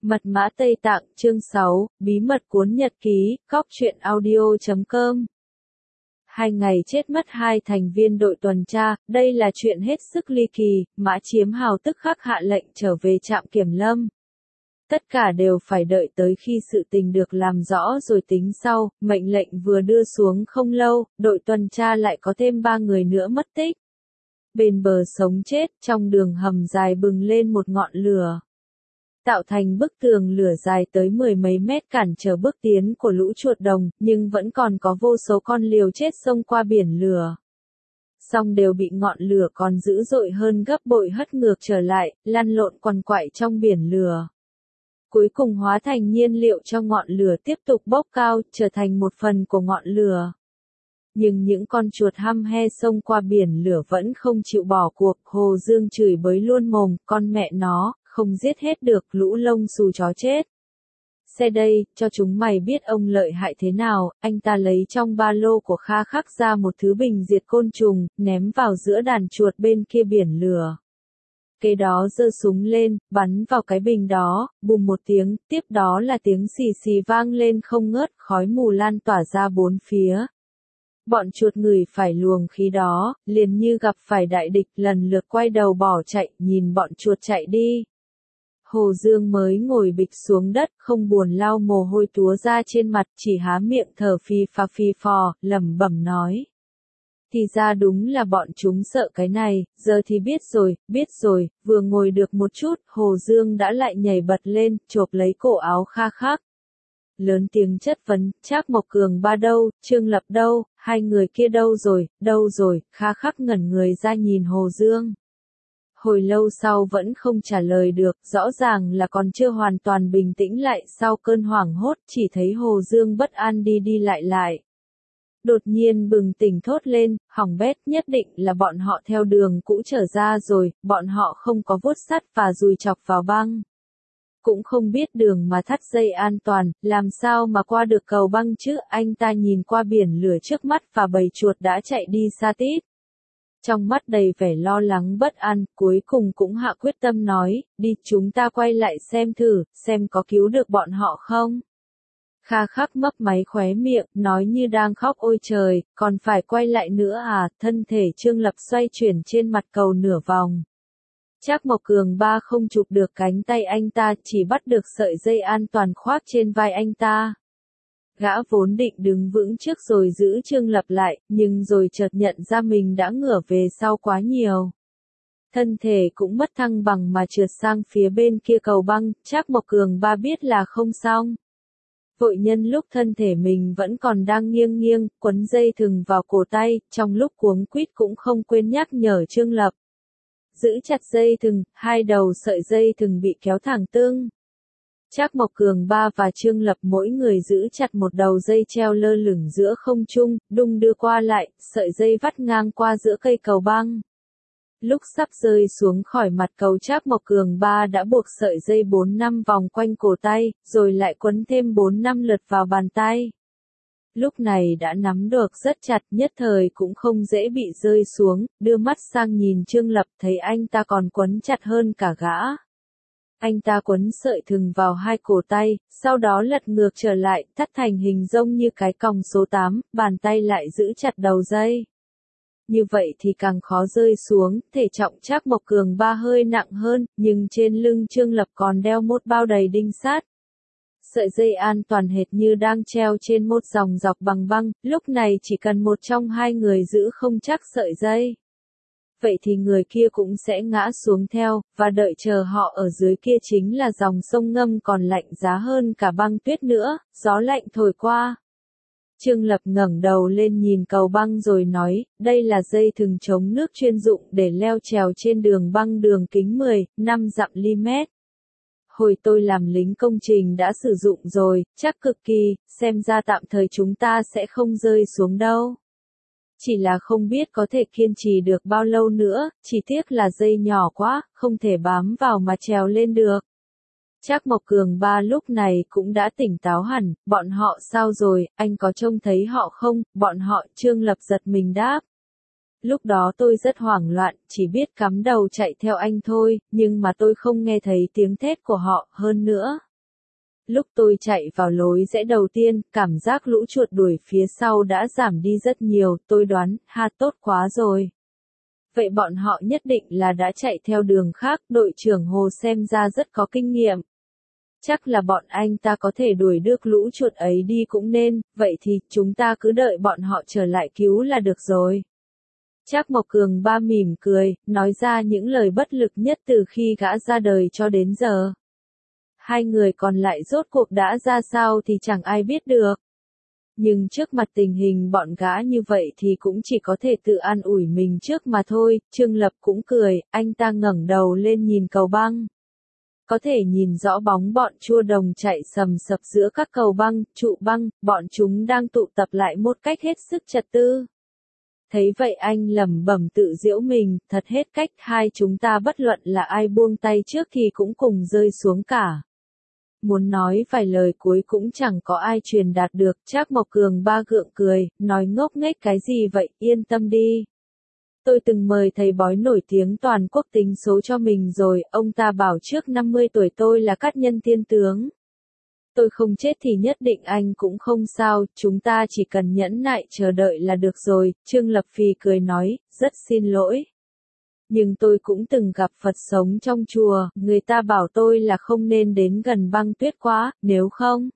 Mật mã Tây Tạng, chương 6, bí mật cuốn nhật ký, cóc.truyện.audio.com. 2 ngày chết mất 2 thành viên đội tuần tra, đây là chuyện hết sức ly kỳ, Mã Chiếm Hào tức khắc hạ lệnh trở về trạm kiểm lâm. Tất cả đều phải đợi tới khi sự tình được làm rõ rồi tính sau, mệnh lệnh vừa đưa xuống không lâu, đội tuần tra lại có thêm 3 người nữa mất tích. Bên bờ sống chết, trong đường hầm dài bừng lên một ngọn lửa, tạo thành bức tường lửa dài tới 10 mấy mét cản trở bước tiến của lũ chuột đồng, nhưng vẫn còn có vô số con liều chết xông qua biển lửa. Song đều bị ngọn lửa còn dữ dội hơn gấp bội hất ngược trở lại, lăn lộn quằn quại trong biển lửa. Cuối cùng hóa thành nhiên liệu cho ngọn lửa tiếp tục bốc cao, trở thành một phần của ngọn lửa. Nhưng những con chuột hăm he xông qua biển lửa vẫn không chịu bỏ cuộc, Hồ Dương chửi bới luôn mồm, con mẹ nó, không giết hết được, lũ lông xù chó chết. Xe đây, cho chúng mày biết ông lợi hại thế nào, anh ta lấy trong ba lô của Kha Khắc ra một thứ bình diệt côn trùng, ném vào giữa đàn chuột bên kia biển lửa. Kế đó giơ súng lên, bắn vào cái bình đó, bùm một tiếng, tiếp đó là tiếng xì xì vang lên không ngớt, khói mù lan tỏa ra bốn phía. Bọn chuột ngửi phải luồng khí đó, liền như gặp phải đại địch, lần lượt quay đầu bỏ chạy, nhìn bọn chuột chạy đi. Hồ Dương mới ngồi bịch xuống đất, không buồn lau mồ hôi túa ra trên mặt, chỉ há miệng thở phì phò, lẩm bẩm nói. Thì ra đúng là bọn chúng sợ cái này, giờ thì biết rồi, vừa ngồi được một chút, Hồ Dương đã lại nhảy bật lên, chộp lấy cổ áo Kha Khắc. Lớn tiếng chất vấn, Trác Mộc Cường ba đâu, Trương Lập đâu, hai người kia đâu rồi, Kha Khắc ngẩn người ra nhìn Hồ Dương. Hồi lâu sau vẫn không trả lời được, rõ ràng là còn chưa hoàn toàn bình tĩnh lại sau cơn hoảng hốt, chỉ thấy Hồ Dương bất an đi lại. Đột nhiên bừng tỉnh thốt lên, hỏng bét, nhất định là bọn họ theo đường cũ trở ra rồi, bọn họ không có vuốt sắt và dùi chọc vào băng. Cũng không biết đường mà thắt dây an toàn, làm sao mà qua được cầu băng chứ, anh ta nhìn qua biển lửa trước mắt và bầy chuột đã chạy đi xa tít. Trong mắt đầy vẻ lo lắng bất an, cuối cùng cũng hạ quyết tâm nói, đi chúng ta quay lại xem thử, xem có cứu được bọn họ không. Kha Khắc mấp máy khóe miệng, nói như đang khóc ôi trời, còn phải quay lại nữa à, thân thể Trương Lập xoay chuyển trên mặt cầu nửa vòng. Trác Mộc Cường ba không chụp được cánh tay anh ta, chỉ bắt được sợi dây an toàn khoác trên vai anh ta. Gã vốn định đứng vững trước rồi giữ Trương Lập lại, nhưng rồi chợt nhận ra mình đã ngửa về sau quá nhiều. Thân thể cũng mất thăng bằng mà trượt sang phía bên kia cầu băng, Trác Mộc Cường ba biết là không xong. Vội nhân lúc thân thể mình vẫn còn đang nghiêng, quấn dây thừng vào cổ tay, trong lúc cuống quýt cũng không quên nhắc nhở Trương Lập. Giữ chặt dây thừng, hai đầu sợi dây thừng bị kéo thẳng tương. Trác Mộc Cường ba và Trương Lập mỗi người giữ chặt một đầu dây treo lơ lửng giữa không trung, đung đưa qua lại, sợi dây vắt ngang qua giữa cây cầu băng. Lúc sắp rơi xuống khỏi mặt cầu, Trác Mộc Cường ba đã buộc sợi dây 4-5 vòng quanh cổ tay, rồi lại quấn thêm 4-5 lượt vào bàn tay. Lúc này đã nắm được rất chặt, nhất thời cũng không dễ bị rơi xuống, đưa mắt sang nhìn Trương Lập thấy anh ta còn quấn chặt hơn cả gã. Anh ta quấn sợi thừng vào hai cổ tay, sau đó lật ngược trở lại, thắt thành hình rông như cái còng số 8, bàn tay lại giữ chặt đầu dây. Như vậy thì càng khó rơi xuống, thể trọng Trác Mộc Cường ba hơi nặng hơn, nhưng trên lưng Trương Lập còn đeo một bao đầy đinh sắt. Sợi dây an toàn hệt như đang treo trên một dòng dọc bằng băng, lúc này chỉ cần một trong hai người giữ không chắc sợi dây. Vậy thì người kia cũng sẽ ngã xuống theo, và đợi chờ họ ở dưới kia chính là dòng sông ngâm còn lạnh giá hơn cả băng tuyết nữa, gió lạnh thổi qua. Trương Lập ngẩng đầu lên nhìn cầu băng rồi nói, đây là dây thừng chống nước chuyên dụng để leo trèo trên đường băng đường kính 10-5 dặm li mét. Hồi tôi làm lính công trình đã sử dụng rồi, chắc cực kỳ, xem ra tạm thời chúng ta sẽ không rơi xuống đâu. Chỉ là không biết có thể kiên trì được bao lâu nữa, chỉ tiếc là dây nhỏ quá, không thể bám vào mà trèo lên được. Trác Mộc Cường ba lúc này cũng đã tỉnh táo hẳn, bọn họ sao rồi, anh có trông thấy họ không, bọn họ, Trương Lập giật mình đáp. Lúc đó tôi rất hoảng loạn, chỉ biết cắm đầu chạy theo anh thôi, nhưng mà tôi không nghe thấy tiếng thét của họ, hơn nữa. Lúc tôi chạy vào lối rẽ đầu tiên, cảm giác lũ chuột đuổi phía sau đã giảm đi rất nhiều, tôi đoán, ha tốt quá rồi. Vậy bọn họ nhất định là đã chạy theo đường khác, đội trưởng Hồ xem ra rất có kinh nghiệm. Chắc là bọn anh ta có thể đuổi được lũ chuột ấy đi cũng nên, vậy thì chúng ta cứ đợi bọn họ trở lại cứu là được rồi. Trác Mộc Cường Ba mỉm cười, nói ra những lời bất lực nhất từ khi gã ra đời cho đến giờ. Hai người còn lại rốt cuộc đã ra sao thì chẳng ai biết được. Nhưng trước mặt tình hình bọn gã như vậy thì cũng chỉ có thể tự an ủi mình trước mà thôi. Trương Lập cũng cười, anh ta ngẩng đầu lên nhìn cầu băng. Có thể nhìn rõ bóng bọn Chua Đồng chạy sầm sập giữa các cầu băng, trụ băng, bọn chúng đang tụ tập lại một cách hết sức trật tự. Thấy vậy anh lẩm bẩm tự giễu mình, thật hết cách, hai chúng ta bất luận là ai buông tay trước thì cũng cùng rơi xuống cả. Muốn nói vài lời cuối cũng chẳng có ai truyền đạt được. Trác Mộc Cường Ba gượng cười, nói ngốc nghếch cái gì vậy, yên tâm đi. Tôi từng mời thầy bói nổi tiếng toàn quốc tính số cho mình rồi, ông ta bảo trước 50 tuổi tôi là cát nhân thiên tướng. Tôi không chết thì nhất định anh cũng không sao, chúng ta chỉ cần nhẫn nại chờ đợi là được rồi. Trương Lập Phì cười nói, rất xin lỗi. Nhưng tôi cũng từng gặp Phật sống trong chùa, người ta bảo tôi là không nên đến gần băng tuyết quá, nếu không.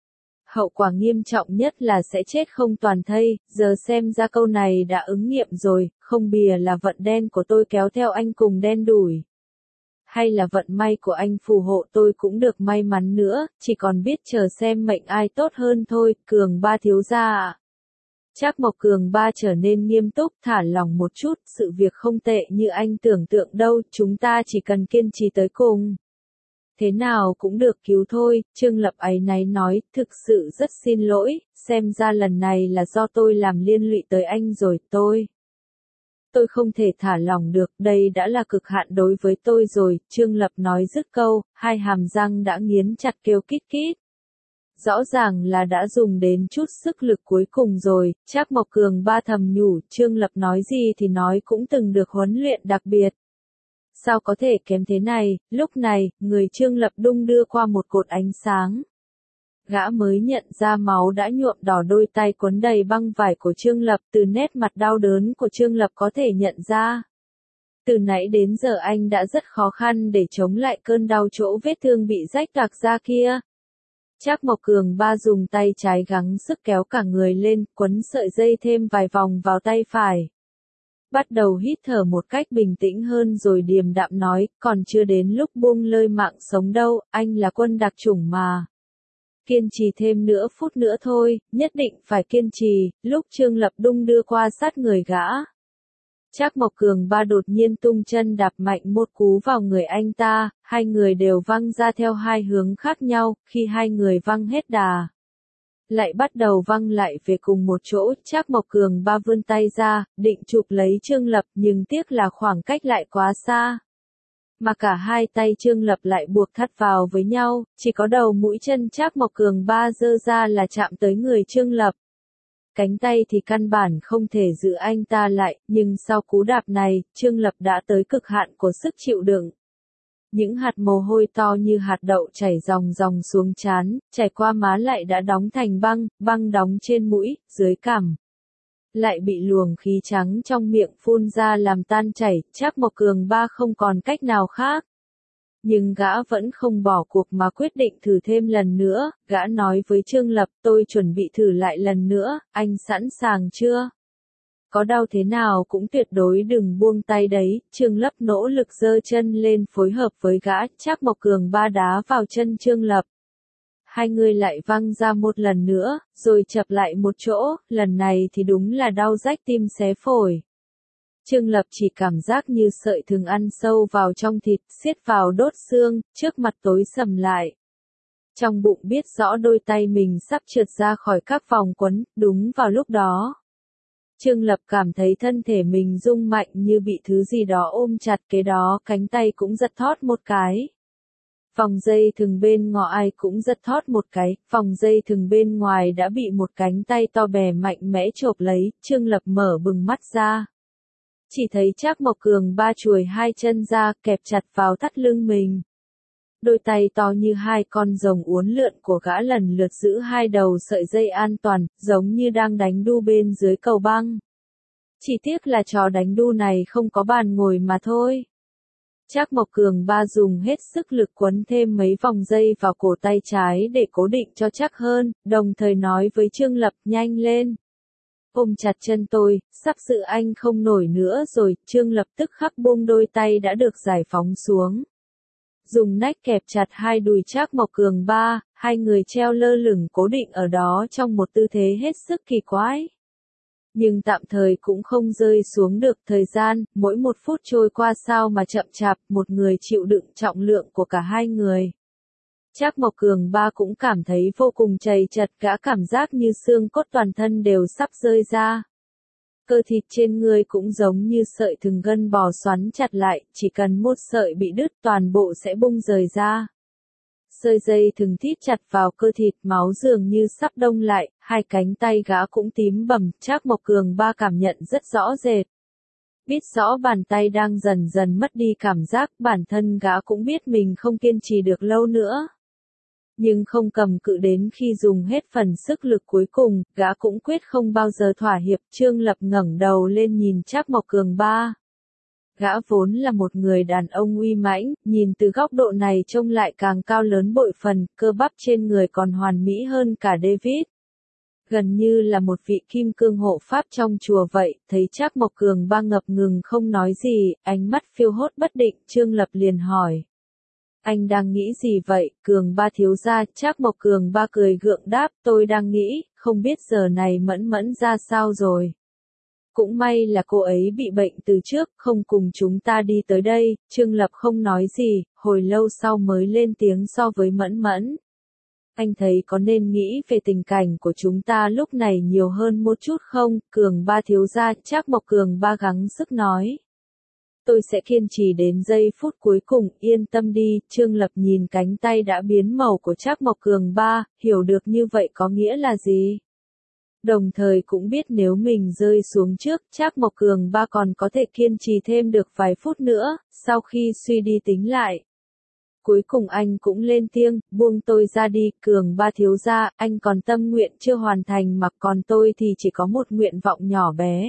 Hậu quả nghiêm trọng nhất là sẽ chết không toàn thây, giờ xem ra câu này đã ứng nghiệm rồi, không bìa là vận đen của tôi kéo theo anh cùng đen đủi. Hay là vận may của anh phù hộ tôi cũng được may mắn nữa, chỉ còn biết chờ xem mệnh ai tốt hơn thôi. Cường Ba thiếu gia ạ. Trác Mộc Cường Ba trở nên nghiêm túc, thả lỏng một chút, sự việc không tệ như anh tưởng tượng đâu, chúng ta chỉ cần kiên trì tới cùng. Thế nào cũng được cứu thôi. Trương Lập áy náy nói, thực sự rất xin lỗi, xem ra lần này là do tôi làm liên lụy tới anh rồi. Tôi không thể thả lỏng được, đây đã là cực hạn đối với tôi rồi. Trương Lập nói dứt câu, hai hàm răng đã nghiến chặt kêu kít kít. Rõ ràng là đã dùng đến chút sức lực cuối cùng rồi. Trác Mộc Cường Ba thầm nhủ, Trương Lập nói gì thì nói cũng từng được huấn luyện đặc biệt. Sao có thể kém thế này? Lúc này, người Trương Lập đung đưa qua một cột ánh sáng. Gã mới nhận ra máu đã nhuộm đỏ đôi tay quấn đầy băng vải của Trương Lập, từ nét mặt đau đớn của Trương Lập có thể nhận ra. Từ nãy đến giờ anh đã rất khó khăn để chống lại cơn đau chỗ vết thương bị rách toạc ra kia. Trác Mộc Cường Ba dùng tay trái gắng sức kéo cả người lên, quấn sợi dây thêm vài vòng vào tay phải. Bắt đầu hít thở một cách bình tĩnh hơn rồi điềm đạm nói, còn chưa đến lúc buông lơi mạng sống đâu, anh là quân đặc chủng mà. Kiên trì thêm nửa phút nữa thôi, nhất định phải kiên trì. Lúc Trương Lập đung đưa qua sát người gã, Trác Mộc Cường Ba đột nhiên tung chân đạp mạnh một cú vào người anh ta, hai người đều văng ra theo hai hướng khác nhau. Khi hai người văng hết đà, lại bắt đầu văng lại về cùng một chỗ. Trác Mộc Cường Ba vươn tay ra, định chụp lấy Trương Lập, nhưng tiếc là khoảng cách lại quá xa. Mà cả hai tay Trương Lập lại buộc thắt vào với nhau, chỉ có đầu mũi chân Trác Mộc Cường Ba giơ ra là chạm tới người Trương Lập. Cánh tay thì căn bản không thể giữ anh ta lại, nhưng sau cú đạp này, Trương Lập đã tới cực hạn của sức chịu đựng. Những hạt mồ hôi to như hạt đậu chảy ròng ròng xuống trán, chảy qua má lại đã đóng thành băng, băng đóng trên mũi, dưới cằm. Lại bị luồng khí trắng trong miệng phun ra làm tan chảy. Trác Mộc Cường Ba không còn cách nào khác. Nhưng gã vẫn không bỏ cuộc mà quyết định thử thêm lần nữa. Gã nói với Trương Lập, tôi chuẩn bị thử lại lần nữa, anh sẵn sàng chưa? Có đau thế nào cũng tuyệt đối đừng buông tay đấy. Trương Lập nỗ lực giơ chân lên phối hợp với gã. Trác Mộc Cường Ba đá vào chân Trương Lập. Hai người lại văng ra một lần nữa, rồi chập lại một chỗ, lần này thì đúng là đau rách tim xé phổi. Trương Lập chỉ cảm giác như sợi thừng ăn sâu vào trong thịt, xiết vào đốt xương, trước mặt tối sầm lại. Trong bụng biết rõ đôi tay mình sắp trượt ra khỏi các vòng quấn, đúng vào lúc đó. Trương Lập cảm thấy thân thể mình rung mạnh như bị thứ gì đó ôm chặt, kế đó cánh tay cũng giật thót một cái. Vòng dây thừng bên ngoài cũng giật thót một cái, vòng dây thừng bên ngoài đã bị một cánh tay to bè mạnh mẽ chộp lấy. Trương Lập mở bừng mắt ra. Chỉ thấy Trác Mộc Cường Ba chuồi hai chân ra, kẹp chặt vào thắt lưng mình. Đôi tay to như hai con rồng uốn lượn của gã lần lượt giữ hai đầu sợi dây an toàn, giống như đang đánh đu bên dưới cầu băng. Chỉ tiếc là trò đánh đu này không có bàn ngồi mà thôi. Trác Mộc Cường Ba dùng hết sức lực quấn thêm mấy vòng dây vào cổ tay trái để cố định cho chắc hơn, đồng thời nói với Trương Lập nhanh lên. Ôm chặt chân tôi, sắp giữ anh không nổi nữa rồi, Trương Lập tức khắc buông đôi tay đã được giải phóng xuống. Dùng nách kẹp chặt hai đùi Trác Mộc Cường Ba, hai người treo lơ lửng cố định ở đó trong một tư thế hết sức kỳ quái. Nhưng tạm thời cũng không rơi xuống được thời gian, mỗi một phút trôi qua sao mà chậm chạp, một người chịu đựng trọng lượng của cả hai người. Trác Mộc Cường Ba cũng cảm thấy vô cùng trầy chật, gã cảm giác như xương cốt toàn thân đều sắp rơi ra. Cơ thịt trên người cũng giống như sợi thừng gân bò xoắn chặt lại, chỉ cần một sợi bị đứt toàn bộ sẽ bung rời ra. Sợi dây thừng thít chặt vào cơ thịt, máu dường như sắp đông lại, hai cánh tay gã cũng tím bầm, Trác Mộc Cường Ba cảm nhận rất rõ rệt. Biết rõ bàn tay đang dần dần mất đi cảm giác, bản thân gã cũng biết mình không kiên trì được lâu nữa. Nhưng không cầm cự đến khi dùng hết phần sức lực cuối cùng, gã cũng quyết không bao giờ thỏa hiệp. Trương Lập ngẩng đầu lên nhìn Trác Mộc Cường Ba. Gã vốn là một người đàn ông uy mãnh, nhìn từ góc độ này trông lại càng cao lớn bội phần, cơ bắp trên người còn hoàn mỹ hơn cả David. Gần như là một vị kim cương hộ pháp trong chùa vậy, thấy Trác Mộc Cường Ba ngập ngừng không nói gì, ánh mắt phiêu hốt bất định, Trương Lập liền hỏi. Anh đang nghĩ gì vậy, Cường Ba thiếu gia? Trác Mộc Cường Ba cười gượng đáp, tôi đang nghĩ, không biết giờ này Mẫn Mẫn ra sao rồi. Cũng may là cô ấy bị bệnh từ trước, không cùng chúng ta đi tới đây. Trương Lập không nói gì, hồi lâu sau mới lên tiếng so với Mẫn Mẫn. Anh thấy có nên nghĩ về tình cảnh của chúng ta lúc này nhiều hơn một chút không, Cường Ba thiếu gia? Trác Mộc Cường Ba gắng sức nói. Tôi sẽ kiên trì đến giây phút cuối cùng, yên tâm đi. Trương Lập nhìn cánh tay đã biến màu của Trác Mộc Cường Ba, hiểu được như vậy có nghĩa là gì. Đồng thời cũng biết nếu mình rơi xuống trước, Trác Mộc Cường Ba còn có thể kiên trì thêm được vài phút nữa, sau khi suy đi tính lại. Cuối cùng anh cũng lên tiếng, buông tôi ra đi, Cường Ba thiếu gia, anh còn tâm nguyện chưa hoàn thành mà còn tôi thì chỉ có một nguyện vọng nhỏ bé.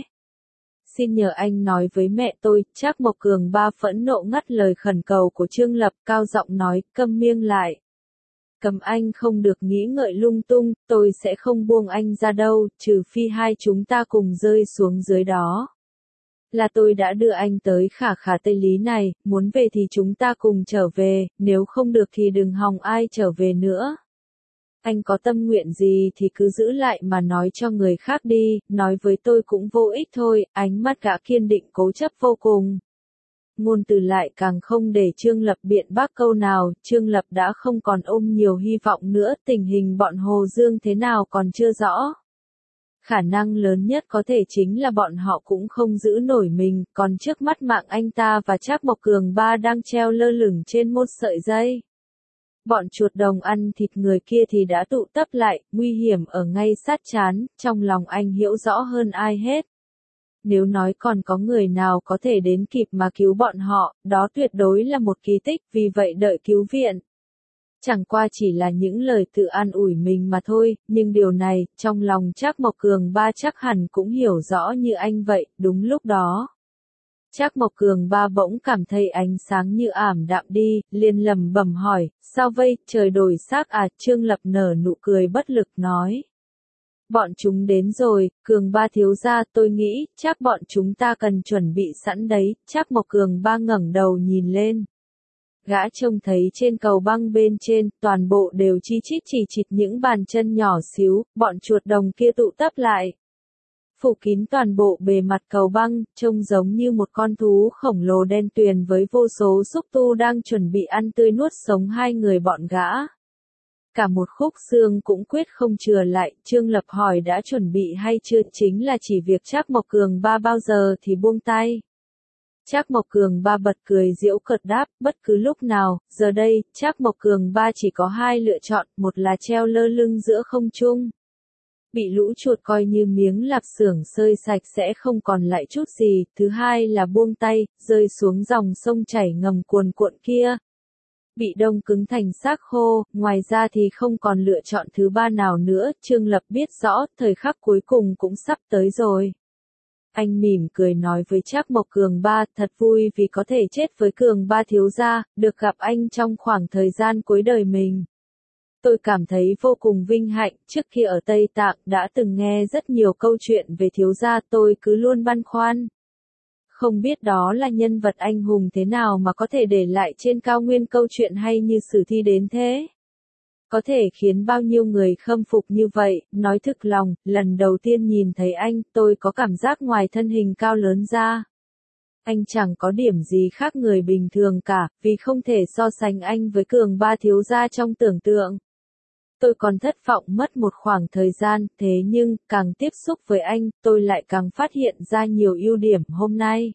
Xin nhờ anh nói với mẹ tôi. Trác Mộc Cường Ba phẫn nộ ngắt lời khẩn cầu của Trương Lập, cao giọng nói, câm miệng lại. Cầm anh không được nghĩ ngợi lung tung, tôi sẽ không buông anh ra đâu, trừ phi hai chúng ta cùng rơi xuống dưới đó. Là tôi đã đưa anh tới khả khả Tây Lý này, muốn về thì chúng ta cùng trở về, nếu không được thì đừng hòng ai trở về nữa. Anh có tâm nguyện gì thì cứ giữ lại mà nói cho người khác đi, nói với tôi cũng vô ích thôi. Ánh mắt gã kiên định cố chấp vô cùng. Ngôn từ lại càng không để Trương Lập biện bác câu nào, Trương Lập đã không còn ôm nhiều hy vọng nữa, tình hình bọn Hồ Dương thế nào còn chưa rõ. Khả năng lớn nhất có thể chính là bọn họ cũng không giữ nổi mình, còn trước mắt mạng anh ta và Trác Mộc Cường Ba đang treo lơ lửng trên một sợi dây. Bọn chuột đồng ăn thịt người kia thì đã tụ tập lại, nguy hiểm ở ngay sát trán, trong lòng anh hiểu rõ hơn ai hết. Nếu nói còn có người nào có thể đến kịp mà cứu bọn họ, đó tuyệt đối là một kỳ tích, vì vậy đợi cứu viện. Chẳng qua chỉ là những lời tự an ủi mình mà thôi, nhưng điều này, trong lòng Trác Mộc Cường Ba chắc hẳn cũng hiểu rõ như anh vậy. Đúng lúc đó, Trác Mộc Cường Ba bỗng cảm thấy ánh sáng như ảm đạm đi, liền lẩm bẩm hỏi, sao vậy, trời đổi sắc à? Trương Lập nở nụ cười bất lực nói. Bọn chúng đến rồi, Cường Ba thiếu gia, tôi nghĩ, chắc bọn chúng ta cần chuẩn bị sẵn đấy. Trác Mộc Cường Ba ngẩng đầu nhìn lên. Gã trông thấy trên cầu băng bên trên, toàn bộ đều chi chít chỉ chịt những bàn chân nhỏ xíu, bọn chuột đồng kia tụ tập lại. Phủ kín toàn bộ bề mặt cầu băng, trông giống như một con thú khổng lồ đen tuyền với vô số xúc tu đang chuẩn bị ăn tươi nuốt sống hai người bọn gã. Cả một khúc xương cũng quyết không chừa lại. Trương Lập hỏi đã chuẩn bị hay chưa, chính là chỉ việc Trác Mộc Cường Ba bao giờ thì buông tay. Trác Mộc Cường Ba bật cười giễu cợt đáp, bất cứ lúc nào. Giờ đây, Trác Mộc Cường Ba chỉ có hai lựa chọn, một là treo lơ lửng giữa không trung, bị lũ chuột coi như miếng lạp xưởng xơi sạch sẽ không còn lại chút gì, thứ hai là buông tay, rơi xuống dòng sông chảy ngầm cuồn cuộn kia. bị đông cứng thành xác khô, ngoài ra thì không còn lựa chọn thứ ba nào nữa, Trương Lập biết rõ, thời khắc cuối cùng cũng sắp tới rồi. Anh mỉm cười nói với Trác Mộc Cường Ba, thật vui vì có thể chết với Cường Ba thiếu gia, được gặp anh trong khoảng thời gian cuối đời mình. Tôi cảm thấy vô cùng vinh hạnh, trước khi ở Tây Tạng đã từng nghe rất nhiều câu chuyện về thiếu gia, tôi cứ luôn băn khoăn. Không biết đó là nhân vật anh hùng thế nào mà có thể để lại trên cao nguyên câu chuyện hay như sử thi đến thế. Có thể khiến bao nhiêu người khâm phục như vậy, nói thực lòng, lần đầu tiên nhìn thấy anh, tôi có cảm giác ngoài thân hình cao lớn ra. Anh chẳng có điểm gì khác người bình thường cả, vì không thể so sánh anh với Cường Ba thiếu gia trong tưởng tượng. Tôi còn thất vọng mất một khoảng thời gian, thế nhưng, càng tiếp xúc với anh, tôi lại càng phát hiện ra nhiều ưu điểm hôm nay.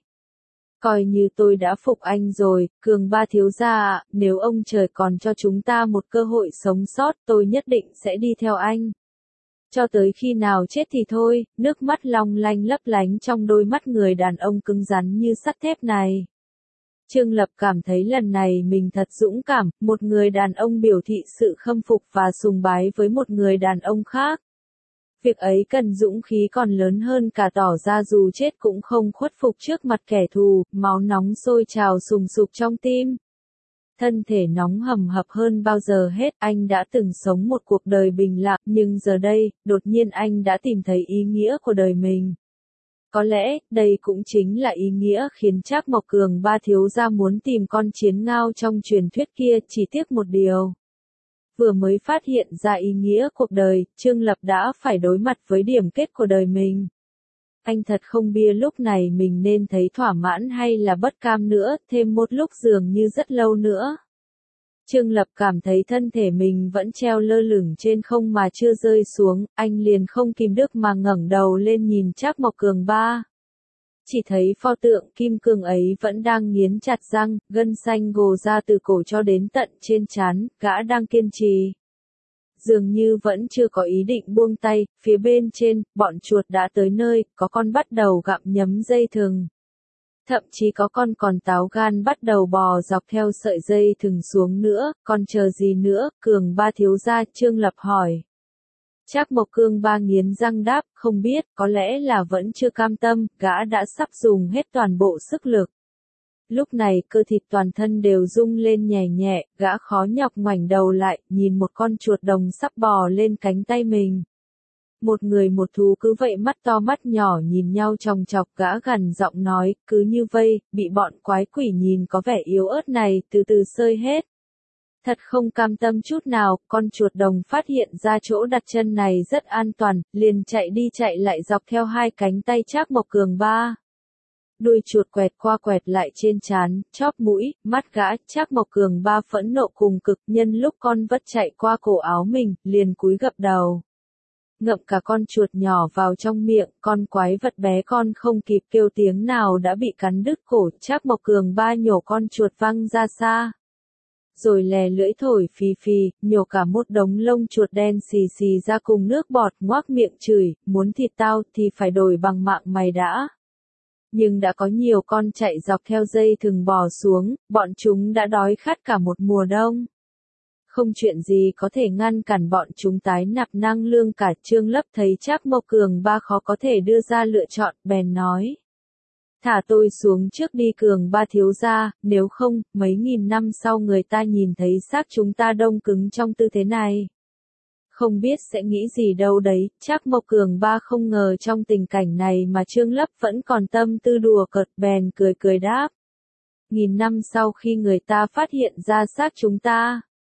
Coi như tôi đã phục anh rồi, Cường Ba thiếu gia ạ, nếu ông trời còn cho chúng ta một cơ hội sống sót, tôi nhất định sẽ đi theo anh. Cho tới khi nào chết thì thôi, nước mắt long lanh lấp lánh trong đôi mắt người đàn ông cứng rắn như sắt thép này. Trương Lập cảm thấy lần này mình thật dũng cảm, một người đàn ông biểu thị sự khâm phục và sùng bái với một người đàn ông khác. Việc ấy cần dũng khí còn lớn hơn cả tỏ ra dù chết cũng không khuất phục trước mặt kẻ thù, máu nóng sôi trào sùng sục trong tim. Thân thể nóng hầm hập hơn bao giờ hết, anh đã từng sống một cuộc đời bình lặng, nhưng giờ đây, đột nhiên anh đã tìm thấy ý nghĩa của đời mình. Có lẽ, đây cũng chính là ý nghĩa khiến Trác Mộc Cường Ba thiếu gia muốn tìm con chiến ngao trong truyền thuyết kia, chỉ tiếc một điều. Vừa mới phát hiện ra ý nghĩa cuộc đời, Trương Lập đã phải đối mặt với điểm kết của đời mình. Anh thật không biết lúc này mình nên thấy thỏa mãn hay là bất cam nữa, thêm một lúc dường như rất lâu nữa. Trương Lập cảm thấy thân thể mình vẫn treo lơ lửng trên không mà chưa rơi xuống, anh liền không kìm được mà ngẩng đầu lên nhìn Trác Mộc Cường Ba. Chỉ thấy pho tượng kim cương ấy vẫn đang nghiến chặt răng, gân xanh gồ ra từ cổ cho đến tận trên trán, gã đang kiên trì. Dường như vẫn chưa có ý định buông tay, phía bên trên, bọn chuột đã tới nơi, có con bắt đầu gặm nhấm dây thừng. Thậm chí có con còn táo gan bắt đầu bò dọc theo sợi dây thừng xuống nữa, còn chờ gì nữa, Cường Ba thiếu gia, Trương Lập hỏi. Trác Mộc Cường Ba nghiến răng đáp, không biết, có lẽ là vẫn chưa cam tâm, gã đã sắp dùng hết toàn bộ sức lực. Lúc này cơ thịt toàn thân đều rung lên nhẹ nhẹ, gã khó nhọc ngoảnh đầu lại, nhìn một con chuột đồng sắp bò lên cánh tay mình. Một người một thú cứ vậy mắt to mắt nhỏ nhìn nhau chòng chọc, gã gằn giọng nói, cứ như vây, bị bọn quái quỷ nhìn có vẻ yếu ớt này, từ từ sơi hết. Thật không cam tâm chút nào, con chuột đồng phát hiện ra chỗ đặt chân này rất an toàn, liền chạy đi chạy lại dọc theo hai cánh tay Trác Mộc Cường Ba. Đuôi chuột quẹt qua quẹt lại trên trán, chóp mũi, mắt gã, Trác Mộc Cường Ba phẫn nộ cùng cực, nhân lúc con vật chạy qua cổ áo mình, liền cúi gập đầu. Ngậm cả con chuột nhỏ vào trong miệng, con quái vật bé con không kịp kêu tiếng nào đã bị cắn đứt cổ, Trác Mộc Cường Ba nhổ con chuột văng ra xa. Rồi lè lưỡi thổi phì phì, nhổ cả một đống lông chuột đen xì xì ra cùng nước bọt, ngoác miệng chửi, muốn thịt tao thì phải đổi bằng mạng mày đã. Nhưng đã có nhiều con chạy dọc theo dây thừng bò xuống, bọn chúng đã đói khát cả một mùa đông. Không chuyện gì có thể ngăn cản bọn chúng tái nạp năng lượng cả. Trương Lập thấy Trác Mộc Cường Ba khó có thể đưa ra lựa chọn, bèn nói. Thả tôi xuống trước đi Cường Ba thiếu gia, nếu không, mấy nghìn năm sau người ta nhìn thấy xác chúng ta đông cứng trong tư thế này. Không biết sẽ nghĩ gì đâu đấy, Trác Mộc Cường Ba không ngờ trong tình cảnh này mà Trương Lập vẫn còn tâm tư đùa cợt, bèn cười cười đáp. Nghìn năm sau khi người ta phát hiện ra xác chúng ta,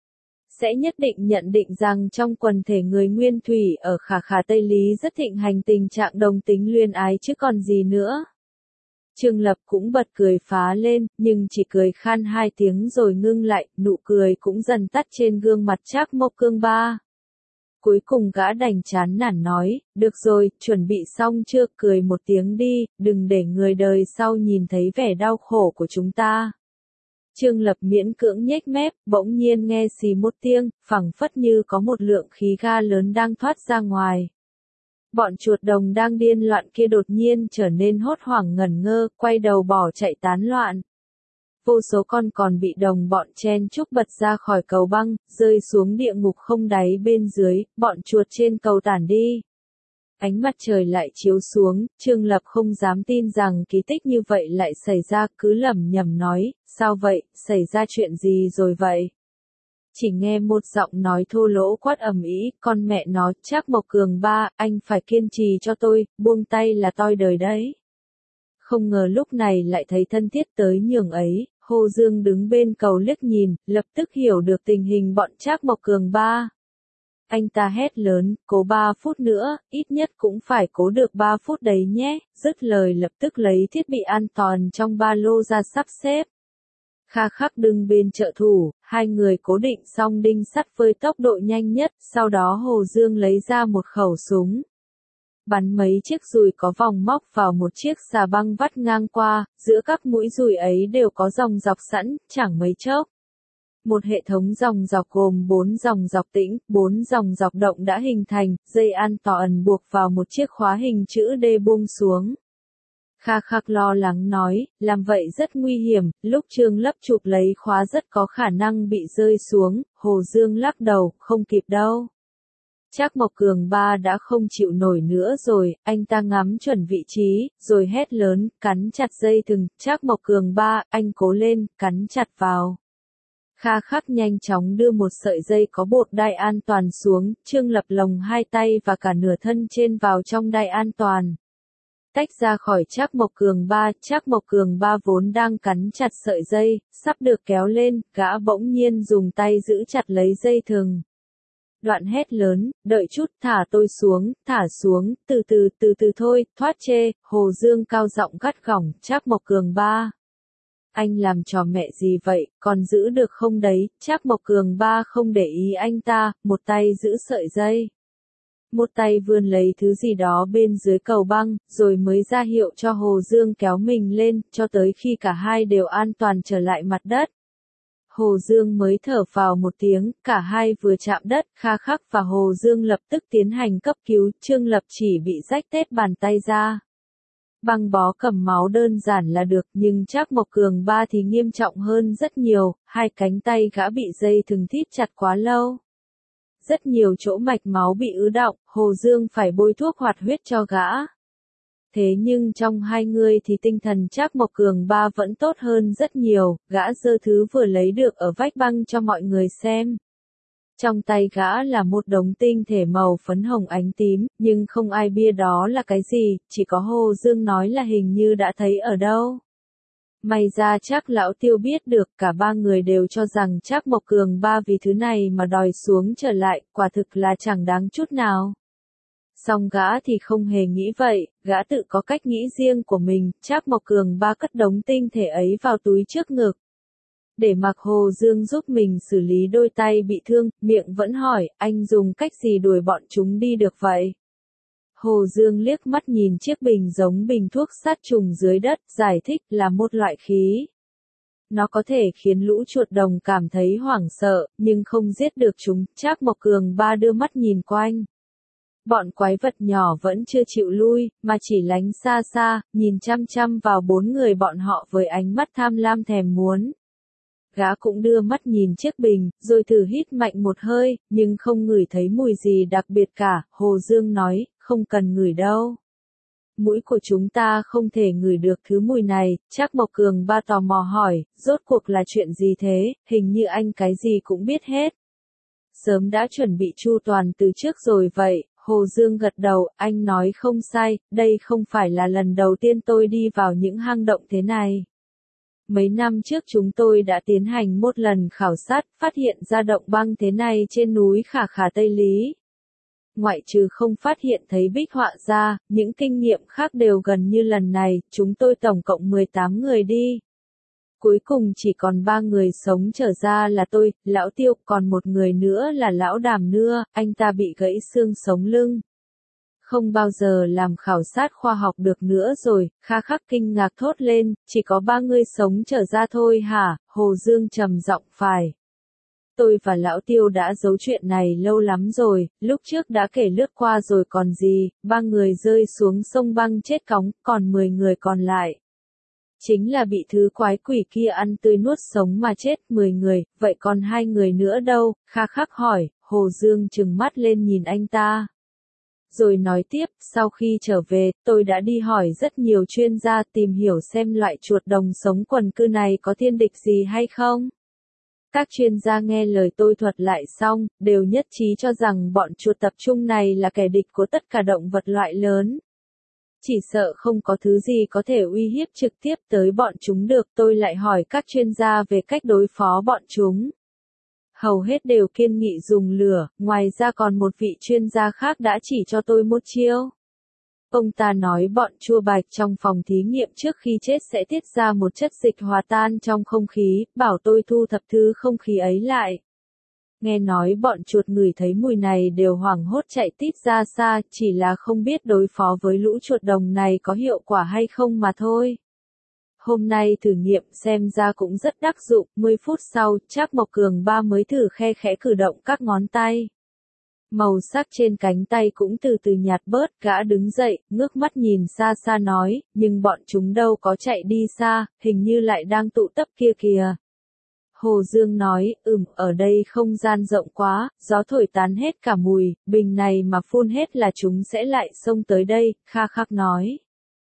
sẽ nhất định nhận định rằng trong quần thể người nguyên thủy ở Khả Khả Tây Lý rất thịnh hành tình trạng đồng tính luyến ái chứ còn gì nữa. Trương Lập cũng bật cười phá lên, nhưng chỉ cười khan hai tiếng rồi ngưng lại, nụ cười cũng dần tắt trên gương mặt Trác Mộc Cường Ba. Cuối cùng gã đành chán nản nói, được rồi, chuẩn bị xong chưa, cười một tiếng đi, đừng để người đời sau nhìn thấy vẻ đau khổ của chúng ta. Trương Lập miễn cưỡng nhếch mép, bỗng nhiên nghe xì một tiếng, phẳng phất như có một lượng khí ga lớn đang thoát ra ngoài. Bọn chuột đồng đang điên loạn kia đột nhiên trở nên hốt hoảng ngẩn ngơ, quay đầu bỏ chạy tán loạn. vô số con còn bị đồng bọn chen chúc bật ra khỏi cầu băng, rơi xuống địa ngục không đáy bên dưới, bọn chuột trên cầu tản đi. Ánh mặt trời lại chiếu xuống, Trương Lập không dám tin rằng kỳ tích như vậy lại xảy ra, cứ lẩm nhẩm nói, sao vậy, xảy ra chuyện gì rồi vậy? Chỉ nghe một giọng nói thô lỗ quát ầm ĩ, con mẹ nó, Trác Mộc Cường ba, anh phải kiên trì cho tôi, buông tay là toi đời đấy. Không ngờ lúc này lại thấy thân thiết tới nhường ấy, Hồ Dương đứng bên cầu liếc nhìn, lập tức hiểu được tình hình bọn Trác Mộc Cường ba. Anh ta hét lớn, cố 3 phút nữa, ít nhất cũng phải cố được 3 phút đấy nhé, dứt lời lập tức lấy thiết bị an toàn trong ba lô ra sắp xếp. Kha Khắc đứng bên trợ thủ, hai người cố định xong đinh sắt với tốc độ nhanh nhất, sau đó Hồ Dương lấy ra một khẩu súng. Bắn mấy chiếc dùi có vòng móc vào một chiếc xà băng vắt ngang qua, giữa các mũi dùi ấy đều có dòng dọc sẵn, chẳng mấy chốc. Một hệ thống dòng dọc gồm 4 dòng dọc tĩnh, 4 dòng dọc động đã hình thành, dây an toàn buộc vào một chiếc khóa hình chữ D buông xuống. Kha Khắc lo lắng nói, làm vậy rất nguy hiểm, lúc Trương Lấp chụp lấy khóa rất có khả năng bị rơi xuống, Hồ Dương lắc đầu, không kịp đâu. Trác Mộc Cường ba đã không chịu nổi nữa rồi, anh ta ngắm chuẩn vị trí, rồi hét lớn, cắn chặt dây thừng, Trác Mộc Cường ba, anh cố lên, cắn chặt vào. Kha Khắc nhanh chóng đưa một sợi dây có bột đai an toàn xuống, Trương Lập lồng hai tay và cả nửa thân trên vào trong đai an toàn. Tách ra khỏi Trác Mộc Cường ba vốn đang cắn chặt sợi dây, sắp được kéo lên, gã bỗng nhiên dùng tay giữ chặt lấy dây thừng. Đoạn hét lớn, đợi chút, thả tôi xuống, thả xuống, từ từ thôi, thoát chê, Hồ Dương cao giọng gắt gỏng, Trác Mộc Cường ba. Anh làm trò mẹ gì vậy, còn giữ được không đấy, Trác Mộc Cường ba không để ý anh ta, một tay giữ sợi dây. Một tay vươn lấy thứ gì đó bên dưới cầu băng, rồi mới ra hiệu cho Hồ Dương kéo mình lên, cho tới khi cả hai đều an toàn trở lại mặt đất. Hồ Dương mới thở vào một tiếng, cả hai vừa chạm đất, Kha Khắc và Hồ Dương lập tức tiến hành cấp cứu, Trương Lập chỉ bị rách tét bàn tay ra. Băng bó cầm máu đơn giản là được, nhưng Trác Mộc Cường ba thì nghiêm trọng hơn rất nhiều, hai cánh tay gã bị dây thừng thít chặt quá lâu. Rất nhiều chỗ mạch máu bị ứ đọng, Hồ Dương phải bôi thuốc hoạt huyết cho gã. Thế nhưng trong hai người thì tinh thần Trác Mộc Cường ba vẫn tốt hơn rất nhiều, gã giơ thứ vừa lấy được ở vách băng cho mọi người xem. Trong tay gã là một đống tinh thể màu phấn hồng ánh tím, nhưng không ai biết đó là cái gì, chỉ có Hồ Dương nói là hình như đã thấy ở đâu. May ra chắc lão Tiêu biết được, cả ba người đều cho rằng Trác Mộc Cường ba vì thứ này mà đòi xuống trở lại, quả thực là chẳng đáng chút nào. Song gã thì không hề nghĩ vậy, gã tự có cách nghĩ riêng của mình, Trác Mộc Cường ba cất đống tinh thể ấy vào túi trước ngực. Để mặc Hồ Dương giúp mình xử lý đôi tay bị thương, miệng vẫn hỏi, anh dùng cách gì đuổi bọn chúng đi được vậy? Hồ Dương liếc mắt nhìn chiếc bình giống bình thuốc sát trùng dưới đất, giải thích là một loại khí. Nó có thể khiến lũ chuột đồng cảm thấy hoảng sợ, nhưng không giết được chúng, Trác Mộc Cường ba đưa mắt nhìn quanh. Bọn quái vật nhỏ vẫn chưa chịu lui, mà chỉ lánh xa xa, nhìn chăm chăm vào bốn người bọn họ với ánh mắt tham lam thèm muốn. Gã cũng đưa mắt nhìn chiếc bình, rồi thử hít mạnh một hơi, nhưng không ngửi thấy mùi gì đặc biệt cả, Hồ Dương nói, không cần ngửi đâu. Mũi của chúng ta không thể ngửi được thứ mùi này, Trác Mộc Cường ba tò mò hỏi, rốt cuộc là chuyện gì thế, hình như anh cái gì cũng biết hết. Sớm đã chuẩn bị chu toàn từ trước rồi vậy, Hồ Dương gật đầu, anh nói không sai, đây không phải là lần đầu tiên tôi đi vào những hang động thế này. Mấy năm trước chúng tôi đã tiến hành một lần khảo sát, phát hiện ra động băng thế này trên núi Khả Khả Tây Lý. Ngoại trừ không phát hiện thấy bích họa ra, những kinh nghiệm khác đều gần như lần này, chúng tôi tổng cộng 18 người đi. Cuối cùng chỉ còn 3 người sống trở ra là tôi, lão Tiêu, còn một người nữa là lão Đàm Nưa, anh ta bị gãy xương sống lưng. Không bao giờ làm khảo sát khoa học được nữa rồi, Kha Khắc kinh ngạc thốt lên, chỉ có 3 người sống trở ra thôi hả, Hồ Dương trầm giọng phải. Tôi và lão Tiêu đã giấu chuyện này lâu lắm rồi, lúc trước đã kể lướt qua rồi còn gì, 3 người rơi xuống sông băng chết cóng, còn 10 người còn lại. Chính là bị thứ quái quỷ kia ăn tươi nuốt sống mà chết 10 người, vậy còn 2 người nữa đâu, Kha khắc hỏi, Hồ Dương trừng mắt lên nhìn anh ta. Rồi nói tiếp, sau khi trở về, tôi đã đi hỏi rất nhiều chuyên gia tìm hiểu xem loại chuột đồng sống quần cư này có thiên địch gì hay không. Các chuyên gia nghe lời tôi thuật lại xong, đều nhất trí cho rằng bọn chuột tập trung này là kẻ địch của tất cả động vật loại lớn. Chỉ sợ không có thứ gì có thể uy hiếp trực tiếp tới bọn chúng được. Tôi lại hỏi các chuyên gia về cách đối phó bọn chúng. Hầu hết đều kiên nghị dùng lửa, ngoài ra còn một vị chuyên gia khác đã chỉ cho tôi một chiêu. Ông ta nói bọn chua bạch trong phòng thí nghiệm trước khi chết sẽ tiết ra một chất dịch hòa tan trong không khí, bảo tôi thu thập thứ không khí ấy lại. Nghe nói bọn chuột ngửi thấy mùi này đều hoảng hốt chạy tít ra xa, chỉ là không biết đối phó với lũ chuột đồng này có hiệu quả hay không mà thôi. Hôm nay thử nghiệm xem ra cũng rất đắc dụng, 10 phút sau, Trác Mộc Cường Ba mới thử khe khẽ cử động các ngón tay. Màu sắc trên cánh tay cũng từ từ nhạt bớt, gã đứng dậy, ngước mắt nhìn xa xa nói, nhưng bọn chúng đâu có chạy đi xa, hình như lại đang tụ tập kia kìa. Hồ Dương nói, ở đây không gian rộng quá, gió thổi tán hết cả mùi, bình này mà phun hết là chúng sẽ lại xông tới đây, Kha khắc nói.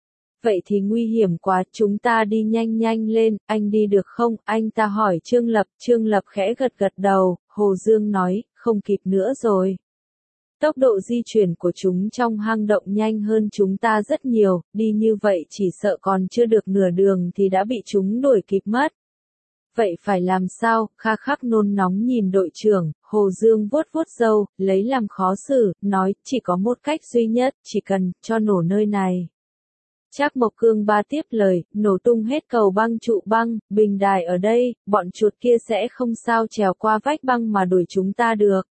Vậy thì nguy hiểm quá, chúng ta đi nhanh nhanh lên, anh đi được không? Anh ta hỏi Trương Lập khẽ gật gật đầu, Hồ Dương nói, không kịp nữa rồi. Tốc độ di chuyển của chúng trong hang động nhanh hơn chúng ta rất nhiều, đi như vậy chỉ sợ còn chưa được nửa đường thì đã bị chúng đuổi kịp mất. Vậy phải làm sao? Kha khắc nôn nóng nhìn đội trưởng, Hồ Dương vuốt vuốt râu, lấy làm khó xử, nói, chỉ có một cách duy nhất, chỉ cần, cho nổ nơi này. Trác Mộc Cường Ba tiếp lời, nổ tung hết cầu băng trụ băng, bình đài ở đây, bọn chuột kia sẽ không sao trèo qua vách băng mà đuổi chúng ta được.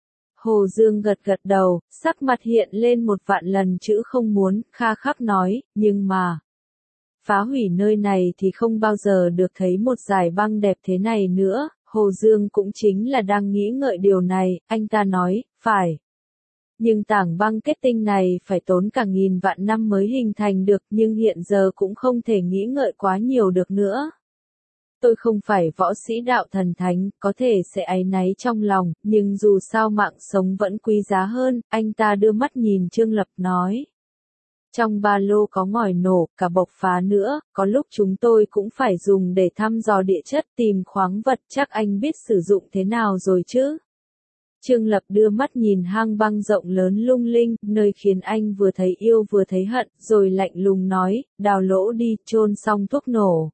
Hồ Dương gật gật đầu, sắc mặt hiện lên một vạn lần chữ không muốn, Kha khắc nói, nhưng mà phá hủy nơi này thì không bao giờ được thấy một dải băng đẹp thế này nữa. Hồ Dương cũng chính là đang nghĩ ngợi điều này, anh ta nói, phải. Nhưng tảng băng kết tinh này phải tốn cả nghìn vạn năm mới hình thành được, nhưng hiện giờ cũng không thể nghĩ ngợi quá nhiều được nữa. Tôi không phải võ sĩ đạo thần thánh, có thể sẽ áy náy trong lòng, nhưng dù sao mạng sống vẫn quý giá hơn, anh ta đưa mắt nhìn Trương Lập nói. Trong ba lô có ngòi nổ, cả bộc phá nữa, có lúc chúng tôi cũng phải dùng để thăm dò địa chất tìm khoáng vật, chắc anh biết sử dụng thế nào rồi chứ? Trương Lập đưa mắt nhìn hang băng rộng lớn lung linh, nơi khiến anh vừa thấy yêu vừa thấy hận, rồi lạnh lùng nói, đào lỗ đi, chôn xong thuốc nổ.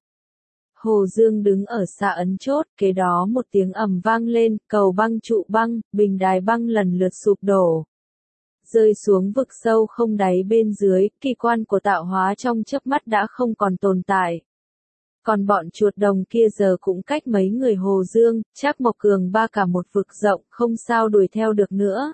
Hồ Dương đứng ở xa ấn chốt, kế đó một tiếng ầm vang lên, cầu băng trụ băng, bình đài băng lần lượt sụp đổ. Rơi xuống vực sâu không đáy bên dưới, kỳ quan của tạo hóa trong chớp mắt đã không còn tồn tại. Còn bọn chuột đồng kia giờ cũng cách mấy người Hồ Dương, Trác Mộc Cường Ba cả một vực rộng, không sao đuổi theo được nữa.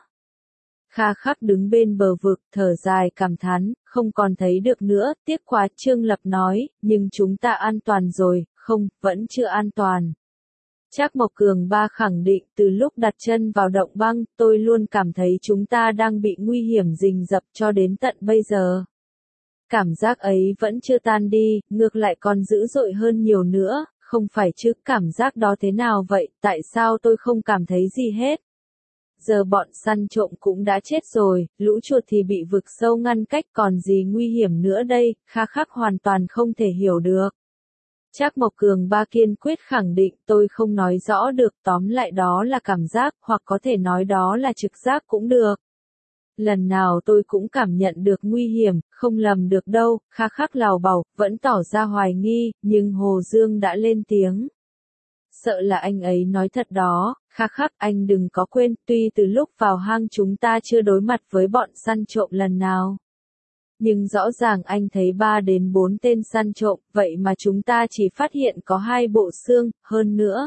Kha khắc đứng bên bờ vực, thở dài cảm thán, không còn thấy được nữa, tiếc quá. Trương Lập nói, nhưng chúng ta an toàn rồi, không, vẫn chưa an toàn. Trác Mộc Cường Ba khẳng định, từ lúc đặt chân vào động băng, tôi luôn cảm thấy chúng ta đang bị nguy hiểm rình rập cho đến tận bây giờ. Cảm giác ấy vẫn chưa tan đi, ngược lại còn dữ dội hơn nhiều nữa, không phải chứ, cảm giác đó thế nào vậy, tại sao tôi không cảm thấy gì hết? Giờ bọn săn trộm cũng đã chết rồi, lũ chuột thì bị vực sâu ngăn cách, còn gì nguy hiểm nữa đây, Kha khắc hoàn toàn không thể hiểu được. Trác Mộc Cường Ba kiên quyết khẳng định, tôi không nói rõ được, tóm lại đó là cảm giác, hoặc có thể nói đó là trực giác cũng được. Lần nào tôi cũng cảm nhận được nguy hiểm, không lầm được đâu, Kha khắc lào bầu, vẫn tỏ ra hoài nghi, nhưng Hồ Dương đã lên tiếng. Sợ là anh ấy nói thật đó, Kha khắc, anh đừng có quên, tuy từ lúc vào hang chúng ta chưa đối mặt với bọn săn trộm lần nào. Nhưng rõ ràng anh thấy 3 đến 4 tên săn trộm, vậy mà chúng ta chỉ phát hiện có 2 bộ xương, hơn nữa.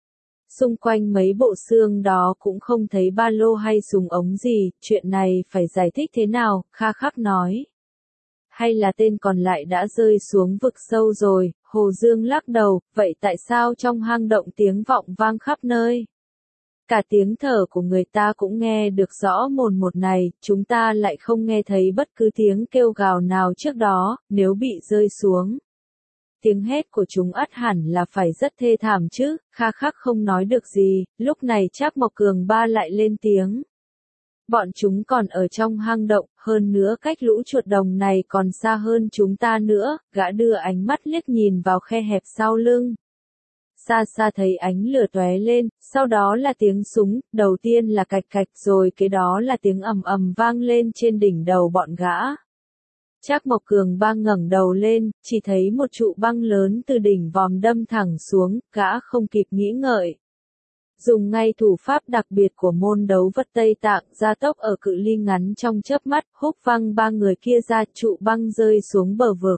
Xung quanh mấy bộ xương đó cũng không thấy ba lô hay súng ống gì, chuyện này phải giải thích thế nào, Kha khắc nói. Hay là tên còn lại đã rơi xuống vực sâu rồi, Hồ Dương lắc đầu, vậy tại sao trong hang động tiếng vọng vang khắp nơi? Cả tiếng thở của người ta cũng nghe được rõ mồn một này, chúng ta lại không nghe thấy bất cứ tiếng kêu gào nào trước đó, nếu bị rơi xuống. tiếng hét của chúng ắt hẳn là phải rất thê thảm chứ, Kha Khắc không nói được gì, lúc này Trác Mộc Cường Ba lại lên tiếng. Bọn chúng còn ở trong hang động, hơn nữa cách lũ chuột đồng này còn xa hơn chúng ta nữa, gã đưa ánh mắt liếc nhìn vào khe hẹp sau lưng. Xa xa thấy ánh lửa tóe lên, sau đó là tiếng súng, đầu tiên là cạch cạch rồi kế đó là tiếng ầm ầm vang lên trên đỉnh đầu bọn gã. Trác Mộc Cường Ba ngẩng đầu lên, chỉ thấy một trụ băng lớn từ đỉnh vòm đâm thẳng xuống, gã không kịp nghĩ ngợi. Dùng ngay thủ pháp đặc biệt của môn đấu vật Tây Tạng, gia tốc ở cự ly ngắn trong chớp mắt, húc văng ba người kia ra, trụ băng rơi xuống bờ vực.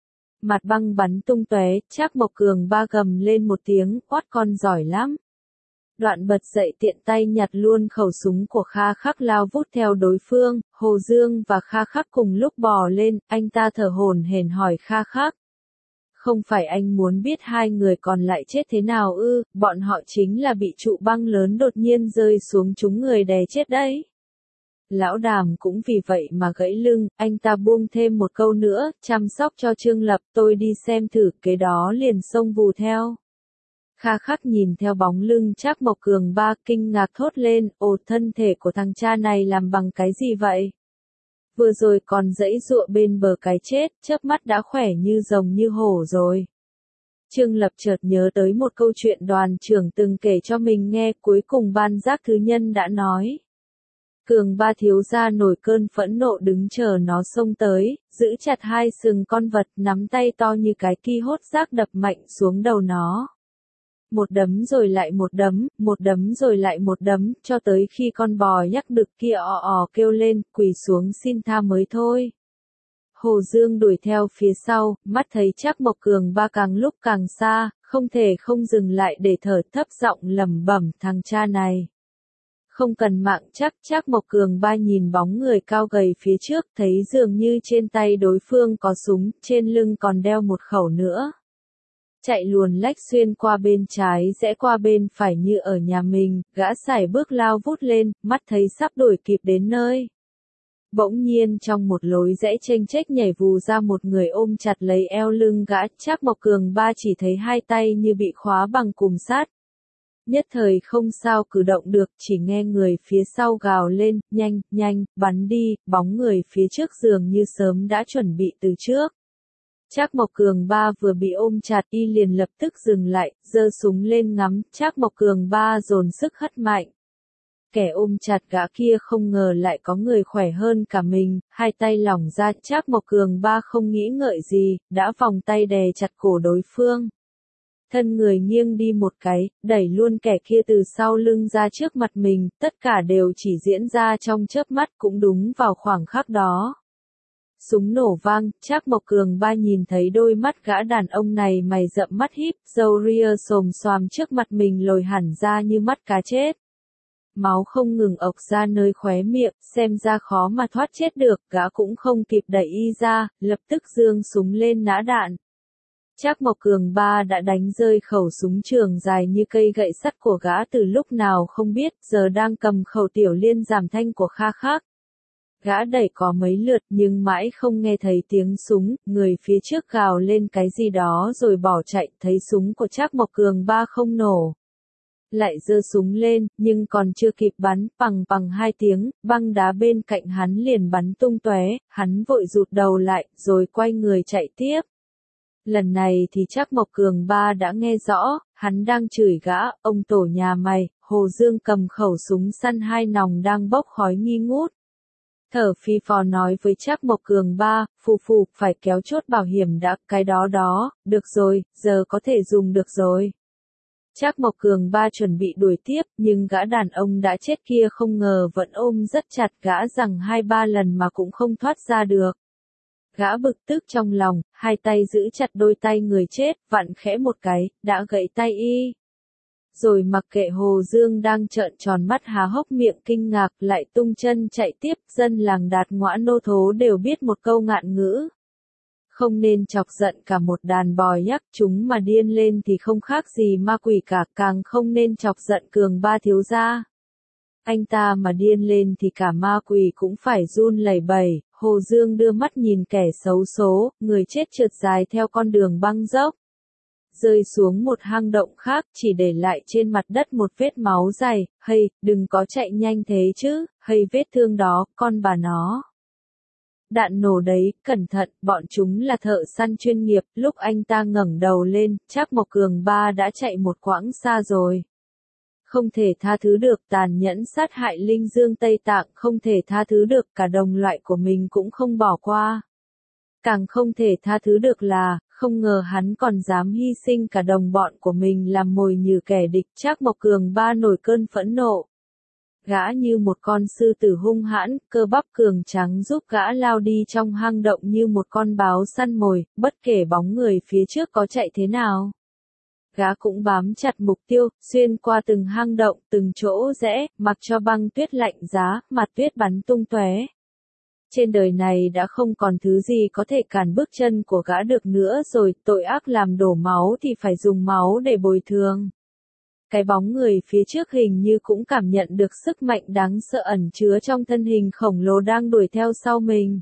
Mặt băng bắn tung tóe, Trác Mộc Cường Ba gầm lên một tiếng, quát con giỏi lắm. Đoạn bật dậy tiện tay nhặt luôn khẩu súng của Kha Khắc lao vút theo đối phương, Hồ Dương và Kha Khắc cùng lúc bò lên, anh ta thở hổn hển hỏi Kha Khắc. Không phải anh muốn biết hai người còn lại chết thế nào ư, bọn họ chính là bị trụ băng lớn đột nhiên rơi xuống trúng người đè chết đấy. Lão Đàm cũng vì vậy mà gãy lưng, anh ta buông thêm một câu nữa, chăm sóc cho Trương Lập, tôi đi xem thử, kế đó liền xông vù theo. Kha Khắc nhìn theo bóng lưng Trác Mộc Cường Ba kinh ngạc thốt lên, ồ thân thể của thằng cha này làm bằng cái gì vậy? Vừa rồi còn giãy giụa bên bờ cái chết, chớp mắt đã khỏe như rồng như hổ rồi. Trương Lập chợt nhớ tới một câu chuyện đoàn trưởng từng kể cho mình nghe, cuối cùng Ban Giác Thứ Nhân đã nói. Cường Ba thiếu gia nổi cơn phẫn nộ đứng chờ nó xông tới, giữ chặt hai sừng con vật, nắm tay to như cái ki hốt rác đập mạnh xuống đầu nó. Một đấm rồi lại một đấm, một đấm rồi lại một đấm, cho tới khi con bò nhắc đực kia ò ò kêu lên, quỳ xuống xin tha mới thôi. Hồ Dương đuổi theo phía sau, mắt thấy Trác Mộc Cường Ba càng lúc càng xa, không thể không dừng lại để thở, thấp giọng lẩm bẩm, thằng cha này. Không cần mạng chắc, Trác Mộc Cường Ba nhìn bóng người cao gầy phía trước, thấy dường như trên tay đối phương có súng, trên lưng còn đeo một khẩu nữa. Chạy luồn lách xuyên qua bên trái rẽ qua bên phải như ở nhà mình, gã sải bước lao vút lên, mắt thấy sắp đuổi kịp đến nơi. Bỗng nhiên trong một lối rẽ chênh chếch nhảy vù ra một người ôm chặt lấy eo lưng gã, Trác Mộc Cường Ba chỉ thấy hai tay như bị khóa bằng cùm sắt. Nhất thời không sao cử động được, chỉ nghe người phía sau gào lên, nhanh, nhanh, bắn đi, bóng người phía trước dường như sớm đã chuẩn bị từ trước. Trác Mộc Cường Ba vừa bị ôm chặt, y liền lập tức dừng lại, giơ súng lên ngắm, Trác Mộc Cường Ba dồn sức hất mạnh. Kẻ ôm chặt gã kia không ngờ lại có người khỏe hơn cả mình, hai tay lỏng ra, Trác Mộc Cường Ba không nghĩ ngợi gì, đã vòng tay đè chặt cổ đối phương. Thân người nghiêng đi một cái, đẩy luôn kẻ kia từ sau lưng ra trước mặt mình, tất cả đều chỉ diễn ra trong chớp mắt, cũng đúng vào khoảng khắc đó. Súng nổ vang, Trác Mộc Cường Ba nhìn thấy đôi mắt gã đàn ông này mày rậm mắt híp, râu ria xồm xoàm trước mặt mình lồi hẳn ra như mắt cá chết. Máu không ngừng ộc ra nơi khóe miệng, xem ra khó mà thoát chết được, gã cũng không kịp đẩy y ra, lập tức giương súng lên nã đạn. Trác Mộc Cường Ba đã đánh rơi khẩu súng trường dài như cây gậy sắt của gã từ lúc nào không biết, giờ đang cầm khẩu tiểu liên giảm thanh của Kha Khắc. Gã đẩy có mấy lượt nhưng mãi không nghe thấy tiếng súng, người phía trước gào lên cái gì đó rồi bỏ chạy, thấy súng của Trác Mộc Cường Ba không nổ. Lại giơ súng lên, nhưng còn chưa kịp bắn, pằng pằng hai tiếng, băng đá bên cạnh hắn liền bắn tung tóe, hắn vội rụt đầu lại, rồi quay người chạy tiếp. Lần này thì Trác Mộc Cường Ba đã nghe rõ, hắn đang chửi gã, ông tổ nhà mày, Hồ Dương cầm khẩu súng săn hai nòng đang bốc khói nghi ngút. Thở phì phò nói với Trác Mộc Cường Ba, phù phải kéo chốt bảo hiểm đã, cái đó, được rồi, giờ có thể dùng được rồi. Trác Mộc Cường Ba chuẩn bị đuổi tiếp, nhưng gã đàn ông đã chết kia không ngờ vẫn ôm rất chặt gã rằng 2-3 lần mà cũng không thoát ra được. Gã bực tức trong lòng, hai tay giữ chặt đôi tay người chết, vặn khẽ một cái, đã gãy tay y. Rồi mặc kệ Hồ Dương đang trợn tròn mắt há hốc miệng kinh ngạc, lại tung chân chạy tiếp, dân làng Đạt Ngõa Nô Thố đều biết một câu ngạn ngữ. Không nên chọc giận cả một đàn bò nhắc, chúng mà điên lên thì không khác gì ma quỷ cả, càng không nên chọc giận Cường Ba thiếu gia. Anh ta mà điên lên thì cả ma quỷ cũng phải run lẩy bẩy. Hồ Dương đưa mắt nhìn kẻ xấu số, người chết trượt dài theo con đường băng dốc. Rơi xuống một hang động khác, chỉ để lại trên mặt đất một vết máu dày, hay, đừng có chạy nhanh thế chứ, hay vết thương đó, con bà nó. Đạn nổ đấy, cẩn thận, bọn chúng là thợ săn chuyên nghiệp, lúc anh ta ngẩng đầu lên, Trác Mộc Cường Ba đã chạy một quãng xa rồi. Không thể tha thứ được, tàn nhẫn sát hại Linh Dương Tây Tạng, không thể tha thứ được, cả đồng loại của mình cũng không bỏ qua. Càng không thể tha thứ được là, không ngờ hắn còn dám hy sinh cả đồng bọn của mình làm mồi nhử kẻ địch. Trác Mộc Cường Ba nổi cơn phẫn nộ. Gã như một con sư tử hung hãn, cơ bắp cường trắng giúp gã lao đi trong hang động như một con báo săn mồi, bất kể bóng người phía trước có chạy thế nào. Gã cũng bám chặt mục tiêu, xuyên qua từng hang động, từng chỗ rẽ, mặc cho băng tuyết lạnh giá, mặt tuyết bắn tung tóe. Trên đời này đã không còn thứ gì có thể cản bước chân của gã được nữa rồi, tội ác làm đổ máu thì phải dùng máu để bồi thường. Cái bóng người phía trước hình như cũng cảm nhận được sức mạnh đáng sợ ẩn chứa trong thân hình khổng lồ đang đuổi theo sau mình.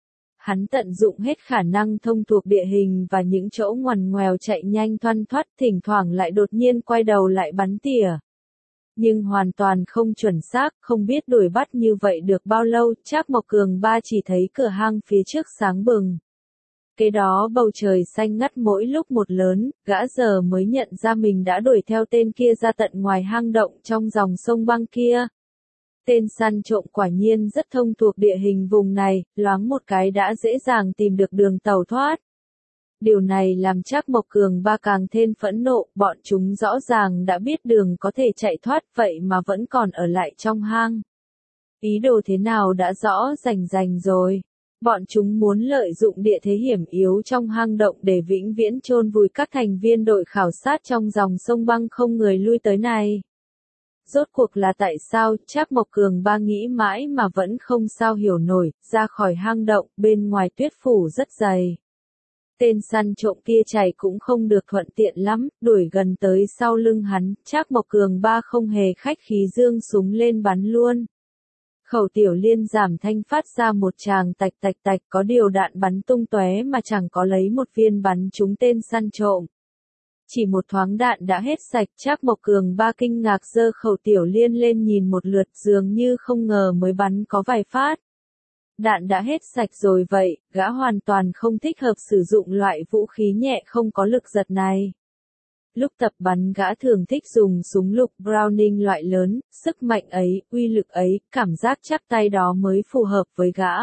Hắn tận dụng hết khả năng thông thuộc địa hình và những chỗ ngoằn ngoèo chạy nhanh thoăn thoắt, thỉnh thoảng lại đột nhiên quay đầu lại bắn tỉa. Nhưng hoàn toàn không chuẩn xác, không biết đuổi bắt như vậy được bao lâu, Trác Mộc Cường Ba chỉ thấy cửa hang phía trước sáng bừng. Kế đó bầu trời xanh ngắt mỗi lúc một lớn, gã giờ mới nhận ra mình đã đuổi theo tên kia ra tận ngoài hang động trong dòng sông băng kia. Tên săn trộm quả nhiên rất thông thuộc địa hình vùng này, loáng một cái đã dễ dàng tìm được đường tẩu thoát. Điều này làm Trác Mộc Cường Ba càng thêm phẫn nộ, bọn chúng rõ ràng đã biết đường có thể chạy thoát vậy mà vẫn còn ở lại trong hang. Ý đồ thế nào đã rõ rành rành rồi. Bọn chúng muốn lợi dụng địa thế hiểm yếu trong hang động để vĩnh viễn chôn vùi các thành viên đội khảo sát trong dòng sông băng không người lui tới này. Rốt cuộc là tại sao, Trác Mộc Cường Ba nghĩ mãi mà vẫn không sao hiểu nổi, ra khỏi hang động, bên ngoài tuyết phủ rất dày. Tên săn trộm kia chạy cũng không được thuận tiện lắm, đuổi gần tới sau lưng hắn, Trác Mộc Cường Ba không hề khách khí giương súng lên bắn luôn. Khẩu tiểu liên giảm thanh phát ra một tràng tạch tạch tạch, có điều đạn bắn tung tóe mà chẳng có lấy một viên bắn trúng tên săn trộm. Chỉ một thoáng đạn đã hết sạch, Trác Mộc Cường Ba kinh ngạc giơ khẩu tiểu liên lên nhìn một lượt, dường như không ngờ mới bắn có vài phát. Đạn đã hết sạch rồi vậy, gã hoàn toàn không thích hợp sử dụng loại vũ khí nhẹ không có lực giật này. Lúc tập bắn gã thường thích dùng súng lục Browning loại lớn, sức mạnh ấy, uy lực ấy, cảm giác chắc tay đó mới phù hợp với gã.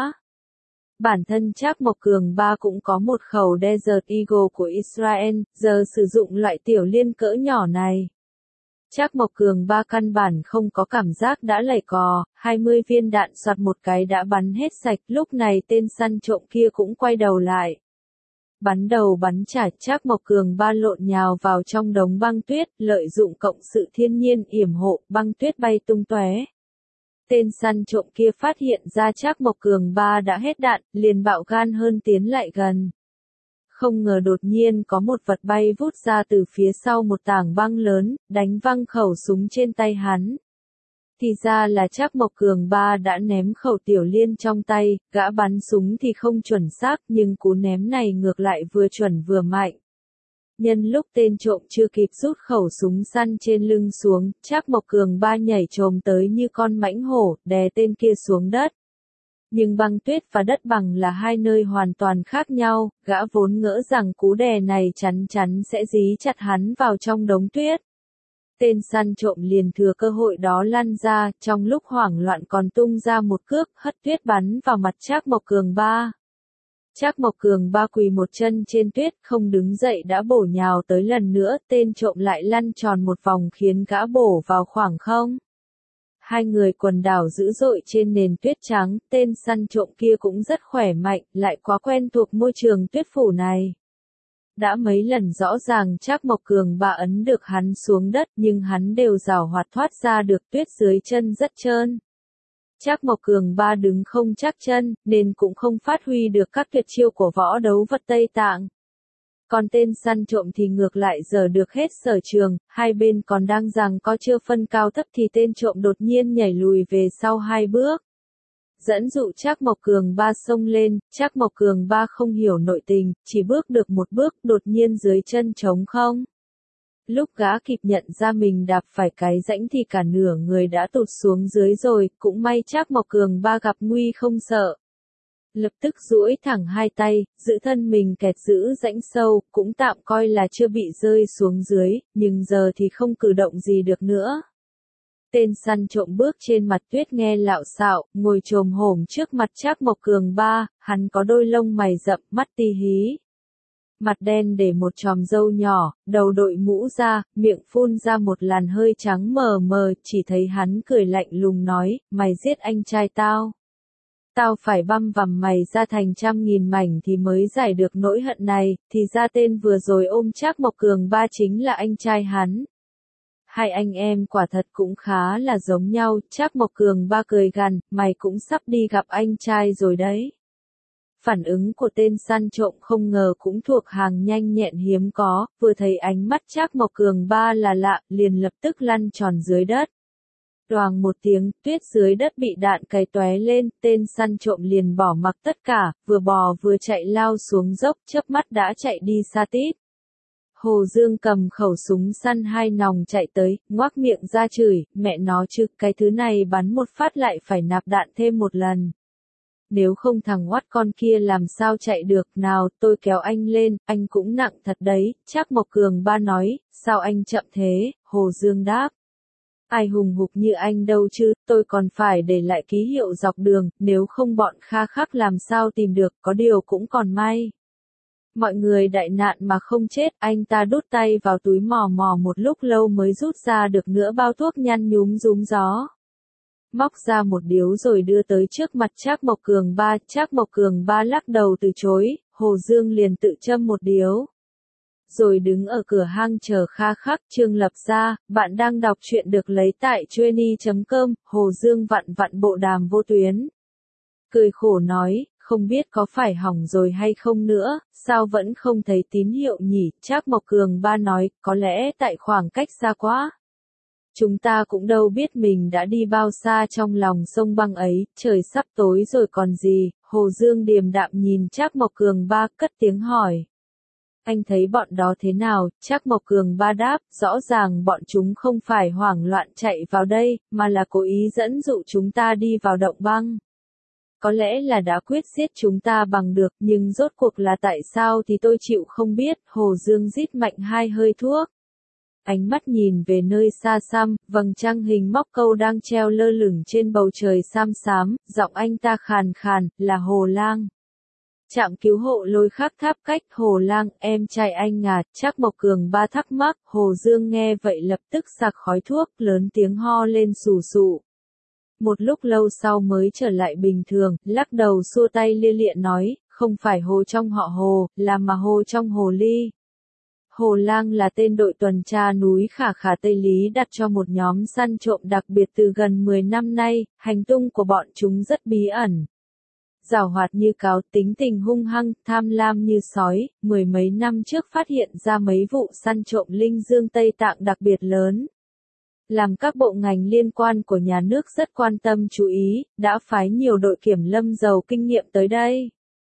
Bản thân Trác Mộc Cường Ba cũng có một khẩu Desert Eagle của Israel, giờ sử dụng loại tiểu liên cỡ nhỏ này. Trác Mộc Cường Ba căn bản không có cảm giác đã lầy cò, 20 viên đạn soạt một cái đã bắn hết sạch, lúc này tên săn trộm kia cũng quay đầu lại. Bắn đầu bắn trả, Trác Mộc Cường Ba lộn nhào vào trong đống băng tuyết, lợi dụng cộng sự thiên nhiên yểm hộ, băng tuyết bay tung tóe. Tên săn trộm kia phát hiện ra Trác Mộc Cường Ba đã hết đạn, liền bạo gan hơn tiến lại gần. Không ngờ đột nhiên có một vật bay vút ra từ phía sau một tảng băng lớn, đánh văng khẩu súng trên tay hắn. Thì ra là Trác Mộc Cường Ba đã ném khẩu tiểu liên trong tay, gã bắn súng thì không chuẩn xác nhưng cú ném này ngược lại vừa chuẩn vừa mạnh. Nhân lúc tên trộm chưa kịp rút khẩu súng săn trên lưng xuống, Trác Mộc Cường Ba nhảy chồm tới như con mãnh hổ, đè tên kia xuống đất. Nhưng băng tuyết và đất bằng là hai nơi hoàn toàn khác nhau, gã vốn ngỡ rằng cú đè này chắn chắn sẽ dí chặt hắn vào trong đống tuyết. Tên săn trộm liền thừa cơ hội đó lăn ra, trong lúc hoảng loạn còn tung ra một cước, hất tuyết bắn vào mặt Trác Mộc Cường Ba. Trác Mộc Cường Ba quỳ một chân trên tuyết, không đứng dậy đã bổ nhào tới lần nữa, tên trộm lại lăn tròn một vòng khiến gã bổ vào khoảng không. Hai người quần đảo dữ dội trên nền tuyết trắng, tên săn trộm kia cũng rất khỏe mạnh, lại quá quen thuộc môi trường tuyết phủ này. Đã mấy lần rõ ràng Trác Mộc Cường Ba ấn được hắn xuống đất nhưng hắn đều giảo hoạt thoát ra được, tuyết dưới chân rất trơn. Trác Mộc Cường Ba đứng không chắc chân, nên cũng không phát huy được các tuyệt chiêu của võ đấu vật Tây Tạng. Còn tên săn trộm thì ngược lại giờ được hết sở trường, hai bên còn đang giằng co chưa phân cao thấp thì tên trộm đột nhiên nhảy lùi về sau hai bước. dẫn dụ Trác Mộc Cường Ba xông lên. Trác Mộc Cường Ba không hiểu nội tình, chỉ bước được một bước, đột nhiên dưới chân trống không. Lúc gã kịp nhận ra mình đạp phải cái rãnh thì cả nửa người đã tụt xuống dưới rồi, cũng may Trác Mộc Cường Ba gặp nguy không sợ. Lập tức duỗi thẳng hai tay, giữ thân mình kẹt giữ rãnh sâu, cũng tạm coi là chưa bị rơi xuống dưới, nhưng giờ thì không cử động gì được nữa. Tên săn trộm bước trên mặt tuyết nghe lạo xạo, ngồi chồm hổm trước mặt Trác Mộc Cường Ba, hắn có đôi lông mày rậm, mắt ti hí. Mặt đen để một chòm râu nhỏ, đầu đội mũ ra, miệng phun ra một làn hơi trắng mờ mờ, chỉ thấy hắn cười lạnh lùng nói, mày giết anh trai tao. Tao phải băm vằm mày ra thành trăm nghìn mảnh thì mới giải được nỗi hận này, thì ra tên vừa rồi ôm Trác Mộc Cường Ba chính là anh trai hắn. Hai anh em quả thật cũng khá là giống nhau, Trác Mộc Cường Ba cười gằn, mày cũng sắp đi gặp anh trai rồi đấy. Phản ứng của tên săn trộm không ngờ cũng thuộc hàng nhanh nhẹn hiếm có, vừa thấy ánh mắt Trác Mộc Cường Ba là lạ, liền lập tức lăn tròn dưới đất. Đoàng một tiếng, tuyết dưới đất bị đạn cày tóe lên, tên săn trộm liền bỏ mặc tất cả, vừa bò vừa chạy lao xuống dốc, chớp mắt đã chạy đi xa tít. Hồ Dương cầm khẩu súng săn 2 nòng chạy tới, ngoác miệng ra chửi, mẹ nó chứ, cái thứ này bắn một phát lại phải nạp đạn thêm một lần. Nếu không thằng oắt con kia làm sao chạy được, nào, tôi kéo anh lên, anh cũng nặng thật đấy, Trác Mộc Cường Ba nói, sao anh chậm thế, Hồ Dương đáp. Ai hùng hục như anh đâu chứ, tôi còn phải để lại ký hiệu dọc đường, nếu không bọn Kha Khắc làm sao tìm được, có điều cũng còn may. Mọi người đại nạn mà không chết, anh ta đút tay vào túi mò mò một lúc lâu mới rút ra được nửa bao thuốc nhăn nhúm rúm gió. Móc ra một điếu rồi đưa tới trước mặt Trác Mộc Cường Ba, Trác Mộc Cường Ba lắc đầu từ chối, Hồ Dương liền tự châm một điếu. Rồi đứng ở cửa hang chờ Kha Khắc. Trương Lập Gia, bạn đang đọc truyện được lấy tại Trueny.com, Hồ Dương vặn vặn bộ đàm vô tuyến. Cười khổ nói, không biết có phải hỏng rồi hay không nữa, sao vẫn không thấy tín hiệu nhỉ, Trác Mộc Cường Ba nói, có lẽ tại khoảng cách xa quá. Chúng ta cũng đâu biết mình đã đi bao xa trong lòng sông băng ấy, trời sắp tối rồi còn gì, Hồ Dương điềm đạm nhìn Trác Mộc Cường Ba cất tiếng hỏi. Anh thấy bọn đó thế nào, Trác Mộc Cường Ba đáp, rõ ràng bọn chúng không phải hoảng loạn chạy vào đây, mà là cố ý dẫn dụ chúng ta đi vào động băng. Có lẽ là đã quyết giết chúng ta bằng được, nhưng rốt cuộc là tại sao thì tôi chịu không biết, Hồ Dương rít mạnh 2 hơi thuốc. Ánh mắt nhìn về nơi xa xăm, vầng trăng hình móc câu đang treo lơ lửng trên bầu trời xám xám, giọng anh ta khàn khàn, là Hồ Lang. Trạm cứu hộ Lôi Khắc Tháp cách, Hồ Lang, em trai anh à, Trác Mộc Cường Ba thắc mắc, Hồ Dương nghe vậy lập tức sặc khói thuốc, lớn tiếng ho lên sù sụ. Một lúc lâu sau mới trở lại bình thường, lắc đầu xua tay lia lịa nói, không phải Hồ trong họ Hồ, là mà Hồ trong Hồ Ly. Hồ Lang là tên đội tuần tra núi Khả Khả Tây Lý đặt cho một nhóm săn trộm đặc biệt từ gần 10 năm nay, hành tung của bọn chúng rất bí ẩn. Giảo hoạt như cáo, tính tình hung hăng, tham lam như sói, 10 mấy năm trước phát hiện ra mấy vụ săn trộm linh dương Tây Tạng đặc biệt lớn. Làm các bộ ngành liên quan của nhà nước rất quan tâm chú ý, đã phái nhiều đội kiểm lâm giàu kinh nghiệm tới đây.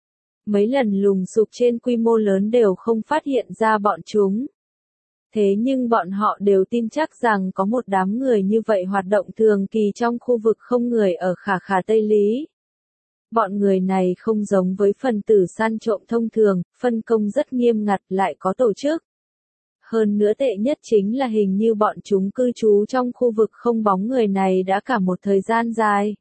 Mấy lần lùng sục trên quy mô lớn đều không phát hiện ra bọn chúng. Thế nhưng bọn họ đều tin chắc rằng có một đám người như vậy hoạt động thường kỳ trong khu vực không người ở Khả Khả Tây Lý. Bọn người này không giống với phần tử săn trộm thông thường, phân công rất nghiêm ngặt lại có tổ chức. Hơn nữa tệ nhất chính là hình như bọn chúng cư trú trong khu vực không bóng người này đã cả một thời gian dài.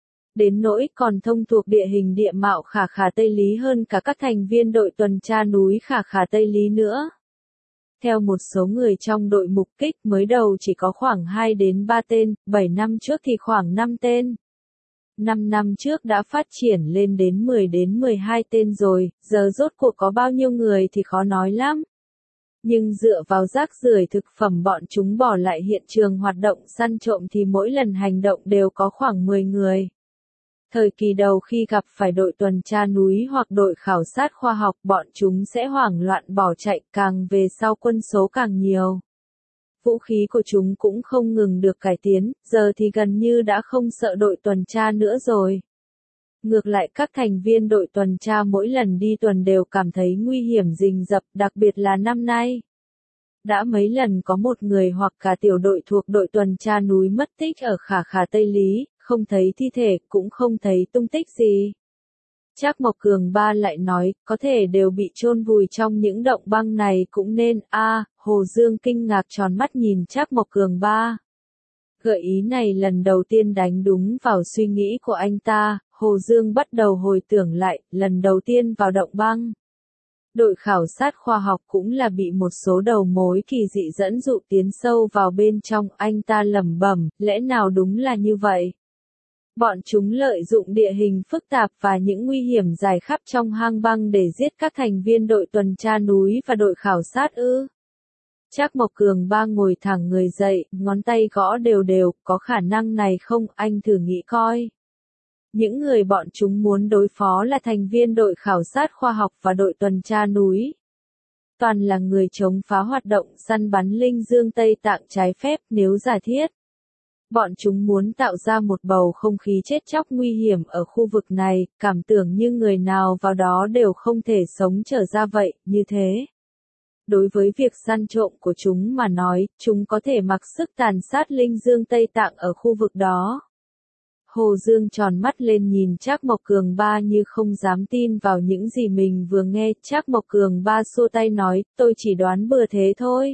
Đến nỗi còn thông thuộc địa hình địa mạo Khả Khả Tây Lý hơn cả các thành viên đội tuần tra núi Khả Khả Tây Lý nữa. Theo một số người trong đội mục kích mới đầu chỉ có khoảng 2 đến 3 tên, 7 năm trước thì khoảng 5 tên. 5 năm trước đã phát triển lên đến 10 đến 12 tên rồi, giờ rốt cuộc có bao nhiêu người thì khó nói lắm. Nhưng dựa vào rác rưởi thực phẩm bọn chúng bỏ lại hiện trường hoạt động săn trộm thì mỗi lần hành động đều có khoảng 10 người. Thời kỳ đầu khi gặp phải đội tuần tra núi hoặc đội khảo sát khoa học bọn chúng sẽ hoảng loạn bỏ chạy, càng về sau quân số càng nhiều. Vũ khí của chúng cũng không ngừng được cải tiến, giờ thì gần như đã không sợ đội tuần tra nữa rồi. Ngược lại các thành viên đội tuần tra mỗi lần đi tuần đều cảm thấy nguy hiểm rình rập, đặc biệt là năm nay. Đã mấy lần có một người hoặc cả tiểu đội thuộc đội tuần tra núi mất tích ở Khả Khả Tây Lý, không thấy thi thể, cũng không thấy tung tích gì. Trác Mộc Cường Ba lại nói, có thể đều bị chôn vùi trong những động băng này cũng nên, Hồ Dương kinh ngạc tròn mắt nhìn Trác Mộc Cường Ba. Gợi ý này lần đầu tiên đánh đúng vào suy nghĩ của anh ta, Hồ Dương bắt đầu hồi tưởng lại, lần đầu tiên vào động băng. Đội khảo sát khoa học cũng là bị một số đầu mối kỳ dị dẫn dụ tiến sâu vào bên trong, anh ta lẩm bẩm, lẽ nào đúng là như vậy? Bọn chúng lợi dụng địa hình phức tạp và những nguy hiểm dài khắp trong hang băng để giết các thành viên đội tuần tra núi và đội khảo sát ư? Trác Mộc Cường Ba ngồi thẳng người dậy, ngón tay gõ đều đều, có khả năng này không, anh thử nghĩ coi. Những người bọn chúng muốn đối phó là thành viên đội khảo sát khoa học và đội tuần tra núi. Toàn là người chống phá hoạt động săn bắn linh dương Tây Tạng trái phép nếu giả thiết. Bọn chúng muốn tạo ra một bầu không khí chết chóc nguy hiểm ở khu vực này, cảm tưởng như người nào vào đó đều không thể sống trở ra vậy, như thế. Đối với việc săn trộm của chúng mà nói, chúng có thể mặc sức tàn sát linh dương Tây Tạng ở khu vực đó. Hồ Dương tròn mắt lên nhìn Trác Mộc Cường Ba như không dám tin vào những gì mình vừa nghe. Trác Mộc Cường Ba xua tay nói, tôi chỉ đoán bừa thế thôi.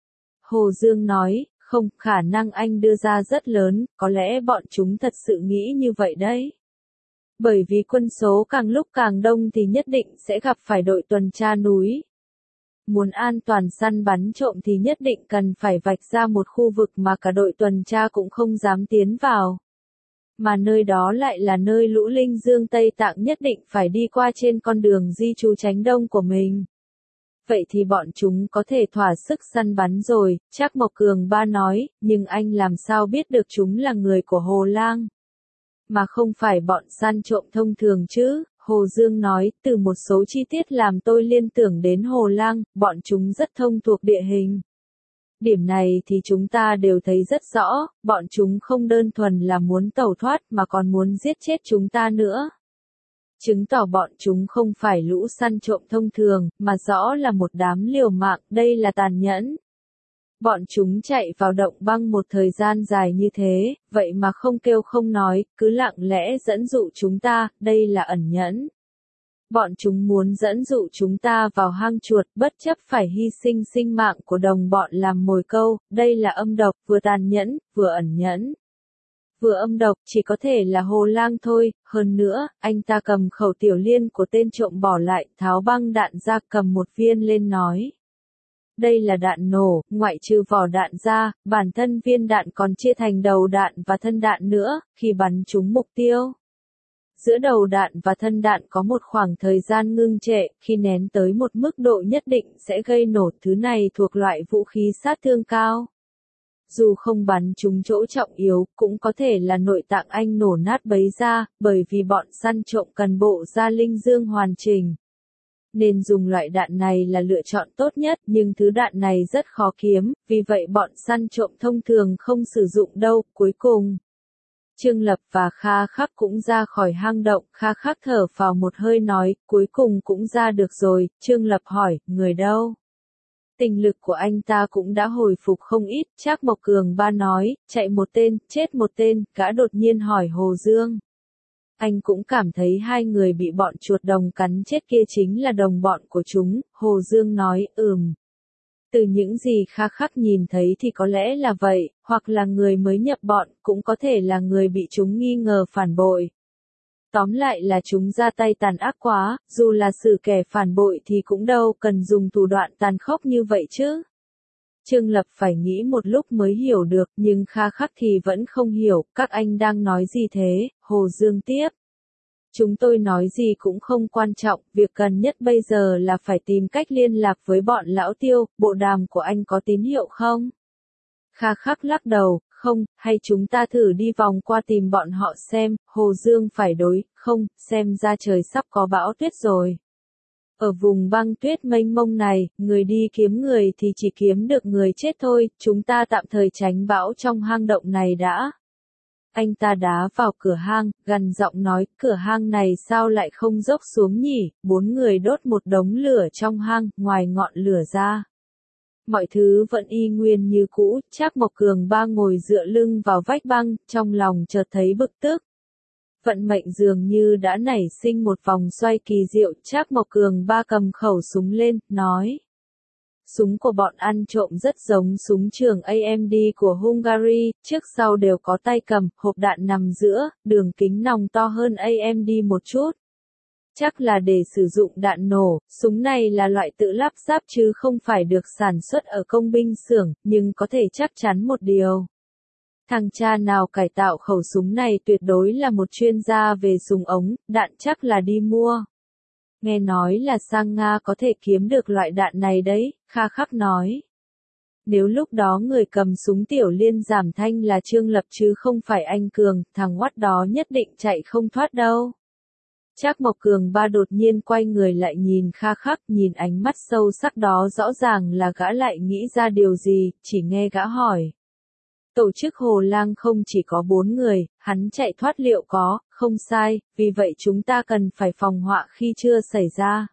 Hồ Dương nói, không, khả năng anh đưa ra rất lớn, có lẽ bọn chúng thật sự nghĩ như vậy đấy. Bởi vì quân số càng lúc càng đông thì nhất định sẽ gặp phải đội tuần tra núi. Muốn an toàn săn bắn trộm thì nhất định cần phải vạch ra một khu vực mà cả đội tuần tra cũng không dám tiến vào. Mà nơi đó lại là nơi lũ linh dương Tây Tạng nhất định phải đi qua trên con đường di trú tránh đông của mình. Vậy thì bọn chúng có thể thỏa sức săn bắn rồi, Trác Mộc Cường Ba nói, nhưng anh làm sao biết được chúng là người của Hồ Lang? Mà không phải bọn săn trộm thông thường chứ, Hồ Dương nói, từ một số chi tiết làm tôi liên tưởng đến Hồ Lang, bọn chúng rất thông thuộc địa hình. Điểm này thì chúng ta đều thấy rất rõ, bọn chúng không đơn thuần là muốn tẩu thoát mà còn muốn giết chết chúng ta nữa. Chứng tỏ bọn chúng không phải lũ săn trộm thông thường, mà rõ là một đám liều mạng, đây là tàn nhẫn. Bọn chúng chạy vào động băng một thời gian dài như thế, vậy mà không kêu không nói, cứ lặng lẽ dẫn dụ chúng ta, đây là ẩn nhẫn. Bọn chúng muốn dẫn dụ chúng ta vào hang chuột, bất chấp phải hy sinh sinh mạng của đồng bọn làm mồi câu, đây là âm độc, vừa tàn nhẫn, vừa ẩn nhẫn. Vừa âm độc, chỉ có thể là Hồ Lang thôi, hơn nữa, anh ta cầm khẩu tiểu liên của tên trộm bỏ lại, tháo băng đạn ra cầm một viên lên nói. Đây là đạn nổ, ngoại trừ vỏ đạn ra, bản thân viên đạn còn chia thành đầu đạn và thân đạn nữa, khi bắn trúng mục tiêu. Giữa đầu đạn và thân đạn có một khoảng thời gian ngưng trệ, khi nén tới một mức độ nhất định sẽ gây nổ, thứ này thuộc loại vũ khí sát thương cao. Dù không bắn trúng chỗ trọng yếu, cũng có thể là nội tạng anh nổ nát bấy ra, bởi vì bọn săn trộm cần bộ da linh dương hoàn chỉnh. Nên dùng loại đạn này là lựa chọn tốt nhất, nhưng thứ đạn này rất khó kiếm, vì vậy bọn săn trộm thông thường không sử dụng đâu. Cuối cùng, Trương Lập và Kha Khắc cũng ra khỏi hang động, Kha Khắc thở phào một hơi nói, cuối cùng cũng ra được rồi. Trương Lập hỏi, người đâu? Tình lực của anh ta cũng đã hồi phục không ít, Trác Mộc Cường Ba nói, chạy một tên, chết một tên, gã đột nhiên hỏi Hồ Dương. Anh cũng cảm thấy hai người bị bọn chuột đồng cắn chết kia chính là đồng bọn của chúng, Hồ Dương nói, Từ những gì Kha Khắc nhìn thấy thì có lẽ là vậy, hoặc là người mới nhập bọn, cũng có thể là người bị chúng nghi ngờ phản bội. Tóm lại là chúng ra tay tàn ác quá, dù là xử kẻ phản bội thì cũng đâu cần dùng thủ đoạn tàn khốc như vậy chứ. Trương Lập phải nghĩ một lúc mới hiểu được, nhưng Kha Khắc thì vẫn không hiểu, các anh đang nói gì thế, Hồ Dương tiếp. Chúng tôi nói gì cũng không quan trọng, việc cần nhất bây giờ là phải tìm cách liên lạc với bọn lão Tiêu, bộ đàm của anh có tín hiệu không? Kha Khắc lắc đầu, không, hay chúng ta thử đi vòng qua tìm bọn họ xem, Hồ Dương phải đối, không, xem ra trời sắp có bão tuyết rồi. Ở vùng băng tuyết mênh mông này, người đi kiếm người thì chỉ kiếm được người chết thôi, chúng ta tạm thời tránh bão trong hang động này đã. Anh ta đá vào cửa hang, gằn giọng nói, cửa hang này sao lại không dốc xuống nhỉ? 4 người đốt một đống lửa trong hang, ngoài ngọn lửa ra. Mọi thứ vẫn y nguyên như cũ, Trác Mộc Cường Ba ngồi dựa lưng vào vách băng, trong lòng chợt thấy bực tức. Vận mệnh dường như đã nảy sinh một vòng xoay kỳ diệu, Trác Mộc Cường Ba cầm khẩu súng lên, nói. Súng của bọn ăn trộm rất giống súng trường AMD của Hungary, trước sau đều có tay cầm, hộp đạn nằm giữa, đường kính nòng to hơn AMD một chút. Chắc là để sử dụng đạn nổ, súng này là loại tự lắp ráp chứ không phải được sản xuất ở công binh xưởng, nhưng có thể chắc chắn một điều. Thằng cha nào cải tạo khẩu súng này tuyệt đối là một chuyên gia về súng ống, đạn chắc là đi mua. Nghe nói là sang Nga có thể kiếm được loại đạn này đấy, Kha Khắc nói. Nếu lúc đó người cầm súng tiểu liên giảm thanh là Trương Lập chứ không phải anh Cường, thằng oắt đó nhất định chạy không thoát đâu. Trác Mộc Cường Ba đột nhiên quay người lại nhìn Kha Khắc, nhìn ánh mắt sâu sắc đó rõ ràng là gã lại nghĩ ra điều gì, chỉ nghe gã hỏi. Tổ chức Hồ Lang không chỉ có 4 người, hắn chạy thoát liệu có, không sai, vì vậy chúng ta cần phải phòng họa khi chưa xảy ra.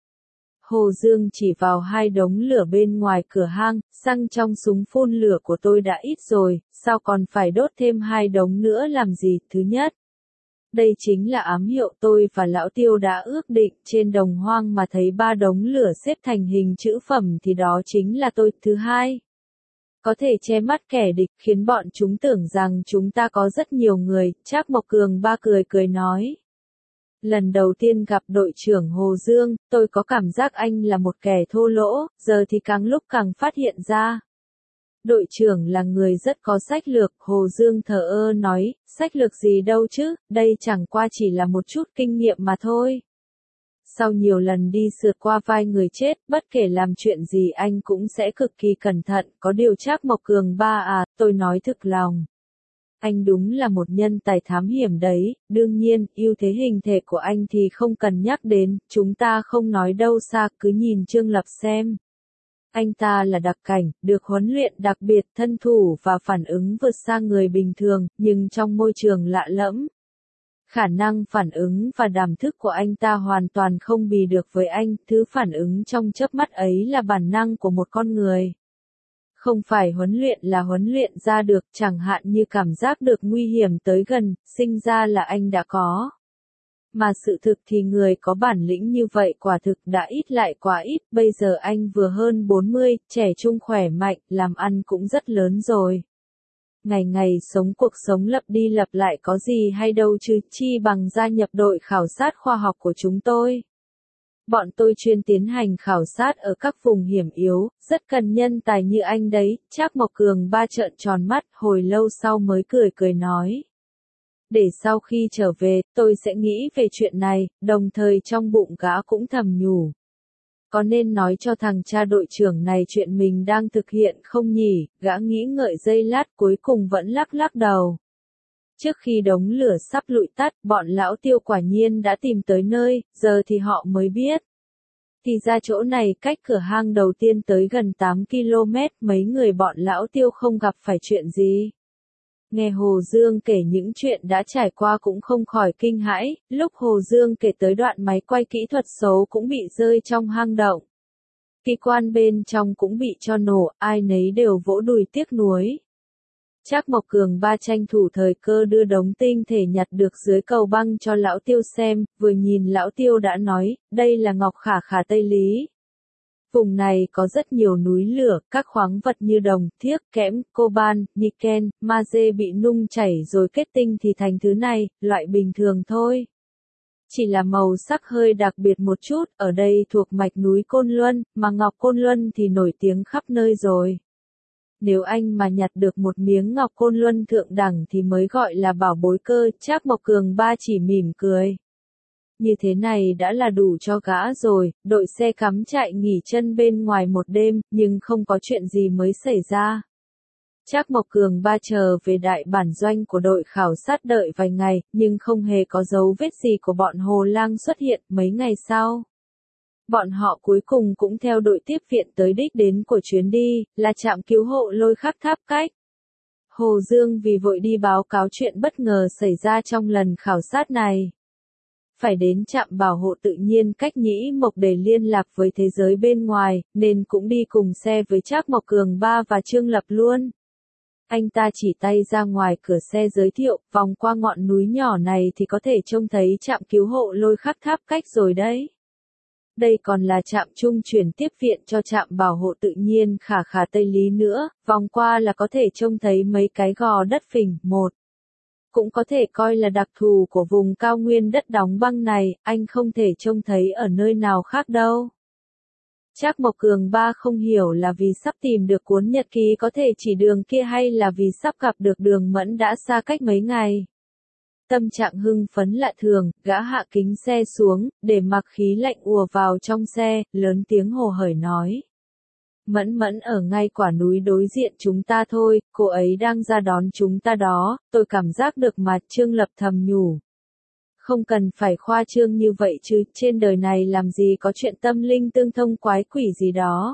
Hồ Dương chỉ vào 2 đống lửa bên ngoài cửa hang, xăng trong súng phun lửa của tôi đã ít rồi, sao còn phải đốt thêm 2 đống nữa làm gì? Thứ nhất, đây chính là ám hiệu tôi và Lão Tiêu đã ước định, trên đồng hoang mà thấy 3 đống lửa xếp thành hình chữ phẩm thì đó chính là tôi. Thứ hai, có thể che mắt kẻ địch khiến bọn chúng tưởng rằng chúng ta có rất nhiều người, Trác Mộc Cường Ba cười cười nói. Lần đầu tiên gặp đội trưởng Hồ Dương, tôi có cảm giác anh là một kẻ thô lỗ, giờ thì càng lúc càng phát hiện ra. Đội trưởng là người rất có sách lược, Hồ Dương thờ ơ nói, sách lược gì đâu chứ, đây chẳng qua chỉ là một chút kinh nghiệm mà thôi. Sau nhiều lần đi sượt qua vai người chết, bất kể làm chuyện gì anh cũng sẽ cực kỳ cẩn thận, có điều Trác Mộc Cường Ba à, tôi nói thực lòng. Anh đúng là một nhân tài thám hiểm đấy, đương nhiên, ưu thế hình thể của anh thì không cần nhắc đến, chúng ta không nói đâu xa, cứ nhìn Trương Lập xem. Anh ta là đặc cảnh, được huấn luyện đặc biệt, thân thủ và phản ứng vượt xa người bình thường, nhưng trong môi trường lạ lẫm. Khả năng phản ứng và đảm thức của anh ta hoàn toàn không bì được với anh, thứ phản ứng trong chớp mắt ấy là bản năng của một con người. Không phải huấn luyện là huấn luyện ra được, chẳng hạn như cảm giác được nguy hiểm tới gần, sinh ra là anh đã có. Mà sự thực thì người có bản lĩnh như vậy quả thực đã ít lại quá ít, bây giờ anh vừa hơn 40, trẻ trung khỏe mạnh, làm ăn cũng rất lớn rồi. Ngày ngày sống cuộc sống lặp đi lặp lại có gì hay đâu chứ, chi bằng gia nhập đội khảo sát khoa học của chúng tôi. Bọn tôi chuyên tiến hành khảo sát ở các vùng hiểm yếu, rất cần nhân tài như anh đấy, Trác Mộc Cường Ba trợn tròn mắt, hồi lâu sau mới cười cười nói. Để sau khi trở về, tôi sẽ nghĩ về chuyện này, đồng thời trong bụng gã cũng thầm nhủ. Có nên nói cho thằng cha đội trưởng này chuyện mình đang thực hiện không nhỉ, gã nghĩ ngợi giây lát cuối cùng vẫn lắc lắc đầu. Trước khi đống lửa sắp lụi tắt, bọn Lão Tiêu quả nhiên đã tìm tới nơi, giờ thì họ mới biết. Thì ra chỗ này cách cửa hang đầu tiên tới gần 8 km, mấy người bọn Lão Tiêu không gặp phải chuyện gì. Nghe Hồ Dương kể những chuyện đã trải qua cũng không khỏi kinh hãi, lúc Hồ Dương kể tới đoạn máy quay kỹ thuật số cũng bị rơi trong hang động. Kỳ quan bên trong cũng bị cho nổ, ai nấy đều vỗ đùi tiếc nuối. Trác Mộc Cường Ba tranh thủ thời cơ đưa đống tinh thể nhặt được dưới cầu băng cho Lão Tiêu xem, vừa nhìn Lão Tiêu đã nói, đây là Ngọc Khả Khả Tây Lý. Vùng này có rất nhiều núi lửa, các khoáng vật như đồng, thiếc, kẽm, coban, niken, magie bị nung chảy rồi kết tinh thì thành thứ này, loại bình thường thôi. Chỉ là màu sắc hơi đặc biệt một chút, ở đây thuộc mạch núi Côn Luân, mà Ngọc Côn Luân thì nổi tiếng khắp nơi rồi. Nếu anh mà nhặt được một miếng ngọc Côn Luân thượng đẳng thì mới gọi là bảo bối cơ, Trác Mộc Cường Ba chỉ mỉm cười. Như thế này đã là đủ cho gã rồi, đội xe cắm trại nghỉ chân bên ngoài một đêm, nhưng không có chuyện gì mới xảy ra. Trác Mộc Cường Ba chờ về đại bản doanh của đội khảo sát đợi vài ngày, nhưng không hề có dấu vết gì của bọn Hồ Lang xuất hiện. Mấy ngày sau, bọn họ cuối cùng cũng theo đội tiếp viện tới đích đến của chuyến đi, là trạm cứu hộ Lôi Khắc Tháp Cách. Hồ Dương vì vội đi báo cáo chuyện bất ngờ xảy ra trong lần khảo sát này. Phải đến trạm bảo hộ tự nhiên cách Nhĩ Mộc để liên lạc với thế giới bên ngoài, nên cũng đi cùng xe với Trác Mộc Cường Ba và Trương Lập luôn. Anh ta chỉ tay ra ngoài cửa xe giới thiệu, vòng qua ngọn núi nhỏ này thì có thể trông thấy trạm cứu hộ Lôi Khắc Tháp Cách rồi đấy. Đây còn là trạm trung chuyển tiếp viện cho trạm bảo hộ tự nhiên Khả Khả Tây Lý nữa, vòng qua là có thể trông thấy mấy cái gò đất phình, một. Cũng có thể coi là đặc thù của vùng cao nguyên đất đóng băng này, anh không thể trông thấy ở nơi nào khác đâu. Trác Mộc Cường Ba không hiểu là vì sắp tìm được cuốn nhật ký có thể chỉ đường kia hay là vì sắp gặp được Đường Mẫn đã xa cách mấy ngày. Tâm trạng hưng phấn lạ thường, gã hạ kính xe xuống, để mặc khí lạnh ùa vào trong xe, lớn tiếng hồ hởi nói. Mẫn Mẫn ở ngay quả núi đối diện chúng ta thôi, cô ấy đang ra đón chúng ta đó, tôi cảm giác được mà. Trương Lập thầm nhủ. Không cần phải khoa trương như vậy chứ, trên đời này làm gì có chuyện tâm linh tương thông quái quỷ gì đó.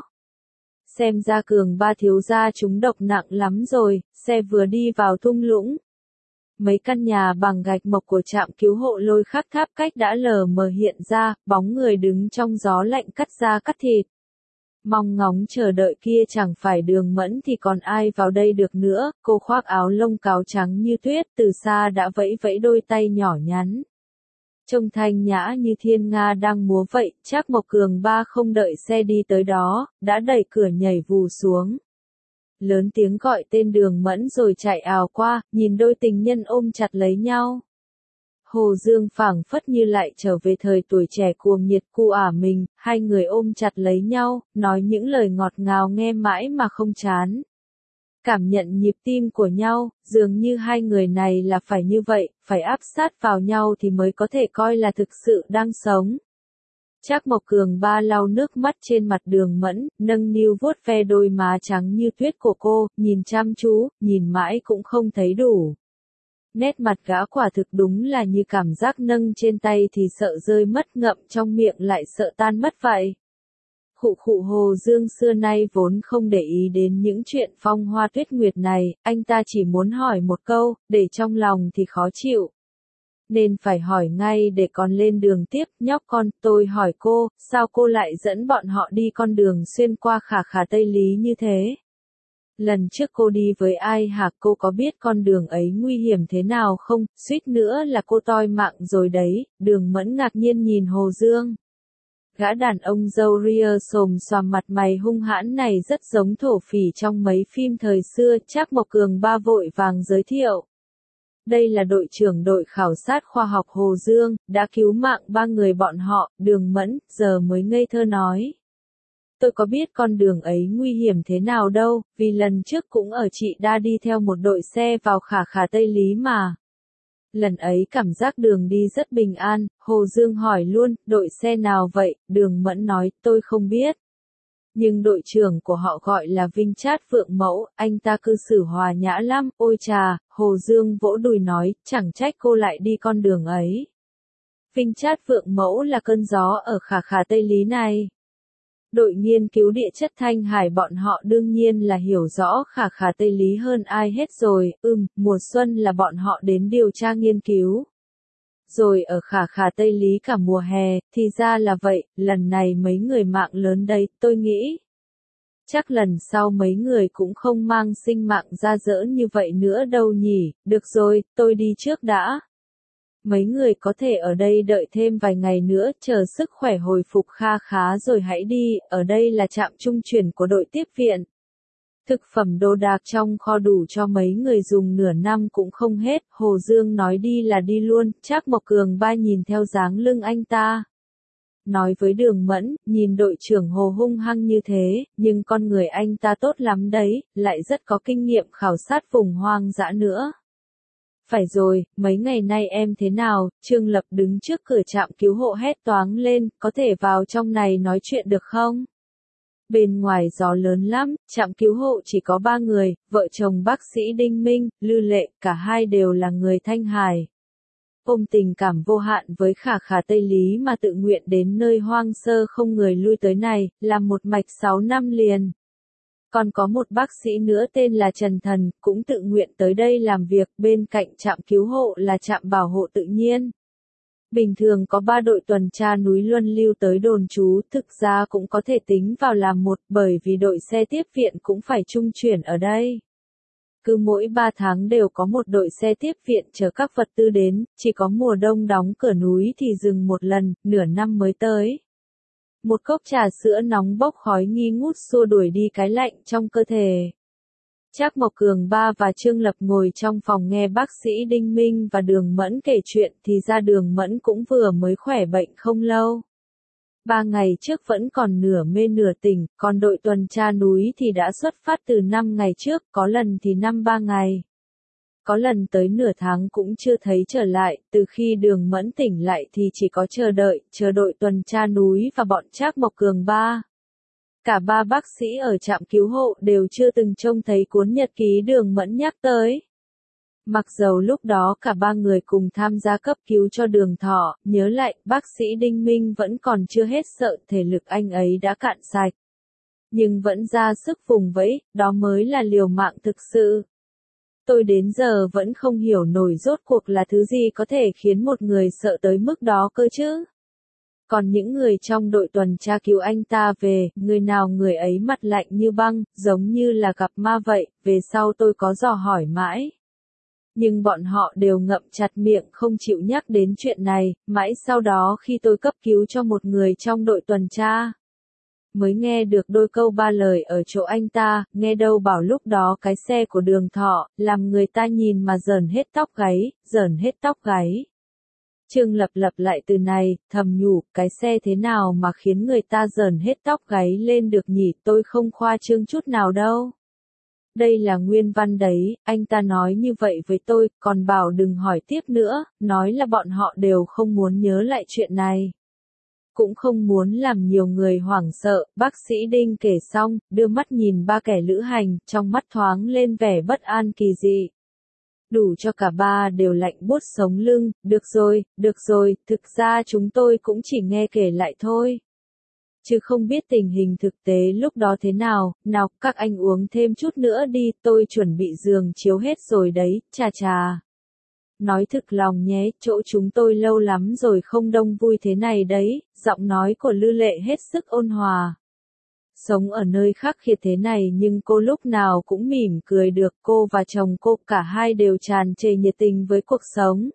Xem ra Cường Ba thiếu gia chúng độc nặng lắm rồi, xe vừa đi vào thung lũng. Mấy căn nhà bằng gạch mộc của trạm cứu hộ Lôi Khắc Tháp Cách đã lờ mờ hiện ra, bóng người đứng trong gió lạnh cắt da cắt thịt. Mong ngóng chờ đợi kia chẳng phải Đường Mẫn thì còn ai vào đây được nữa, cô khoác áo lông cáo trắng như tuyết từ xa đã vẫy vẫy đôi tay nhỏ nhắn. Trông thanh nhã như thiên nga đang múa vậy, Trác Mộc Cường Ba không đợi xe đi tới đó, đã đẩy cửa nhảy vù xuống. Lớn tiếng gọi tên Đường Mẫn rồi chạy ào qua, nhìn đôi tình nhân ôm chặt lấy nhau. Hồ Dương phảng phất như lại trở về thời tuổi trẻ cuồng nhiệt cu ả mình, hai người ôm chặt lấy nhau, nói những lời ngọt ngào nghe mãi mà không chán. Cảm nhận nhịp tim của nhau, dường như hai người này là phải như vậy, phải áp sát vào nhau thì mới có thể coi là thực sự đang sống. Trác Mộc Cường Ba lau nước mắt trên mặt Đường Mẫn, nâng niu vuốt ve đôi má trắng như tuyết của cô, nhìn chăm chú, nhìn mãi cũng không thấy đủ. Nét mặt gã quả thực đúng là như cảm giác nâng trên tay thì sợ rơi mất, ngậm trong miệng lại sợ tan mất vậy. Khụ khụ. Hồ Dương xưa nay vốn không để ý đến những chuyện phong hoa tuyết nguyệt này, anh ta chỉ muốn hỏi một câu, để trong lòng thì khó chịu. Nên phải hỏi ngay để còn lên đường tiếp. Nhóc con, tôi hỏi cô, sao cô lại dẫn bọn họ đi con đường xuyên qua Khả Khả Tây Lý như thế? Lần trước cô đi với ai hả? Cô có biết con đường ấy nguy hiểm thế nào không? Suýt nữa là cô toi mạng rồi đấy. Đường Mẫn ngạc nhiên nhìn Hồ Dương. Gã đàn ông râu ria xồm xoàm mặt mày hung hãn này rất giống thổ phỉ trong mấy phim thời xưa. Trác Mộc Cường Ba vội vàng giới thiệu. Đây là đội trưởng đội khảo sát khoa học Hồ Dương, đã cứu mạng ba người bọn họ. Đường Mẫn giờ mới ngây thơ nói. Tôi có biết con đường ấy nguy hiểm thế nào đâu, vì lần trước cũng ở chị đã đi theo một đội xe vào Khả Khả Tây Lý mà. Lần ấy cảm giác đường đi rất bình an. Hồ Dương hỏi luôn, đội xe nào vậy? Đường Mẫn nói, tôi không biết. Nhưng đội trưởng của họ gọi là Vinh Trát Phượng Mẫu, anh ta cư xử hòa nhã lắm. Ôi chà, Hồ Dương vỗ đùi nói, chẳng trách cô lại đi con đường ấy. Vinh Trát Phượng Mẫu là cơn gió ở Khả Khả Tây Lý này. Đội nghiên cứu địa chất Thanh Hải bọn họ đương nhiên là hiểu rõ Khả Khả Tây Lý hơn ai hết rồi. Mùa xuân là bọn họ đến điều tra nghiên cứu. Rồi ở Khả Khả Tây Lý cả mùa hè, thì ra là vậy, lần này mấy người mạng lớn đây, tôi nghĩ. Chắc lần sau mấy người cũng không mang sinh mạng ra giỡn như vậy nữa đâu nhỉ. Được rồi, tôi đi trước đã. Mấy người có thể ở đây đợi thêm vài ngày nữa, chờ sức khỏe hồi phục kha khá rồi hãy đi, ở đây là trạm trung chuyển của đội tiếp viện. Thực phẩm đồ đạc trong kho đủ cho mấy người dùng nửa năm cũng không hết. Hồ Dương nói đi là đi luôn. Trác Mộc Cường Ba nhìn theo dáng lưng anh ta. Nói với Đường Mẫn, nhìn đội trưởng Hồ hung hăng như thế, nhưng con người anh ta tốt lắm đấy, lại rất có kinh nghiệm khảo sát vùng hoang dã nữa. Phải rồi, mấy ngày nay em thế nào? Trương Lập đứng trước cửa trạm cứu hộ hét toáng lên, có thể vào trong này nói chuyện được không? Bên ngoài gió lớn lắm, trạm cứu hộ chỉ có 3 người, vợ chồng bác sĩ Đinh Minh, Lư Lệ, cả hai đều là người Thanh Hải. Ôm tình cảm vô hạn với Khả Khả Tây Lý mà tự nguyện đến nơi hoang sơ không người lui tới này, làm một mạch 6 năm liền. Còn có một bác sĩ nữa tên là Trần Thần, cũng tự nguyện tới đây làm việc, bên cạnh trạm cứu hộ là trạm bảo hộ tự nhiên. Bình thường có 3 đội tuần tra núi luân lưu tới đồn trú, thực ra cũng có thể tính vào làm một, bởi vì đội xe tiếp viện cũng phải trung chuyển ở đây. Cứ mỗi 3 tháng đều có một đội xe tiếp viện chở các vật tư đến, chỉ có mùa đông đóng cửa núi thì dừng một lần, nửa năm mới tới. Một cốc trà sữa nóng bốc khói nghi ngút xua đuổi đi cái lạnh trong cơ thể. Trác Mộc Cường Ba và Trương Lập ngồi trong phòng nghe bác sĩ Đinh Minh và Đường Mẫn kể chuyện thì ra Đường Mẫn cũng vừa mới khỏe bệnh không lâu. 3 ngày trước vẫn còn nửa mê nửa tỉnh, còn đội tuần tra núi thì đã xuất phát từ 5 ngày trước, có lần thì 3 ngày. Có lần tới nửa tháng cũng chưa thấy trở lại, từ khi Đường Mẫn tỉnh lại thì chỉ có chờ đội tuần tra núi và bọn Trác Mộc Cường Ba. Cả 3 bác sĩ ở trạm cứu hộ đều chưa từng trông thấy cuốn nhật ký Đường Mẫn nhắc tới. Mặc dầu lúc đó cả 3 người cùng tham gia cấp cứu cho Đường Thọ, nhớ lại, bác sĩ Đinh Minh vẫn còn chưa hết sợ, thể lực anh ấy đã cạn sạch. Nhưng vẫn ra sức vùng vẫy, đó mới là liều mạng thực sự. Tôi đến giờ vẫn không hiểu nổi rốt cuộc là thứ gì có thể khiến một người sợ tới mức đó cơ chứ. Còn những người trong đội tuần tra cứu anh ta về, người nào người ấy mặt lạnh như băng, giống như là gặp ma vậy, về sau tôi có dò hỏi mãi. Nhưng bọn họ đều ngậm chặt miệng không chịu nhắc đến chuyện này, mãi sau đó khi tôi cấp cứu cho một người trong đội tuần tra. Mới nghe được đôi câu ba lời ở chỗ anh ta, nghe đâu bảo lúc đó cái xe của Đường Thọ, làm người ta nhìn mà rờn hết tóc gáy. Trương Lập lặp lại từ này, thầm nhủ, cái xe thế nào mà khiến người ta rờn hết tóc gáy lên được nhỉ, tôi không khoa trương chút nào đâu. Đây là nguyên văn đấy, anh ta nói như vậy với tôi, còn bảo đừng hỏi tiếp nữa, nói là bọn họ đều không muốn nhớ lại chuyện này. Cũng không muốn làm nhiều người hoảng sợ, bác sĩ Đinh kể xong, đưa mắt nhìn 3 kẻ lữ hành, trong mắt thoáng lên vẻ bất an kỳ dị. Đủ cho cả 3 đều lạnh buốt sống lưng, được rồi, thực ra chúng tôi cũng chỉ nghe kể lại thôi. Chứ không biết tình hình thực tế lúc đó thế nào, nào, các anh uống thêm chút nữa đi, tôi chuẩn bị giường chiếu hết rồi đấy, chà. Nói thực lòng nhé, chỗ chúng tôi lâu lắm rồi không đông vui thế này đấy, giọng nói của Lư Lệ hết sức ôn hòa. Sống ở nơi khắc nghiệt thế này nhưng cô lúc nào cũng mỉm cười được, cô và chồng cô cả hai đều tràn trề nhiệt tình với cuộc sống.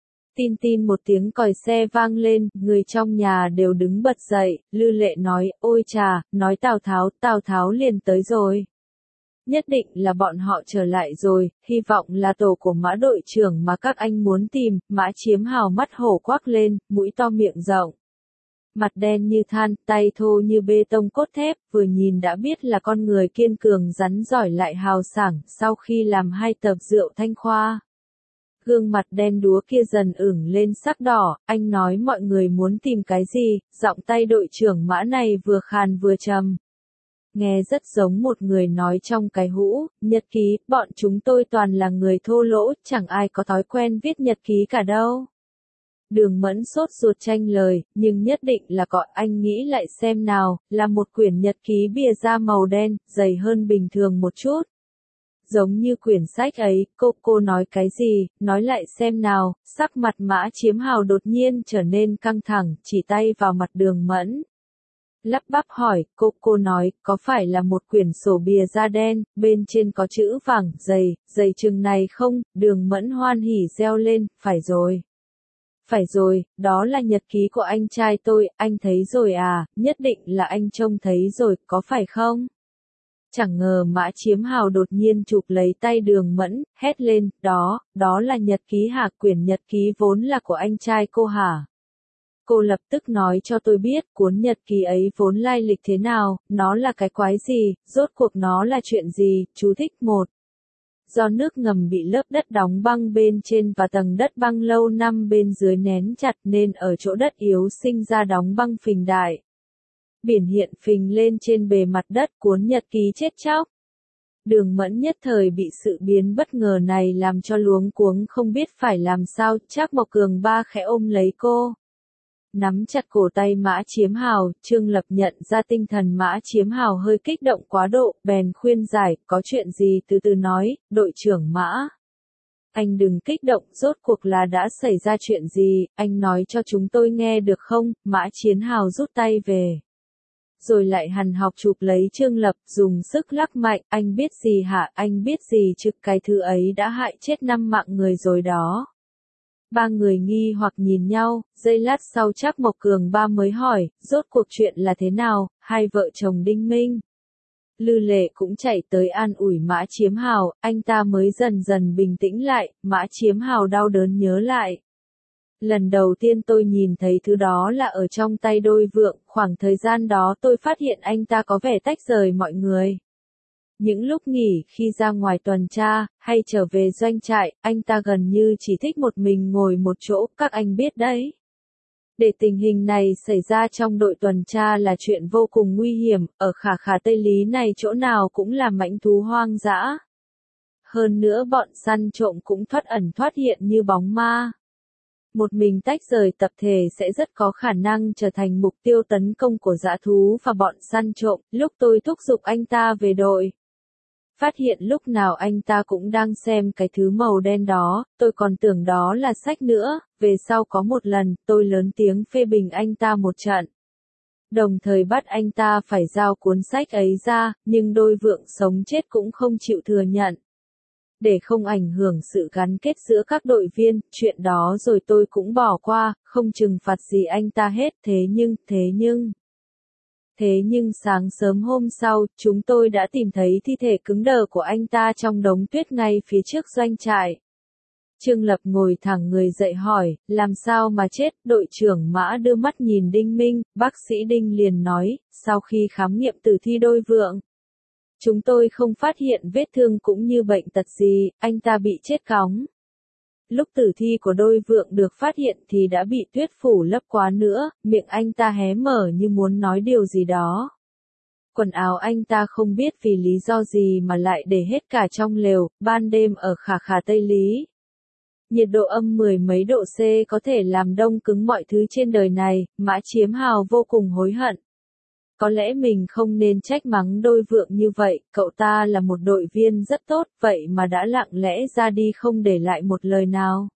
Tin một tiếng còi xe vang lên, người trong nhà đều đứng bật dậy, Lư Lệ nói, ôi chà, nói Tào Tháo liền tới rồi. Nhất định là bọn họ trở lại rồi, hy vọng là tổ của Mã đội trưởng mà các anh muốn tìm. Mã Chiếm Hào mắt hổ quắc lên, mũi to miệng rộng. Mặt đen như than, tay thô như bê tông cốt thép, vừa nhìn đã biết là con người kiên cường rắn giỏi lại hào sảng, sau khi làm 2 tập rượu Thanh Khoa. Gương mặt đen đúa kia dần ửng lên sắc đỏ, anh nói mọi người muốn tìm cái gì, giọng tay đội trưởng Mã này vừa khàn vừa trầm. Nghe rất giống một người nói trong cái hũ, nhật ký, bọn chúng tôi toàn là người thô lỗ, chẳng ai có thói quen viết nhật ký cả đâu. Đường Mẫn sốt ruột tranh lời, nhưng nhất định là có, anh nghĩ lại xem nào, là một quyển nhật ký bìa da màu đen, dày hơn bình thường một chút. Giống như quyển sách ấy, cô nói cái gì, nói lại xem nào, sắc mặt Mã Chiếm Hào đột nhiên trở nên căng thẳng, chỉ tay vào mặt Đường Mẫn. Lắp bắp hỏi, cô nói, có phải là một quyển sổ bìa da đen, bên trên có chữ vàng, dày chừng này không? Đường Mẫn hoan hỉ reo lên, phải rồi, đó là nhật ký của anh trai tôi, anh thấy rồi à, nhất định là anh trông thấy rồi, có phải không? Chẳng ngờ Mã Chiếm Hào đột nhiên chụp lấy tay Đường Mẫn, hét lên, đó là nhật ký hả, quyển nhật ký vốn là của anh trai cô hả? Cô lập tức nói cho tôi biết cuốn nhật ký ấy vốn lai lịch thế nào, nó là cái quái gì, rốt cuộc nó là chuyện gì, chú thích 1. Do nước ngầm bị lớp đất đóng băng bên trên và tầng đất băng lâu năm bên dưới nén chặt nên ở chỗ đất yếu sinh ra đóng băng phình đại. Biển hiện phình lên trên bề mặt đất, cuốn nhật ký chết chóc. Đường Mẫn nhất thời bị sự biến bất ngờ này làm cho luống cuống không biết phải làm sao, Trác Mộc Cường Ba khẽ ôm lấy cô. nắm chặt cổ tay Mã Chiếm Hào, Trương Lập nhận ra tinh thần Mã Chiếm Hào hơi kích động quá độ, bèn khuyên giải, có chuyện gì từ từ nói, đội trưởng Mã. Anh đừng kích động, rốt cuộc là đã xảy ra chuyện gì, anh nói cho chúng tôi nghe được không? Mã Chiến Hào rút tay về. Rồi lại hằn học chụp lấy Trương Lập, dùng sức lắc mạnh, anh biết gì hả, anh biết gì chứ, cái thứ ấy đã hại chết 5 mạng người rồi đó. Ba người nghi hoặc nhìn nhau, giây lát sau Trác Mộc Cường ba mới hỏi, rốt cuộc chuyện là thế nào, hai vợ chồng Đinh Minh. Lư Lệ cũng chạy tới an ủi Mã Chiếm Hào, anh ta mới dần dần bình tĩnh lại, Mã Chiếm Hào đau đớn nhớ lại. Lần đầu tiên tôi nhìn thấy thứ đó là ở trong tay Đôi Vượng, khoảng thời gian đó tôi phát hiện anh ta có vẻ tách rời mọi người. Những lúc nghỉ khi ra ngoài tuần tra, hay trở về doanh trại, anh ta gần như chỉ thích một mình ngồi một chỗ, các anh biết đấy. Để tình hình này xảy ra trong đội tuần tra là chuyện vô cùng nguy hiểm, ở Khả Khả Tây Lý này chỗ nào cũng là mãnh thú hoang dã. Hơn nữa bọn săn trộm cũng thoát ẩn thoát hiện như bóng ma. Một mình tách rời tập thể sẽ rất có khả năng trở thành mục tiêu tấn công của dã thú và bọn săn trộm, lúc tôi thúc giục anh ta về đội. Phát hiện lúc nào anh ta cũng đang xem cái thứ màu đen đó, tôi còn tưởng đó là sách nữa, về sau có một lần, tôi lớn tiếng phê bình anh ta một trận. Đồng thời bắt anh ta phải giao cuốn sách ấy ra, nhưng Đôi Vượng sống chết cũng không chịu thừa nhận. Để không ảnh hưởng sự gắn kết giữa các đội viên, chuyện đó rồi tôi cũng bỏ qua, không trừng phạt gì anh ta hết, Thế nhưng sáng sớm hôm sau, chúng tôi đã tìm thấy thi thể cứng đờ của anh ta trong đống tuyết ngay phía trước doanh trại. Trương Lập ngồi thẳng người dậy hỏi, làm sao mà chết, đội trưởng Mã đưa mắt nhìn Đinh Minh, bác sĩ Đinh liền nói, sau khi khám nghiệm tử thi Đôi Vượng. Chúng tôi không phát hiện vết thương cũng như bệnh tật gì, anh ta bị chết cóng. Lúc tử thi của Đôi Vượng được phát hiện thì đã bị tuyết phủ lấp quá nữa, miệng anh ta hé mở như muốn nói điều gì đó. Quần áo anh ta không biết vì lý do gì mà lại để hết cả trong lều, ban đêm ở Khả Khả Tây Lý. Nhiệt độ âm 10 mấy độ C có thể làm đông cứng mọi thứ trên đời này, Mã Chiếm Hào vô cùng hối hận. Có lẽ mình không nên trách mắng Đôi Vượng như vậy, cậu ta là một đội viên rất tốt, vậy mà đã lặng lẽ ra đi không để lại một lời nào.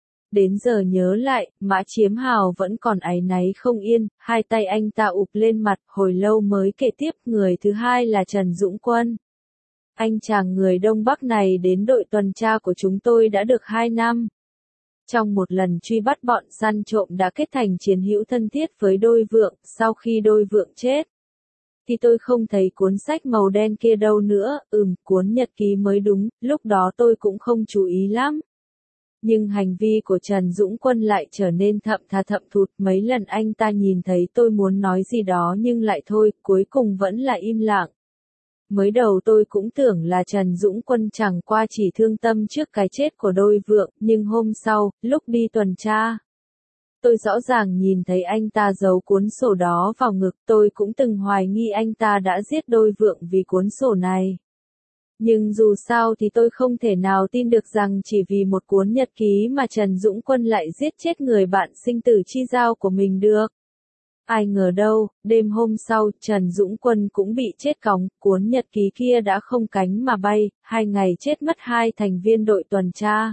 Đến giờ nhớ lại, Mã Chiếm Hào vẫn còn áy náy không yên, hai tay anh ta ụp lên mặt, hồi lâu mới kể tiếp, người thứ hai là Trần Dũng Quân. Anh chàng người Đông Bắc này đến đội tuần tra của chúng tôi đã được 2 năm. Trong một lần truy bắt bọn săn trộm đã kết thành chiến hữu thân thiết với Đôi Vượng, sau khi Đôi Vượng chết. Thì tôi không thấy cuốn sách màu đen kia đâu nữa, cuốn nhật ký mới đúng, lúc đó tôi cũng không chú ý lắm. Nhưng hành vi của Trần Dũng Quân lại trở nên thậm tha thậm thụt, mấy lần anh ta nhìn thấy tôi muốn nói gì đó nhưng lại thôi, cuối cùng vẫn là im lặng. Mới đầu tôi cũng tưởng là Trần Dũng Quân chẳng qua chỉ thương tâm trước cái chết của Đôi Vượng, nhưng hôm sau, lúc đi tuần tra, tôi rõ ràng nhìn thấy anh ta giấu cuốn sổ đó vào ngực, tôi cũng từng hoài nghi anh ta đã giết Đôi Vượng vì cuốn sổ này. Nhưng dù sao thì tôi không thể nào tin được rằng chỉ vì một cuốn nhật ký mà Trần Dũng Quân lại giết chết người bạn sinh tử chi giao của mình được. Ai ngờ đâu, đêm hôm sau, Trần Dũng Quân cũng bị chết cóng, cuốn nhật ký kia đã không cánh mà bay, 2 ngày chết mất 2 thành viên đội tuần tra.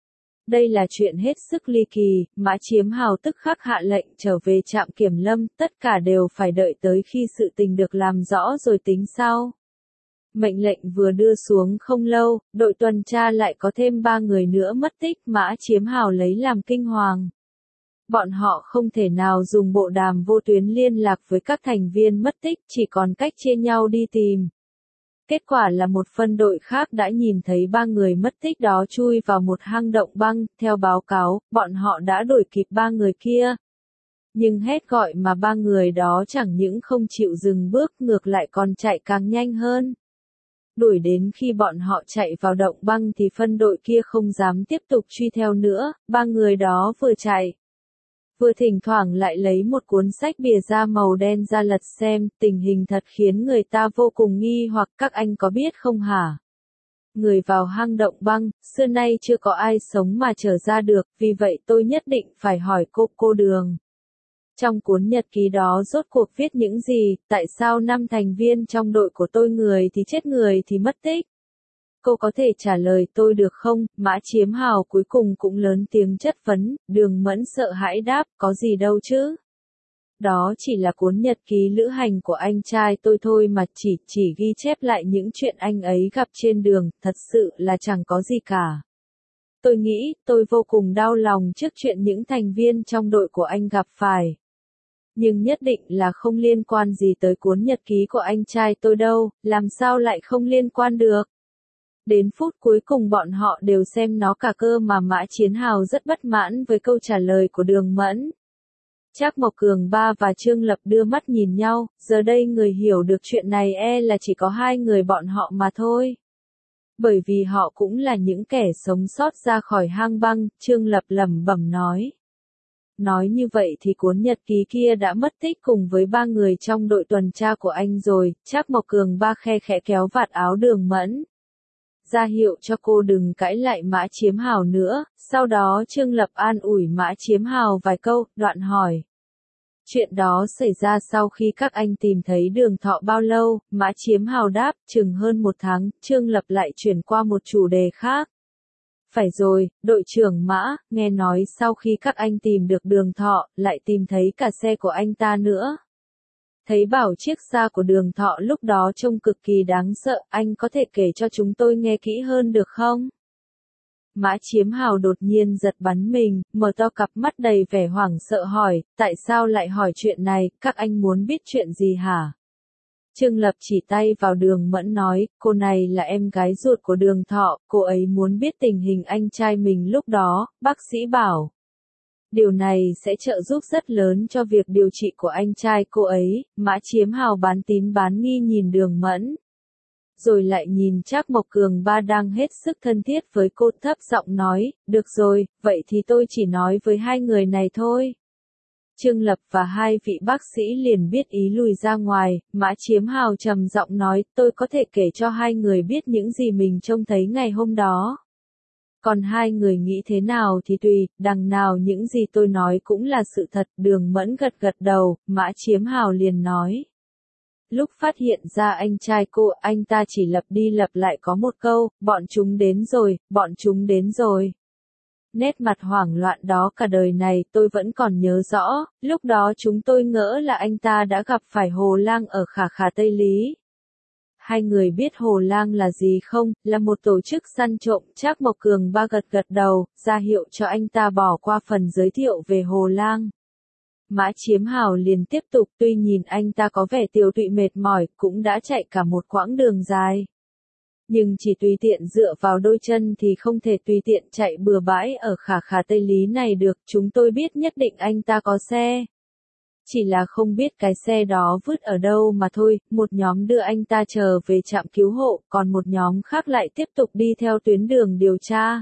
Đây là chuyện hết sức ly kỳ, Mã Chiếm Hào tức khắc hạ lệnh trở về trạm kiểm lâm, tất cả đều phải đợi tới khi sự tình được làm rõ rồi tính sau. Mệnh lệnh vừa đưa xuống không lâu, đội tuần tra lại có thêm 3 người nữa mất tích, Mã Chiếm Hào lấy làm kinh hoàng. Bọn họ không thể nào dùng bộ đàm vô tuyến liên lạc với các thành viên mất tích, chỉ còn cách chia nhau đi tìm. Kết quả là một phân đội khác đã nhìn thấy 3 người mất tích đó chui vào một hang động băng, theo báo cáo, bọn họ đã đuổi kịp 3 người kia. Nhưng hét gọi mà 3 người đó chẳng những không chịu dừng bước, ngược lại còn chạy càng nhanh hơn. Đuổi đến khi bọn họ chạy vào động băng thì phân đội kia không dám tiếp tục truy theo nữa, 3 người đó vừa chạy, vừa thỉnh thoảng lại lấy một cuốn sách bìa da màu đen ra lật xem, tình hình thật khiến người ta vô cùng nghi hoặc, các anh có biết không hả? Người vào hang động băng, xưa nay chưa có ai sống mà trở ra được, vì vậy tôi nhất định phải hỏi cô Đường. Trong cuốn nhật ký đó rốt cuộc viết những gì, tại sao 5 thành viên trong đội của tôi người thì chết người thì mất tích? Cô có thể trả lời tôi được không? Mã Chiếm Hào cuối cùng cũng lớn tiếng chất vấn, Đường Mẫn sợ hãi đáp, có gì đâu chứ? Đó chỉ là cuốn nhật ký lữ hành của anh trai tôi thôi mà chỉ ghi chép lại những chuyện anh ấy gặp trên đường, thật sự là chẳng có gì cả. Tôi nghĩ, tôi vô cùng đau lòng trước chuyện những thành viên trong đội của anh gặp phải. Nhưng nhất định là không liên quan gì tới cuốn nhật ký của anh trai tôi đâu, làm sao lại không liên quan được? Đến phút cuối cùng bọn họ đều xem nó cả cơ mà Mã Chiến Hào rất bất mãn với câu trả lời của Đường Mẫn. Trác Mộc Cường Ba và Trương Lập đưa mắt nhìn nhau, giờ đây người hiểu được chuyện này là chỉ có hai người bọn họ mà thôi. Bởi vì họ cũng là những kẻ sống sót ra khỏi hang băng, Trương Lập lẩm bẩm nói. Nói như vậy thì cuốn nhật ký kia đã mất tích cùng với 3 người trong đội tuần tra của anh rồi, Trác Mộc Cường Ba khe khẽ kéo vạt áo Đường Mẫn. Ra hiệu cho cô đừng cãi lại Mã Chiếm Hào nữa, sau đó Trương Lập an ủi Mã Chiếm Hào vài câu, đoạn hỏi. Chuyện đó xảy ra sau khi các anh tìm thấy Đường Thọ bao lâu? Mã Chiếm Hào đáp, chừng hơn 1 tháng, Trương Lập lại chuyển qua một chủ đề khác. Phải rồi, đội trưởng Mã, nghe nói sau khi các anh tìm được Đường Thọ, lại tìm thấy cả xe của anh ta nữa. Thấy bảo chiếc xa của Đường Thọ lúc đó trông cực kỳ đáng sợ, anh có thể kể cho chúng tôi nghe kỹ hơn được không? Mã Chiếm Hào đột nhiên giật bắn mình, mở to cặp mắt đầy vẻ hoảng sợ hỏi, tại sao lại hỏi chuyện này, các anh muốn biết chuyện gì hả? Trương Lập chỉ tay vào Đường Mẫn nói, cô này là em gái ruột của Đường Thọ, cô ấy muốn biết tình hình anh trai mình lúc đó, bác sĩ bảo. Điều này sẽ trợ giúp rất lớn cho việc điều trị của anh trai cô ấy, Mã Chiếm Hào bán tín bán nghi nhìn Đường Mẫn. Rồi lại nhìn Trác Mộc Cường Ba đang hết sức thân thiết với cô thấp giọng nói, được rồi, vậy thì tôi chỉ nói với hai người này thôi. Trương Lập và hai vị bác sĩ liền biết ý lùi ra ngoài, Mã Chiếm Hào trầm giọng nói, tôi có thể kể cho hai người biết những gì mình trông thấy ngày hôm đó. Còn hai người nghĩ thế nào thì tùy, đằng nào những gì tôi nói cũng là sự thật, Đường Mẫn gật gật đầu, Mã Chiếm Hào liền nói. Lúc phát hiện ra anh trai cô, anh ta chỉ lặp đi lặp lại có một câu, bọn chúng đến rồi, bọn chúng đến rồi. Nét mặt hoảng loạn đó cả đời này tôi vẫn còn nhớ rõ, lúc đó chúng tôi ngỡ là anh ta đã gặp phải Hồ Lang ở Khả Khả Tây Lý. Hai người biết Hồ Lang là gì không, là một tổ chức săn trộm, Trác Mộc Cường Ba gật gật đầu, ra hiệu cho anh ta bỏ qua phần giới thiệu về Hồ Lang. Mã Chiếm Hào liền tiếp tục, tuy nhìn anh ta có vẻ tiều tụy mệt mỏi, cũng đã chạy cả một quãng đường dài. Nhưng chỉ tùy tiện dựa vào đôi chân thì không thể tùy tiện chạy bừa bãi ở Khả Khả Tây Lý này được, chúng tôi biết nhất định anh ta có xe. Chỉ là không biết cái xe đó vứt ở đâu mà thôi, một nhóm đưa anh ta trở về trạm cứu hộ, còn một nhóm khác lại tiếp tục đi theo tuyến đường điều tra.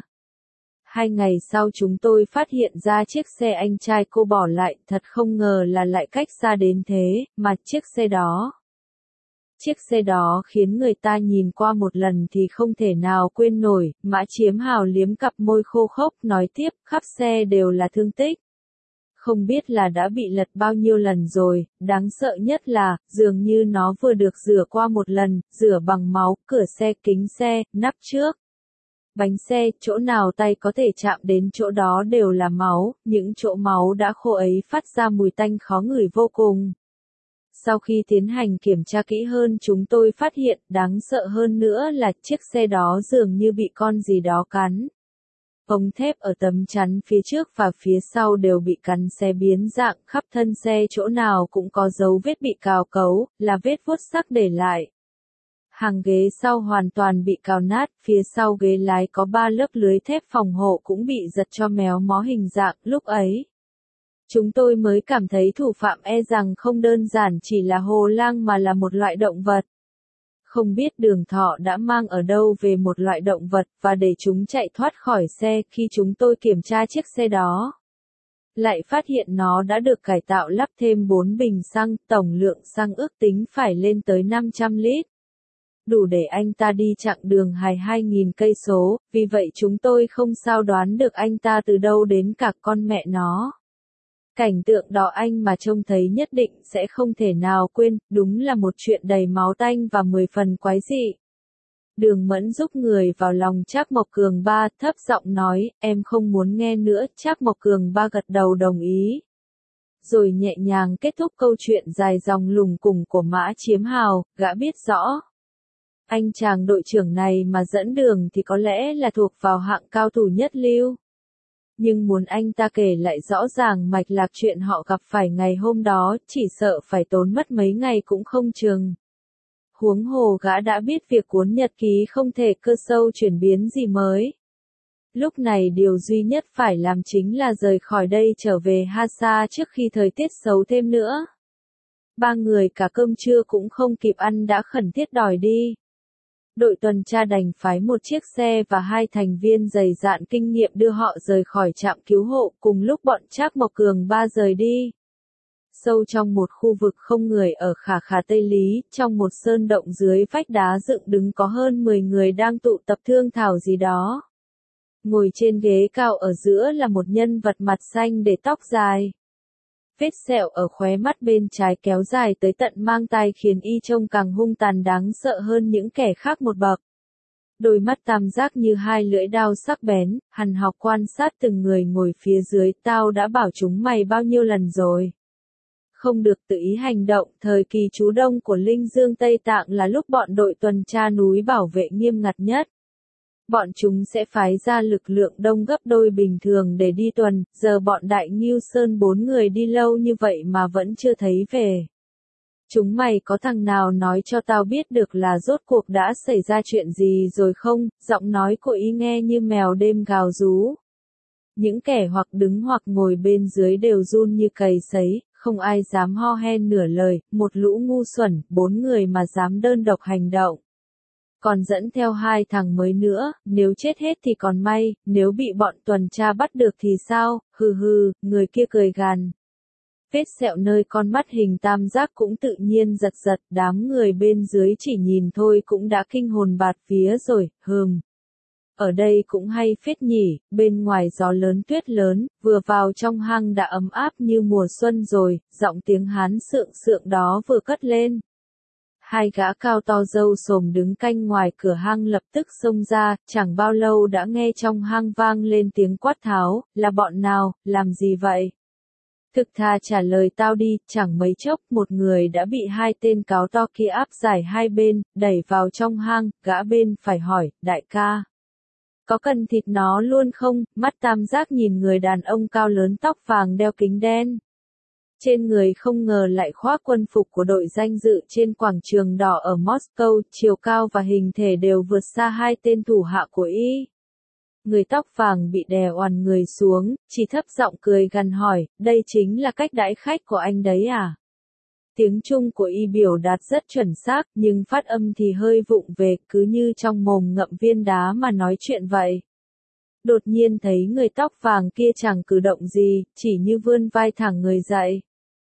2 ngày sau chúng tôi phát hiện ra chiếc xe anh trai cô bỏ lại, thật không ngờ là lại cách xa đến thế, mà chiếc xe đó khiến người ta nhìn qua một lần thì không thể nào quên nổi, Mã Chiếm Hào liếm cặp môi khô khốc nói tiếp, khắp xe đều là thương tích. Không biết là đã bị lật bao nhiêu lần rồi, đáng sợ nhất là, dường như nó vừa được rửa qua một lần, rửa bằng máu, cửa xe, kính xe, nắp trước. Bánh xe, chỗ nào tay có thể chạm đến chỗ đó đều là máu, những chỗ máu đã khô ấy phát ra mùi tanh khó ngửi vô cùng. Sau khi tiến hành kiểm tra kỹ hơn chúng tôi phát hiện, đáng sợ hơn nữa là chiếc xe đó dường như bị con gì đó cắn. Ống thép ở tấm chắn phía trước và phía sau đều bị cắn xé biến dạng, khắp thân xe chỗ nào cũng có dấu vết bị cào cấu, là vết vuốt sắc để lại. Hàng ghế sau hoàn toàn bị cào nát, phía sau ghế lái có 3 lớp lưới thép phòng hộ cũng bị giật cho méo mó hình dạng, lúc ấy. Chúng tôi mới cảm thấy thủ phạm rằng không đơn giản chỉ là Hồ Lang mà là một loại động vật. Không biết Đường Thọ đã mang ở đâu về một loại động vật và để chúng chạy thoát khỏi xe khi chúng tôi kiểm tra chiếc xe đó. Lại phát hiện nó đã được cải tạo lắp thêm 4 bình xăng, tổng lượng xăng ước tính phải lên tới 500 lít. Đủ để anh ta đi chặng đường hài 2.000 cây số, vì vậy chúng tôi không sao đoán được anh ta từ đâu đến cả con mẹ nó. Cảnh tượng đó anh mà trông thấy nhất định sẽ không thể nào quên, đúng là một chuyện đầy máu tanh và 10 phần quái dị. Đường Mẫn giúp người vào lòng Trác Mộc Cường Ba, thấp giọng nói, em không muốn nghe nữa. Trác Mộc Cường Ba gật đầu đồng ý. Rồi nhẹ nhàng kết thúc câu chuyện dài dòng lùng cùng của Mã Chiếm Hào, gã biết rõ. Anh chàng đội trưởng này mà dẫn đường thì có lẽ là thuộc vào hạng cao thủ nhất lưu. Nhưng muốn anh ta kể lại rõ ràng mạch lạc chuyện họ gặp phải ngày hôm đó, chỉ sợ phải tốn mất mấy ngày cũng không chừng. Huống hồ gã đã biết việc cuốn nhật ký không thể cơ sâu chuyển biến gì mới. Lúc này điều duy nhất phải làm chính là rời khỏi đây trở về Hasa trước khi thời tiết xấu thêm nữa. Ba người cả cơm trưa cũng không kịp ăn đã khẩn thiết đòi đi. Đội tuần tra đành phái một chiếc xe và 2 thành viên dày dạn kinh nghiệm đưa họ rời khỏi trạm cứu hộ, cùng lúc bọn Trác Mộc Cường Ba rời đi. Sâu trong một khu vực không người ở Khả Khả Tây Lý, trong một sơn động dưới vách đá dựng đứng có hơn 10 người đang tụ tập thương thảo gì đó. Ngồi trên ghế cao ở giữa là một nhân vật mặt xanh để tóc dài. Vết sẹo ở khóe mắt bên trái kéo dài tới tận mang tai khiến y trông càng hung tàn đáng sợ hơn những kẻ khác một bậc. Đôi mắt tam giác như 2 lưỡi dao sắc bén, hằn học quan sát từng người ngồi phía dưới. Tao đã bảo chúng mày bao nhiêu lần rồi. Không được tự ý hành động. Thời kỳ trú đông của Linh Dương Tây Tạng là lúc bọn đội tuần tra núi bảo vệ nghiêm ngặt nhất. Bọn chúng sẽ phái ra lực lượng đông gấp đôi bình thường để đi tuần, giờ bọn Đại Ngưu Sơn 4 người đi lâu như vậy mà vẫn chưa thấy về. Chúng mày có thằng nào nói cho tao biết được là rốt cuộc đã xảy ra chuyện gì rồi không? Giọng nói của y nghe như mèo đêm gào rú. Những kẻ hoặc đứng hoặc ngồi bên dưới đều run như cầy sấy, không ai dám ho hen nửa lời, một lũ ngu xuẩn, 4 người mà dám đơn độc hành động. Còn dẫn theo 2 thằng mới nữa, nếu chết hết thì còn may, nếu bị bọn tuần tra bắt được thì sao, hừ hừ, người kia cười gằn. Vết sẹo nơi con mắt hình tam giác cũng tự nhiên giật giật, đám người bên dưới chỉ nhìn thôi cũng đã kinh hồn bạt vía rồi, Ở đây cũng hay phết nhỉ, bên ngoài gió lớn tuyết lớn, vừa vào trong hang đã ấm áp như mùa xuân rồi, giọng tiếng Hán sượng sượng đó vừa cất lên. 2 gã cao to râu xồm đứng canh ngoài cửa hang lập tức xông ra, chẳng bao lâu đã nghe trong hang vang lên tiếng quát tháo, là bọn nào, làm gì vậy? Thực thà trả lời tao đi, chẳng mấy chốc một người đã bị 2 tên cáo to kia áp giải hai bên, đẩy vào trong hang, gã bên phải hỏi, đại ca. Có cần thịt nó luôn không? Mắt tam giác nhìn người đàn ông cao lớn tóc vàng đeo kính đen. Trên người không ngờ lại khoác quân phục của đội danh dự trên quảng trường đỏ ở Moscow, chiều cao và hình thể đều vượt xa 2 tên thủ hạ của y. Người tóc vàng bị đè oằn người xuống, chỉ thấp giọng cười gằn hỏi, đây chính là cách đãi khách của anh đấy à? Tiếng Trung của y biểu đạt rất chuẩn xác, nhưng phát âm thì hơi vụng về, cứ như trong mồm ngậm viên đá mà nói chuyện vậy. Đột nhiên thấy người tóc vàng kia chẳng cử động gì, chỉ như vươn vai thẳng người dậy.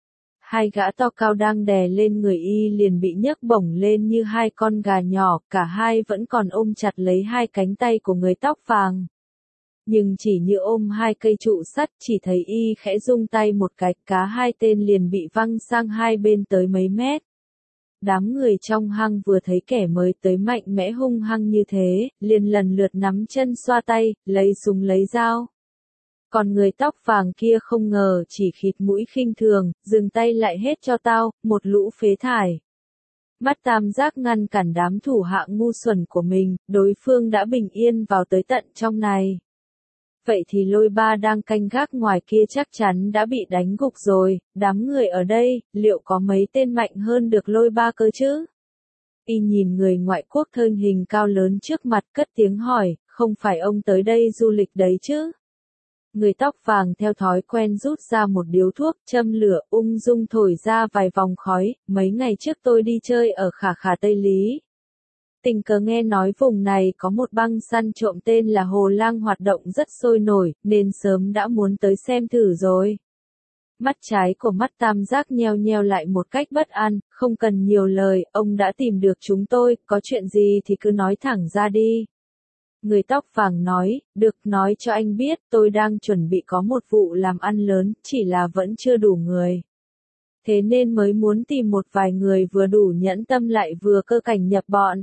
2 gã to cao đang đè lên người y liền bị nhấc bổng lên như 2 con gà nhỏ, cả hai vẫn còn ôm chặt lấy 2 cánh tay của người tóc vàng. Nhưng chỉ như ôm 2 cây trụ sắt, chỉ thấy y khẽ rung tay một cái, cả 2 tên liền bị văng sang hai bên tới mấy mét. Đám người trong hang vừa thấy kẻ mới tới mạnh mẽ hung hăng như thế, liền lần lượt nắm chân xoa tay, lấy súng lấy dao. Còn người tóc vàng kia không ngờ chỉ khịt mũi khinh thường, dừng tay lại hết cho tao, một lũ phế thải. Mắt tam giác ngăn cản đám thủ hạ ngu xuẩn của mình, đối phương đã bình yên vào tới tận trong này. Vậy thì Lôi Ba đang canh gác ngoài kia chắc chắn đã bị đánh gục rồi, đám người ở đây, liệu có mấy tên mạnh hơn được Lôi Ba cơ chứ? Y nhìn người ngoại quốc thân hình cao lớn trước mặt cất tiếng hỏi, không phải ông tới đây du lịch đấy chứ? Người tóc vàng theo thói quen rút ra một điếu thuốc, châm lửa, ung dung thổi ra vài vòng khói, mấy ngày trước tôi đi chơi ở Khả Khả Tây Lý. Tình cờ nghe nói vùng này có một băng săn trộm tên là Hồ Lang hoạt động rất sôi nổi, nên sớm đã muốn tới xem thử rồi. Mắt trái của mắt tam giác nheo nheo lại một cách bất an, không cần nhiều lời, ông đã tìm được chúng tôi, có chuyện gì thì cứ nói thẳng ra đi. Người tóc vàng nói, được, nói cho anh biết, tôi đang chuẩn bị có một vụ làm ăn lớn, chỉ là vẫn chưa đủ người. Thế nên mới muốn tìm một vài người vừa đủ nhẫn tâm lại vừa cơ cảnh nhập bọn.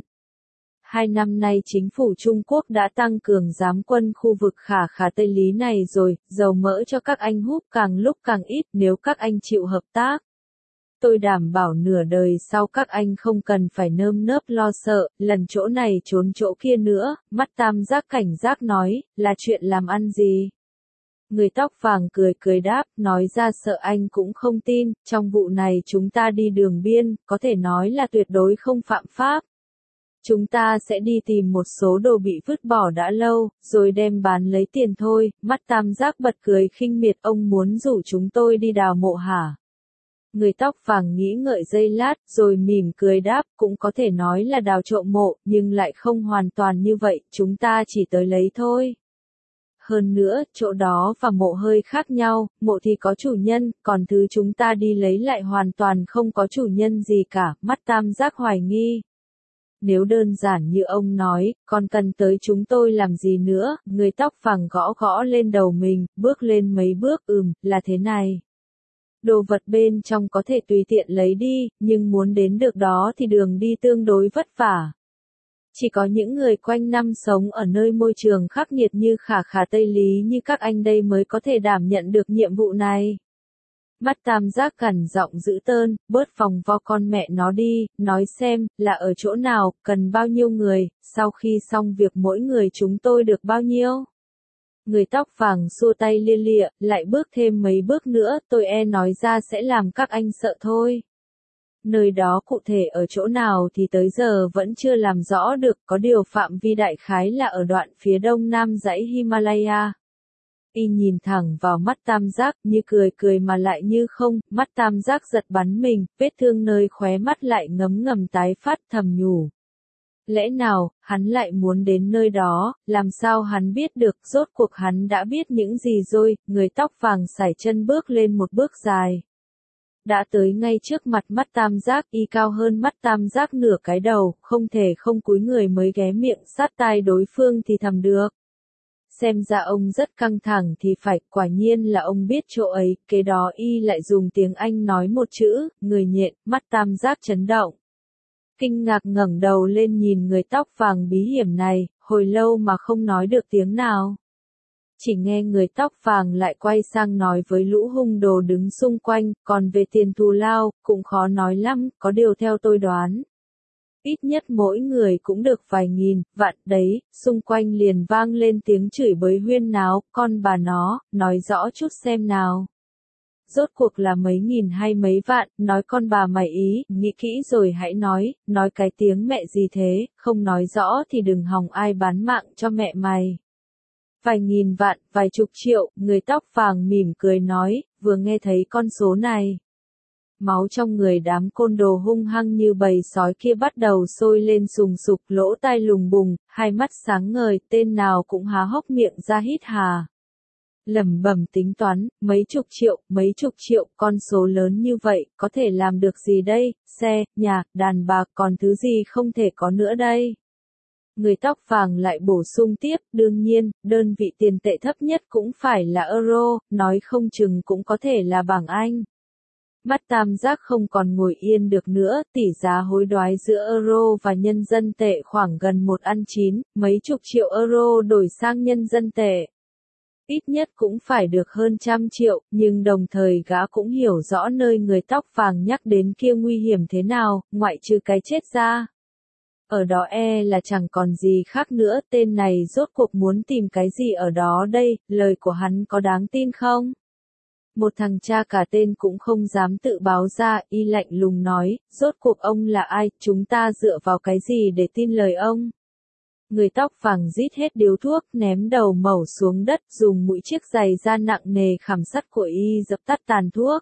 2 năm nay chính phủ Trung Quốc đã tăng cường giám quân khu vực khả Tây Lý này rồi, dầu mỡ cho các anh hút càng lúc càng ít nếu các anh chịu hợp tác. Tôi đảm bảo nửa đời sau các anh không cần phải nơm nớp lo sợ, lần chỗ này trốn chỗ kia nữa, mắt tam giác cảnh giác nói, là chuyện làm ăn gì? Người tóc vàng cười đáp, nói ra sợ anh cũng không tin, trong vụ này chúng ta đi đường biên, có thể nói là tuyệt đối không phạm pháp. Chúng ta sẽ đi tìm một số đồ bị vứt bỏ đã lâu, rồi đem bán lấy tiền thôi, mắt tam giác bật cười khinh miệt, ông muốn rủ chúng tôi đi đào mộ hả? Người tóc vàng nghĩ ngợi giây lát, rồi mỉm cười đáp, cũng có thể nói là đào trộm mộ, nhưng lại không hoàn toàn như vậy, chúng ta chỉ tới lấy thôi. Hơn nữa, chỗ đó và mộ hơi khác nhau, mộ thì có chủ nhân, còn thứ chúng ta đi lấy lại hoàn toàn không có chủ nhân gì cả, mắt tam giác hoài nghi. Nếu đơn giản như ông nói, còn cần tới chúng tôi làm gì nữa, người tóc vàng gõ lên đầu mình, bước lên mấy bước, là thế này. Đồ vật bên trong có thể tùy tiện lấy đi, nhưng muốn đến được đó thì đường đi tương đối vất vả. Chỉ có những người quanh năm sống ở nơi môi trường khắc nghiệt như khả Tây Lý như các anh đây mới có thể đảm nhận được nhiệm vụ này. Mắt tam giác cằn giọng dữ tợn, bớt vòng vo con mẹ nó đi, nói xem, là ở chỗ nào, cần bao nhiêu người, sau khi xong việc mỗi người chúng tôi được bao nhiêu. Người tóc vàng xua tay lia lịa, lại bước thêm mấy bước nữa, tôi nói ra sẽ làm các anh sợ thôi. Nơi đó cụ thể ở chỗ nào thì tới giờ vẫn chưa làm rõ được, có điều phạm vi đại khái là ở đoạn phía đông nam dãy Himalaya. Y nhìn thẳng vào mắt tam giác, như cười mà lại như không, mắt tam giác giật bắn mình, vết thương nơi khóe mắt lại ngấm tái phát, thầm nhủ. Lẽ nào, hắn lại muốn đến nơi đó, làm sao hắn biết được, rốt cuộc hắn đã biết những gì rồi, người tóc vàng sải chân bước lên một bước dài. Đã tới ngay trước mặt mắt tam giác, y cao hơn mắt tam giác nửa cái đầu, không thể không cúi người mới ghé miệng sát tai đối phương thì thầm được. Xem ra ông rất căng thẳng thì phải, quả nhiên là ông biết chỗ ấy, kế đó y lại dùng tiếng Anh nói một chữ, người nhện, mắt tam giác chấn động. Kinh ngạc ngẩng đầu lên nhìn người tóc vàng bí hiểm này, hồi lâu mà không nói được tiếng nào. Chỉ nghe người tóc vàng lại quay sang nói với lũ hung đồ đứng xung quanh, còn về tiền thù lao, cũng khó nói lắm, có điều theo tôi đoán. Ít nhất mỗi người cũng được vài nghìn, vạn đấy, xung quanh liền vang lên tiếng chửi bới huyên náo, con bà nó, nói rõ chút xem nào. Rốt cuộc là mấy nghìn hay mấy vạn, nói con bà mày ý, nghĩ kỹ rồi hãy nói cái tiếng mẹ gì thế, không nói rõ thì đừng hòng ai bán mạng cho mẹ mày. Vài nghìn vạn, vài chục triệu, người tóc vàng mỉm cười nói, vừa nghe thấy con số này. Máu trong người đám côn đồ hung hăng như bầy sói kia bắt đầu sôi lên sùng sục, lỗ tai lùng bùng, hai mắt sáng ngời, tên nào cũng há hốc miệng ra hít hà. Lẩm bẩm tính toán, mấy chục triệu, con số lớn như vậy, có thể làm được gì đây, xe, nhà, đàn bà, còn thứ gì không thể có nữa đây. Người tóc vàng lại bổ sung tiếp, đương nhiên, đơn vị tiền tệ thấp nhất cũng phải là euro, nói không chừng cũng có thể là bảng Anh. Mắt tam giác không còn ngồi yên được nữa, tỷ giá hối đoái giữa euro và nhân dân tệ khoảng gần 1:9, mấy chục triệu euro đổi sang nhân dân tệ. Ít nhất cũng phải được hơn 100 triệu, nhưng đồng thời gã cũng hiểu rõ nơi người tóc vàng nhắc đến kia nguy hiểm thế nào, ngoại trừ cái chết ra. Ở đó là chẳng còn gì khác nữa, tên này rốt cuộc muốn tìm cái gì ở đó đây, lời của hắn có đáng tin không? Một thằng cha cả tên cũng không dám tự báo ra, y lạnh lùng nói, rốt cuộc ông là ai, chúng ta dựa vào cái gì để tin lời ông? Người tóc vàng rít hết điếu thuốc, ném đầu mẩu xuống đất, dùng mũi chiếc giày da nặng nề khảm sắt của y dập tắt tàn thuốc.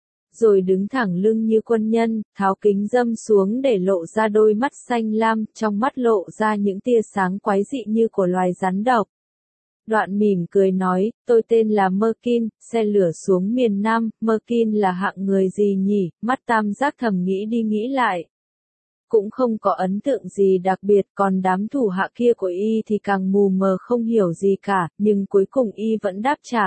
Rồi đứng thẳng lưng như quân nhân, tháo kính râm xuống để lộ ra đôi mắt xanh lam, trong mắt lộ ra những tia sáng quái dị như của loài rắn độc. Đoạn mỉm cười nói, tôi tên là Merkin, xe lửa xuống miền Nam, Merkin là hạng người gì nhỉ, mắt tam giác thầm nghĩ đi nghĩ lại. cũng không có ấn tượng gì đặc biệt, còn đám thủ hạ kia của y thì càng mù mờ không hiểu gì cả, nhưng cuối cùng y vẫn đáp trả.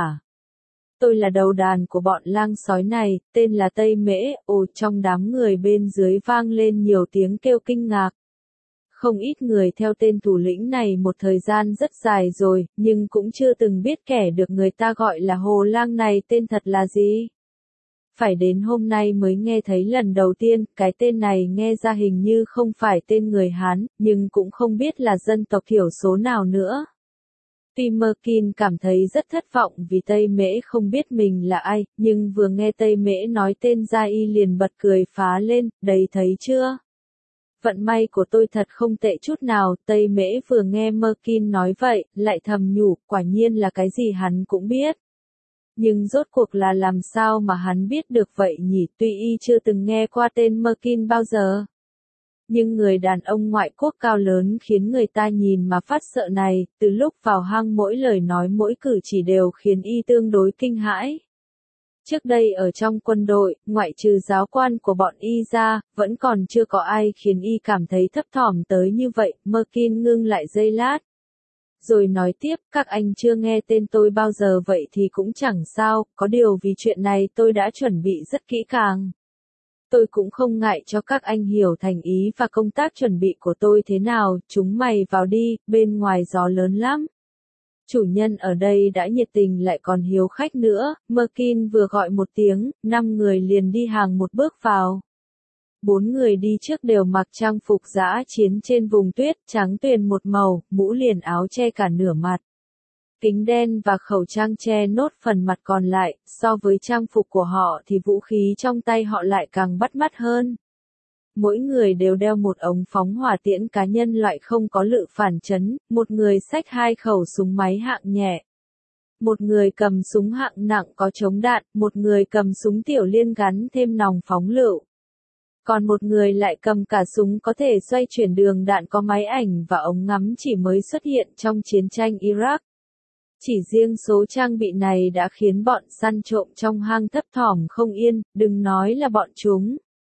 Tôi là đầu đàn của bọn lang sói này, tên là Tây Mễ. Ồ, trong đám người bên dưới vang lên nhiều tiếng kêu kinh ngạc. Không ít người theo tên thủ lĩnh này một thời gian rất dài rồi, nhưng cũng chưa từng biết kẻ được người ta gọi là Hồ Lang này tên thật là gì. Phải đến hôm nay mới nghe thấy lần đầu tiên, cái tên này nghe ra hình như không phải tên người Hán, nhưng cũng không biết là dân tộc thiểu số nào nữa. Tuy Merkin cảm thấy rất thất vọng vì Tây Mễ không biết mình là ai, nhưng vừa nghe Tây Mễ nói tên ra y liền bật cười phá lên, đấy thấy chưa? Vận may của tôi thật không tệ chút nào, Tây Mễ vừa nghe Merkin nói vậy, lại thầm nhủ, quả nhiên là cái gì hắn cũng biết. Nhưng rốt cuộc là làm sao mà hắn biết được vậy nhỉ, tuy y chưa từng nghe qua tên Merkin bao giờ. Nhưng người đàn ông ngoại quốc cao lớn khiến người ta nhìn mà phát sợ này, từ lúc vào hang mỗi lời nói mỗi cử chỉ đều khiến y tương đối kinh hãi. Trước đây ở trong quân đội, ngoại trừ giáo quan của bọn y ra, vẫn còn chưa có ai khiến y cảm thấy thấp thỏm tới như vậy. Merkin ngưng lại giây lát. Rồi nói tiếp, các anh chưa nghe tên tôi bao giờ vậy thì cũng chẳng sao, có điều vì chuyện này tôi đã chuẩn bị rất kỹ càng. Tôi cũng không ngại cho các anh hiểu thành ý và công tác chuẩn bị của tôi thế nào, chúng mày vào đi, bên ngoài gió lớn lắm. Chủ nhân ở đây đã nhiệt tình lại còn hiếu khách nữa, Merkin vừa gọi một tiếng, 5 người liền đi hàng một bước vào. 4 người đi trước đều mặc trang phục dã chiến trên vùng tuyết, trắng tuyền một màu, mũ liền áo che cả nửa mặt. Kính đen và khẩu trang che nốt phần mặt còn lại, so với trang phục của họ thì vũ khí trong tay họ lại càng bắt mắt hơn. Mỗi người đều đeo một ống phóng hỏa tiễn cá nhân loại không có lự phản chấn, một người xách 2 khẩu súng máy hạng nhẹ. Một người cầm súng hạng nặng có chống đạn, một người cầm súng tiểu liên gắn thêm nòng phóng lựu. Còn một người lại cầm cả súng có thể xoay chuyển đường đạn có máy ảnh và ống ngắm chỉ mới xuất hiện trong chiến tranh Iraq. Chỉ riêng số trang bị này đã khiến bọn săn trộm trong hang thấp thỏm không yên, đừng nói là bọn chúng.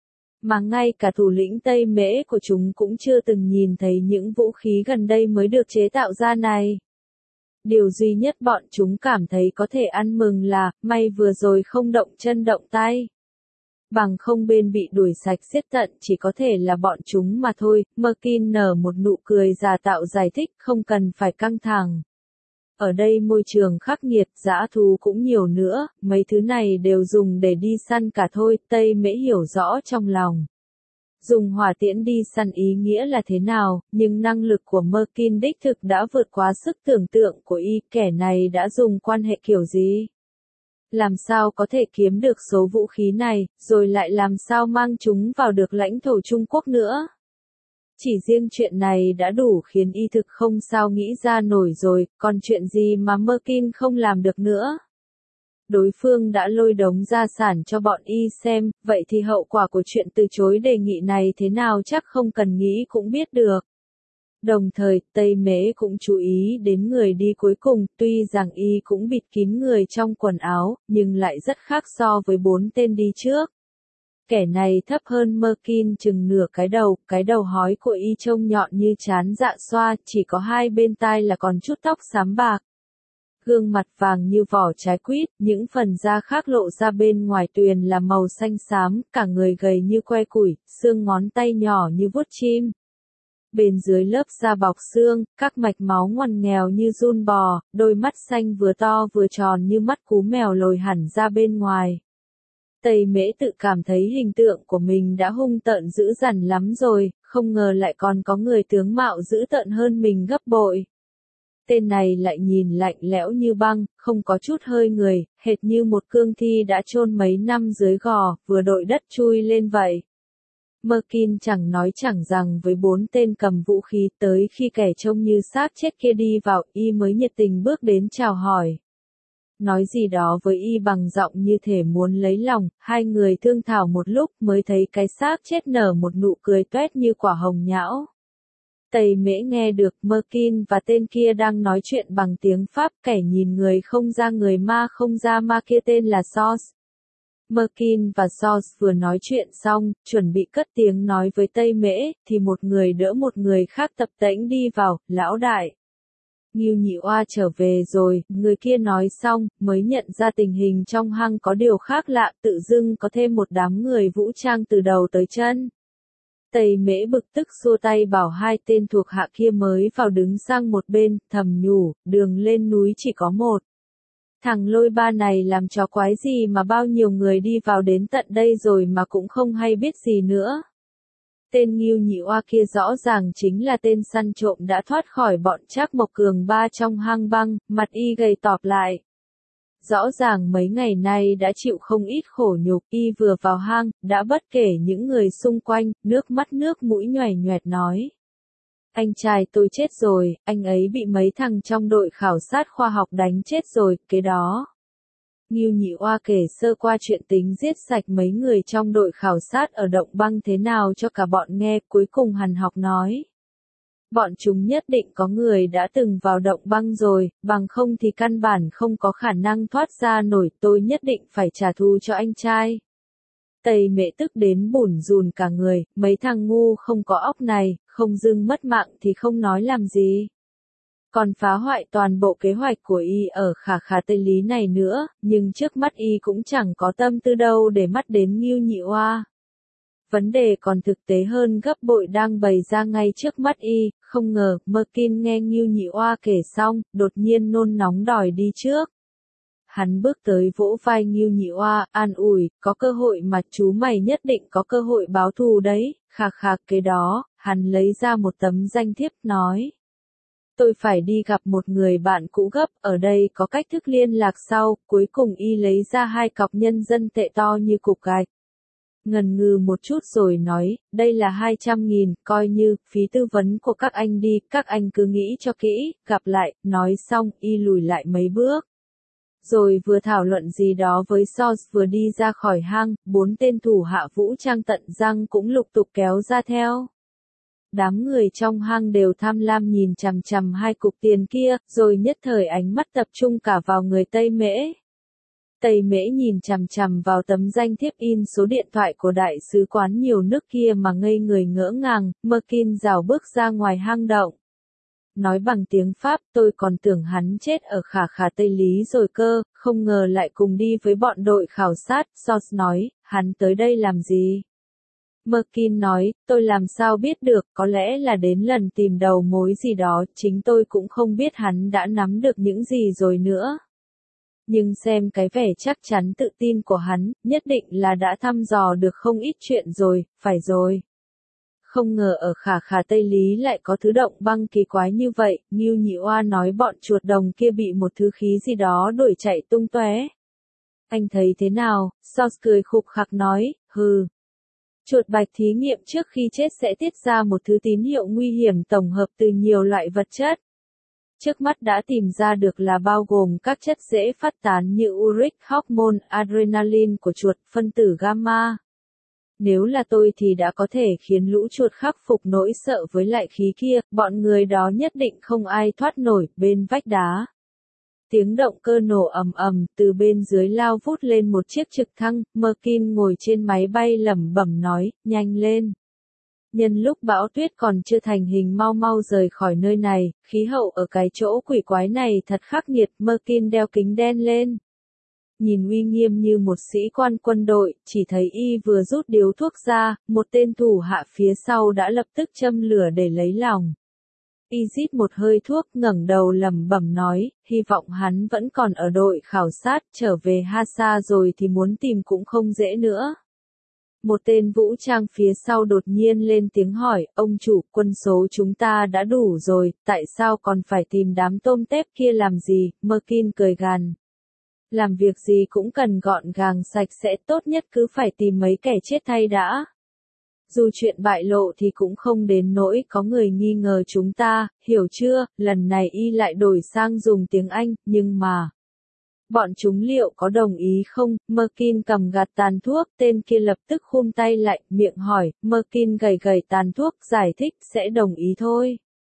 Mà ngay cả thủ lĩnh Tây Mễ của chúng cũng chưa từng nhìn thấy những vũ khí gần đây mới được chế tạo ra này. Điều duy nhất bọn chúng cảm thấy có thể ăn mừng là, may vừa rồi không động chân động tay. Bằng không bên bị đuổi sạch giết tận chỉ có thể là bọn chúng mà thôi. Merkin nở một nụ cười giả tạo giải thích, không cần phải căng thẳng. Ở đây môi trường khắc nghiệt, dã thú cũng nhiều nữa, mấy thứ này đều dùng để đi săn cả thôi, Tây Mễ hiểu rõ trong lòng. Dùng hỏa tiễn đi săn ý nghĩa là thế nào, nhưng năng lực của Merkin đích thực đã vượt quá sức tưởng tượng của y, kẻ này đã dùng quan hệ kiểu gì? Làm sao có thể kiếm được số vũ khí này, rồi lại làm sao mang chúng vào được lãnh thổ Trung Quốc nữa? Chỉ riêng chuyện này đã đủ khiến y thực không sao nghĩ ra nổi rồi, còn chuyện gì mà Merkin không làm được nữa? Đối phương đã lôi đống gia sản cho bọn y xem, vậy thì hậu quả của chuyện từ chối đề nghị này thế nào chắc không cần nghĩ cũng biết được. Đồng thời, Tây Mễ cũng chú ý đến người đi cuối cùng, tuy rằng y cũng bịt kín người trong quần áo, nhưng lại rất khác so với 4 tên đi trước. Kẻ này thấp hơn Merkin chừng nửa cái đầu hói của y trông nhọn như trán dạ xoa, chỉ có 2 bên tai là còn chút tóc xám bạc. Gương mặt vàng như vỏ trái quýt, những phần da khác lộ ra bên ngoài tuyền là màu xanh xám, cả người gầy như que củi, xương ngón tay nhỏ như vuốt chim. Bên dưới lớp da bọc xương, các mạch máu ngoằn nghèo như giun bò, đôi mắt xanh vừa to vừa tròn như mắt cú mèo lồi hẳn ra bên ngoài. Tây Mễ tự cảm thấy hình tượng của mình đã hung tợn dữ dằn lắm rồi, không ngờ lại còn có người tướng mạo dữ tợn hơn mình gấp bội. Tên này lại nhìn lạnh lẽo như băng, không có chút hơi người, hệt như một cương thi đã chôn mấy năm dưới gò, vừa đội đất chui lên vậy. Merkin chẳng nói chẳng rằng với 4 tên cầm vũ khí, tới khi kẻ trông như xác chết kia đi vào, y mới nhiệt tình bước đến chào hỏi. Nói gì đó với y bằng giọng như thể muốn lấy lòng, 2 người thương thảo một lúc mới thấy cái xác chết nở một nụ cười toét như quả hồng nhão. Tây Mễ nghe được Merkin và tên kia đang nói chuyện bằng tiếng Pháp, kẻ nhìn người không ra người ma không ra ma kia tên là Sos. Merkin và George vừa nói chuyện xong, chuẩn bị cất tiếng nói với Tây Mễ, thì một người đỡ một người khác tập tễnh đi vào, lão đại. Ngưu Nhị Oa trở về rồi, người kia nói xong, mới nhận ra tình hình trong hang có điều khác lạ, tự dưng có thêm một đám người vũ trang từ đầu tới chân. Tây Mễ bực tức xua tay bảo hai tên thuộc hạ kia mới vào đứng sang một bên, thầm nhủ, đường lên núi chỉ có một. Thằng Lôi Ba này làm trò quái gì mà bao nhiêu người đi vào đến tận đây rồi mà cũng không hay biết gì nữa. Tên Ngưu Nhị Oa kia rõ ràng chính là tên săn trộm đã thoát khỏi bọn Trác Mộc Cường ba trong hang băng, mặt y gầy tọp lại. Rõ ràng mấy ngày nay đã chịu không ít khổ nhục, y vừa vào hang, đã bất kể những người xung quanh, nước mắt nước mũi nhoẻn nhoẹt nói. Anh trai tôi chết rồi, anh ấy bị mấy thằng trong đội khảo sát khoa học đánh chết rồi, cái đó. Ngưu Nhị Oa kể sơ qua chuyện tính giết sạch mấy người trong đội khảo sát ở động băng thế nào cho cả bọn nghe, cuối cùng Hàn Học nói. Bọn chúng nhất định có người đã từng vào động băng rồi, bằng không thì căn bản không có khả năng thoát ra nổi, tôi nhất định phải trả thù cho anh trai. Tây Mễ tức đến bủn rùn cả người, mấy thằng ngu không có óc này, không dưng mất mạng thì không nói làm gì. Còn phá hoại toàn bộ kế hoạch của y ở khả khả Tây Lý này nữa, nhưng trước mắt y cũng chẳng có tâm tư đâu để mắt đến Ngưu Nhị Oa. Vấn đề còn thực tế hơn gấp bội đang bày ra ngay trước mắt y, không ngờ, Merkin nghe Ngưu Nhị Oa kể xong, đột nhiên nôn nóng đòi đi trước. Hắn bước tới vỗ vai Ngưu Nhị Oa, an ủi, có cơ hội mà chú mày nhất định có cơ hội báo thù đấy, khạc khạc cái đó, hắn lấy ra một tấm danh thiếp nói. Tôi phải đi gặp một người bạn cũ gấp, ở đây có cách thức liên lạc sau, cuối cùng y lấy ra 2 cọc nhân dân tệ to như cục gạch. Ngần ngừ một chút rồi nói, đây là 200.000, coi như, phí tư vấn của các anh đi, các anh cứ nghĩ cho kỹ, gặp lại, nói xong, y lùi lại mấy bước. Rồi vừa thảo luận gì đó với George vừa đi ra khỏi hang, 4 tên thủ hạ vũ trang tận răng cũng lục tục kéo ra theo. Đám người trong hang đều tham lam nhìn chằm chằm 2 cục tiền kia, rồi nhất thời ánh mắt tập trung cả vào người Tây Mễ. Tây Mễ nhìn chằm chằm vào tấm danh thiếp in số điện thoại của đại sứ quán nhiều nước kia mà ngây người ngỡ ngàng, Merkin rảo bước ra ngoài hang động. Nói bằng tiếng Pháp, tôi còn tưởng hắn chết ở khả khả Tây Lý rồi cơ, không ngờ lại cùng đi với bọn đội khảo sát, George nói, hắn tới đây làm gì? Merkin nói, tôi làm sao biết được, có lẽ là đến lần tìm đầu mối gì đó, chính tôi cũng không biết hắn đã nắm được những gì rồi nữa. Nhưng xem cái vẻ chắc chắn tự tin của hắn, nhất định là đã thăm dò được không ít chuyện rồi, phải rồi. Không ngờ ở khả khả Tây Lý lại có thứ động băng kỳ quái như vậy, Ngưu Nhị Oa nói bọn chuột đồng kia bị một thứ khí gì đó đuổi chạy tung tóe. Anh thấy thế nào? George cười khục khặc nói, hừ. Chuột bạch thí nghiệm trước khi chết sẽ tiết ra một thứ tín hiệu nguy hiểm tổng hợp từ nhiều loại vật chất. Trước mắt đã tìm ra được là bao gồm các chất dễ phát tán như uric, hormone, adrenaline của chuột, phân tử gamma. Nếu là tôi thì đã có thể khiến lũ chuột khắc phục nỗi sợ với lại khí kia, bọn người đó nhất định không ai thoát nổi, bên vách đá. Tiếng động cơ nổ ầm ầm, từ bên dưới lao vút lên một chiếc trực thăng, Merkin ngồi trên máy bay lẩm bẩm nói, nhanh lên. Nhân lúc bão tuyết còn chưa thành hình mau mau rời khỏi nơi này, khí hậu ở cái chỗ quỷ quái này thật khắc nghiệt, Merkin đeo kính đen lên. Nhìn uy nghiêm như một sĩ quan quân đội, chỉ thấy y vừa rút điếu thuốc ra, một tên thủ hạ phía sau đã lập tức châm lửa để lấy lòng. Y rít một hơi thuốc ngẩng đầu lẩm bẩm nói, hy vọng hắn vẫn còn ở đội khảo sát, trở về Hasa rồi thì muốn tìm cũng không dễ nữa. Một tên vũ trang phía sau đột nhiên lên tiếng hỏi, ông chủ, quân số chúng ta đã đủ rồi, tại sao còn phải tìm đám tôm tép kia làm gì? Merkin cười gằn. Làm việc gì cũng cần gọn gàng sạch sẽ, tốt nhất cứ phải tìm mấy kẻ chết thay đã. Dù chuyện bại lộ thì cũng không đến nỗi có người nghi ngờ chúng ta, hiểu chưa? Lần này y lại đổi sang dùng tiếng Anh, nhưng mà... Bọn chúng liệu có đồng ý không? Merkin cầm gạt tàn thuốc, tên kia lập tức khum tay lại, miệng hỏi, Merkin gầy gầy tàn thuốc, giải thích, sẽ đồng ý thôi.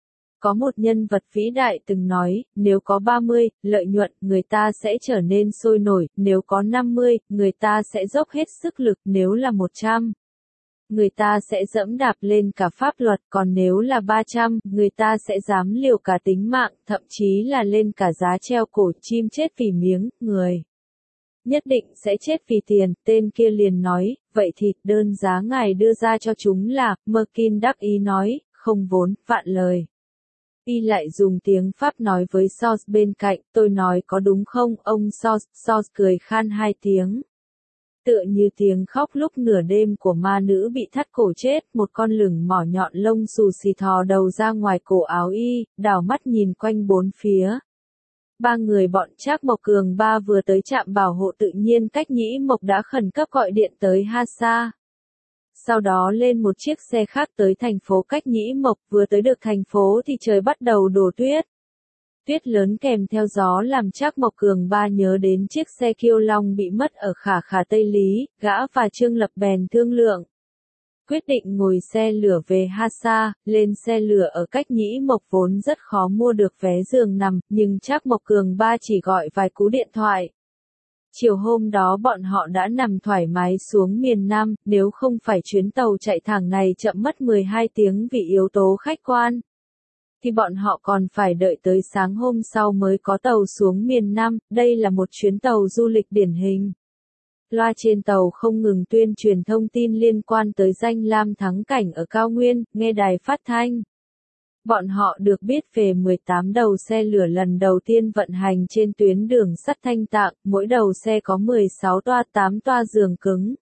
Có một nhân vật vĩ đại từng nói, nếu có 30, lợi nhuận, người ta sẽ trở nên sôi nổi, nếu có 50, người ta sẽ dốc hết sức lực, nếu là 100, người ta sẽ dẫm đạp lên cả pháp luật, còn nếu là 300, người ta sẽ dám liều cả tính mạng, thậm chí là lên cả giá treo cổ chim chết vì miếng, người nhất định sẽ chết vì tiền. Tên kia liền nói, vậy thì, đơn giá ngài đưa ra cho chúng là, Merkin đắc ý nói, không vốn, vạn lời. Y lại dùng tiếng Pháp nói với Sos bên cạnh, tôi nói có đúng không, ông Sos? Sos cười khan hai tiếng. Tựa như tiếng khóc lúc nửa đêm của ma nữ bị thắt cổ chết, một con lửng mỏ nhọn lông xù xì thò đầu ra ngoài cổ áo y, đảo mắt nhìn quanh bốn phía. Ba người bọn Trác Mộc Cường ba vừa tới trạm bảo hộ tự nhiên cách Nhĩ Mộc đã khẩn cấp gọi điện tới Hasa. Sau đó lên một chiếc xe khác tới thành phố cách Nhĩ Mộc, vừa tới được thành phố thì trời bắt đầu đổ tuyết. Tuyết lớn kèm theo gió làm Trác Mộc Cường ba nhớ đến chiếc xe Kiêu Long bị mất ở Khả Khả Tây Lý, gã và Trương Lập bèn thương lượng. Quyết định ngồi xe lửa về Hasa, lên xe lửa ở cách Nhĩ Mộc vốn rất khó mua được vé giường nằm, nhưng Trác Mộc Cường ba chỉ gọi vài cú điện thoại. Chiều hôm đó bọn họ đã nằm thoải mái xuống miền Nam, nếu không phải chuyến tàu chạy thẳng này chậm mất 12 tiếng vì yếu tố khách quan, thì bọn họ còn phải đợi tới sáng hôm sau mới có tàu xuống miền Nam. Đây là một chuyến tàu du lịch điển hình. Loa trên tàu không ngừng tuyên truyền thông tin liên quan tới danh lam thắng cảnh ở cao nguyên, nghe đài phát thanh. Bọn họ được biết về 18 đầu xe lửa lần đầu tiên vận hành trên tuyến đường sắt Thanh Tạng, mỗi đầu xe có 16 toa, 8 toa giường cứng,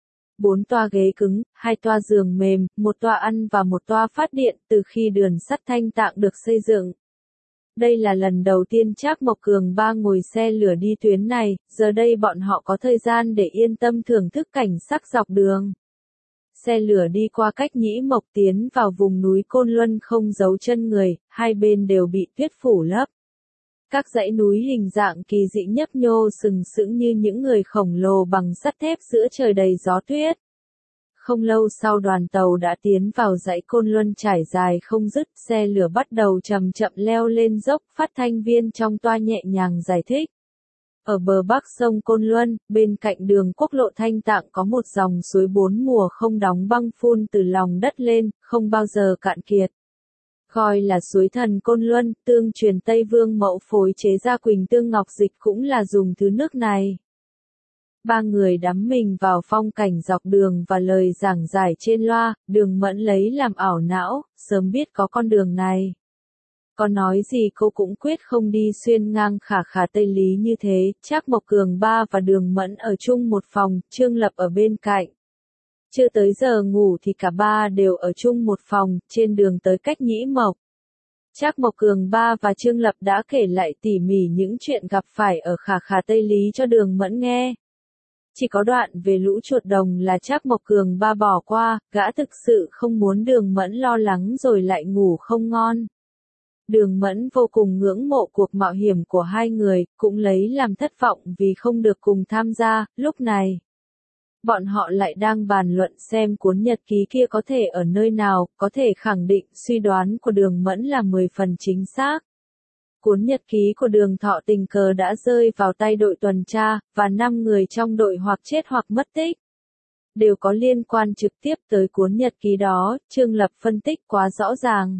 4 toa ghế cứng, 2 toa giường mềm, 1 toa ăn và 1 toa phát điện từ khi đường sắt Thanh Tạng được xây dựng. Đây là lần đầu tiên Trác Mộc Cường ba ngồi xe lửa đi tuyến này, giờ đây bọn họ có thời gian để yên tâm thưởng thức cảnh sắc dọc đường. Xe lửa đi qua cách Nhĩ Mộc tiến vào vùng núi Côn Luân không giấu chân người, hai bên đều bị tuyết phủ lấp. Các dãy núi hình dạng kỳ dị nhấp nhô sừng sững như những người khổng lồ bằng sắt thép giữa trời đầy gió tuyết. Không lâu sau đoàn tàu đã tiến vào dãy Côn Luân trải dài không dứt, xe lửa bắt đầu chậm chậm leo lên dốc, phát thanh viên trong toa nhẹ nhàng giải thích. Ở bờ bắc sông Côn Luân, bên cạnh đường quốc lộ Thanh Tạng có một dòng suối bốn mùa không đóng băng phun từ lòng đất lên, không bao giờ cạn kiệt. Gọi là suối thần Côn Luân, tương truyền Tây Vương Mẫu phối chế ra Quỳnh Tương Ngọc Dịch cũng là dùng thứ nước này. Ba người đắm mình vào phong cảnh dọc đường và lời giảng giải trên loa, Đường Mẫn lấy làm ảo não, sớm biết có con đường này. Có nói gì cô cũng quyết không đi xuyên ngang Khả Khả Tây Lý như thế. Trác Mộc Cường ba và Đường Mẫn ở chung một phòng, Trương Lập ở bên cạnh. Chưa tới giờ ngủ thì cả ba đều ở chung một phòng, trên đường tới cách Nhĩ Mộc. Trác Mộc Cường ba và Trương Lập đã kể lại tỉ mỉ những chuyện gặp phải ở Khả Khả Tây Lý cho Đường Mẫn nghe. Chỉ có đoạn về lũ chuột đồng là Trác Mộc Cường ba bỏ qua, gã thực sự không muốn Đường Mẫn lo lắng rồi lại ngủ không ngon. Đường Mẫn vô cùng ngưỡng mộ cuộc mạo hiểm của hai người, cũng lấy làm thất vọng vì không được cùng tham gia. Lúc này, bọn họ lại đang bàn luận xem cuốn nhật ký kia có thể ở nơi nào, có thể khẳng định suy đoán của Đường Mẫn là 10 phần chính xác. Cuốn nhật ký của Đường Thọ tình cờ đã rơi vào tay đội tuần tra, và 5 người trong đội hoặc chết hoặc mất tích. Đều có liên quan trực tiếp tới cuốn nhật ký đó, Trương Lập phân tích quá rõ ràng.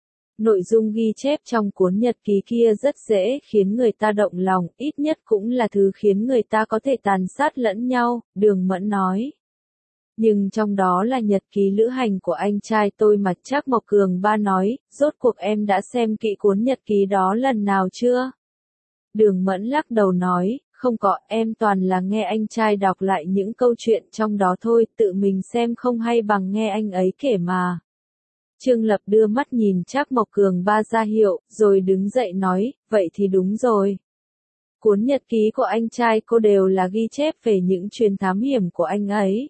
Nội dung ghi chép trong cuốn nhật ký kia rất dễ khiến người ta động lòng, ít nhất cũng là thứ khiến người ta có thể tàn sát lẫn nhau, Đường Mẫn nói. Nhưng trong đó là nhật ký lữ hành của anh trai tôi mà. Trác Mộc Cường ba nói, rốt cuộc em đã xem kỹ cuốn nhật ký đó lần nào chưa? Đường Mẫn lắc đầu nói, không có, em toàn là nghe anh trai đọc lại những câu chuyện trong đó thôi, tự mình xem không hay bằng nghe anh ấy kể mà. Trương Lập đưa mắt nhìn Trác Mộc Cường ba ra hiệu, rồi đứng dậy nói, vậy thì đúng rồi. Cuốn nhật ký của anh trai cô đều là ghi chép về những chuyến thám hiểm của anh ấy.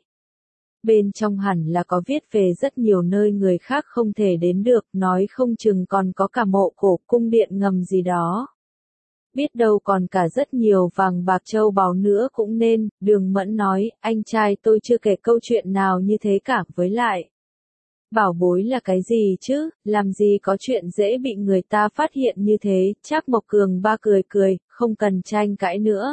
Bên trong hẳn là có viết về rất nhiều nơi người khác không thể đến được, nói không chừng còn có cả mộ cổ, cung điện ngầm gì đó. Biết đâu còn cả rất nhiều vàng bạc châu báu nữa cũng nên. Đường Mẫn nói, anh trai tôi chưa kể câu chuyện nào như thế cả, với lại Bảo bối là cái gì chứ, làm gì có chuyện dễ bị người ta phát hiện như thế, Trác Mộc Cường ba cười cười, không cần tranh cãi nữa.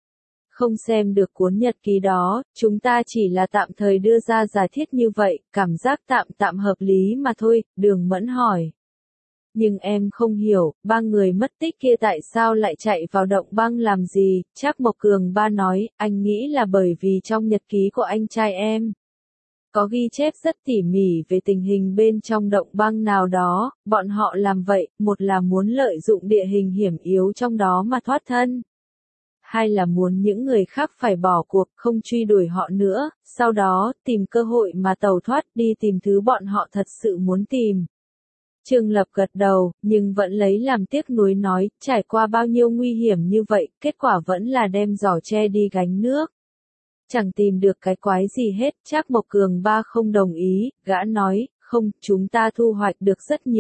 Không xem được cuốn nhật ký đó, chúng ta chỉ là tạm thời đưa ra giả thiết như vậy, cảm giác tạm tạm hợp lý mà thôi, Đường Mẫn hỏi. Nhưng em không hiểu, ba người mất tích kia tại sao lại chạy vào động băng làm gì, Trác Mộc Cường ba nói, anh nghĩ là bởi vì trong nhật ký của anh trai em có ghi chép rất tỉ mỉ về tình hình bên trong động băng nào đó, bọn họ làm vậy, một là muốn lợi dụng địa hình hiểm yếu trong đó mà thoát thân. Hai là muốn những người khác phải bỏ cuộc, không truy đuổi họ nữa, sau đó, tìm cơ hội mà tẩu thoát đi tìm thứ bọn họ thật sự muốn tìm. Trương Lập gật đầu, nhưng vẫn lấy làm tiếc nuối nói, trải qua bao nhiêu nguy hiểm như vậy, kết quả vẫn là đem giỏ tre đi gánh nước. Chẳng tìm được cái quái gì hết, Trác Mộc Cường ba không đồng ý, gã nói, không, chúng ta thu hoạch được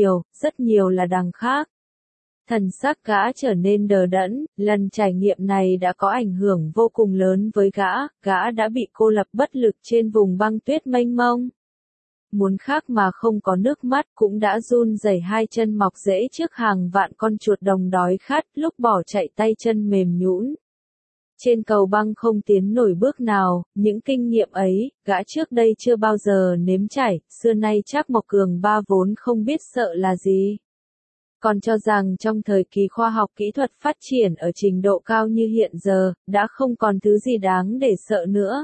rất nhiều là đằng khác. Thần sắc gã trở nên đờ đẫn, lần trải nghiệm này đã có ảnh hưởng vô cùng lớn với gã đã bị cô lập bất lực trên vùng băng tuyết mênh mông. Muốn khác mà không có nước mắt cũng đã run rẩy hai chân mọc rễ trước hàng vạn con chuột đồng đói khát, lúc bỏ chạy tay chân mềm nhũn. Trên cầu băng không tiến nổi bước nào, những kinh nghiệm ấy, gã trước đây chưa bao giờ nếm trải, xưa nay Trác Mộc Cường ba vốn không biết sợ là gì. Còn cho rằng trong thời kỳ khoa học kỹ thuật phát triển ở trình độ cao như hiện giờ, đã không còn thứ gì đáng để sợ nữa.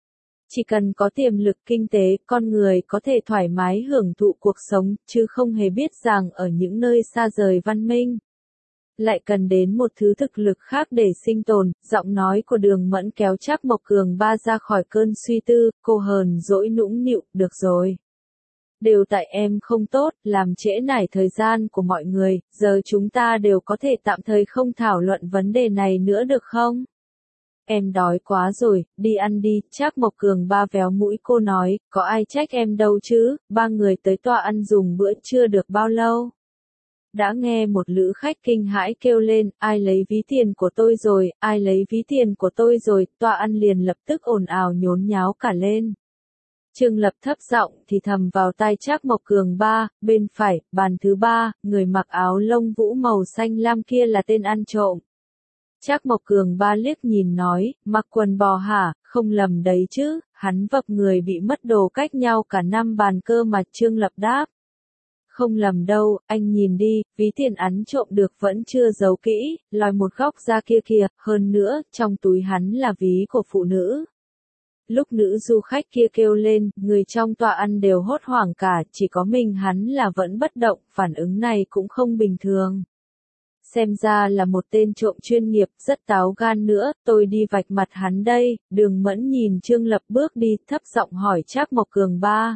Chỉ cần có tiềm lực kinh tế, con người có thể thoải mái hưởng thụ cuộc sống, chứ không hề biết rằng ở những nơi xa rời văn minh lại cần đến một thứ thực lực khác để sinh tồn. Giọng nói của Đường Mẫn kéo Trác Mộc Cường ba ra khỏi cơn suy tư, cô hờn dỗi nũng nịu, được rồi. Đều tại em không tốt, làm trễ nải thời gian của mọi người, giờ chúng ta đều có thể tạm thời không thảo luận vấn đề này nữa được không? Em đói quá rồi, đi ăn đi, Trác Mộc Cường ba véo mũi cô nói, có ai trách em đâu chứ, ba người tới tòa ăn dùng bữa chưa được bao lâu. Đã nghe một lữ khách kinh hãi kêu lên, ai lấy ví tiền của tôi rồi, ai lấy ví tiền của tôi rồi, tòa ăn liền lập tức ồn ào nhốn nháo cả lên. Trương Lập thấp giọng thì thầm vào tai Trác Mộc Cường ba, bên phải, bàn thứ ba, người mặc áo lông vũ màu xanh lam kia là tên ăn trộm. Trác Mộc Cường ba liếc nhìn nói, mặc quần bò hả, không lầm đấy chứ, hắn vập người bị mất đồ cách nhau cả năm bàn cơ mà. Trương Lập đáp. Không lầm đâu, anh nhìn đi, ví tiền hắn trộm được vẫn chưa giấu kỹ, lòi một góc ra kia kìa, hơn nữa, trong túi hắn là ví của phụ nữ. Lúc nữ du khách kia kêu lên, người trong tòa ăn đều hốt hoảng cả, chỉ có mình hắn là vẫn bất động, phản ứng này cũng không bình thường. Xem ra là một tên trộm chuyên nghiệp, rất táo gan nữa, tôi đi vạch mặt hắn đây. Đường Mẫn nhìn Trương Lập bước đi, thấp giọng hỏi Trác Mộc Cường ba.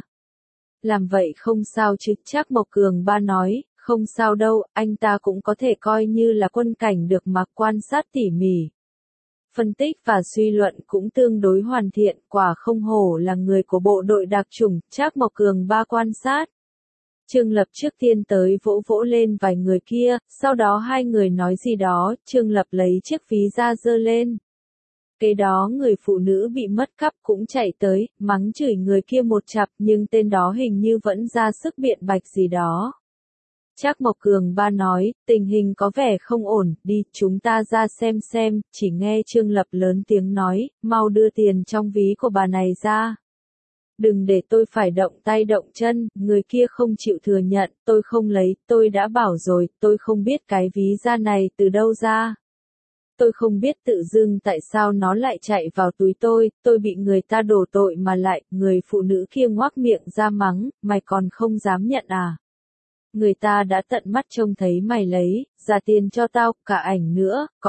Làm vậy không sao chứ, Trác Mộc Cường ba nói, không sao đâu, anh ta cũng có thể coi như là quân cảnh được mà, quan sát tỉ mỉ. Phân tích và suy luận cũng tương đối hoàn thiện, quả không hổ là người của bộ đội đặc chủng. Trác Mộc Cường ba quan sát. Trương Lập trước tiên tới vỗ vỗ lên vài người kia, sau đó hai người nói gì đó, Trương Lập lấy chiếc ví ra giơ lên. Kế đó người phụ nữ bị mất cắp cũng chạy tới, mắng chửi người kia một chặp, nhưng tên đó hình như vẫn ra sức biện bạch gì đó. Trác Mộc Cường ba nói, tình hình có vẻ không ổn, đi, chúng ta ra xem, chỉ nghe Trương Lập lớn tiếng nói, mau đưa tiền trong ví của bà này ra. Đừng để tôi phải động tay động chân, người kia không chịu thừa nhận, tôi không lấy, tôi đã bảo rồi, tôi không biết cái ví da này từ đâu ra. Tôi không biết tự dưng tại sao nó lại chạy vào túi tôi bị người ta đổ tội mà lại, người phụ nữ kia ngoác miệng ra mắng, mày còn không dám nhận à? Người ta đã tận mắt trông thấy mày lấy, ra tiền cho tao, cả ảnh nữa, có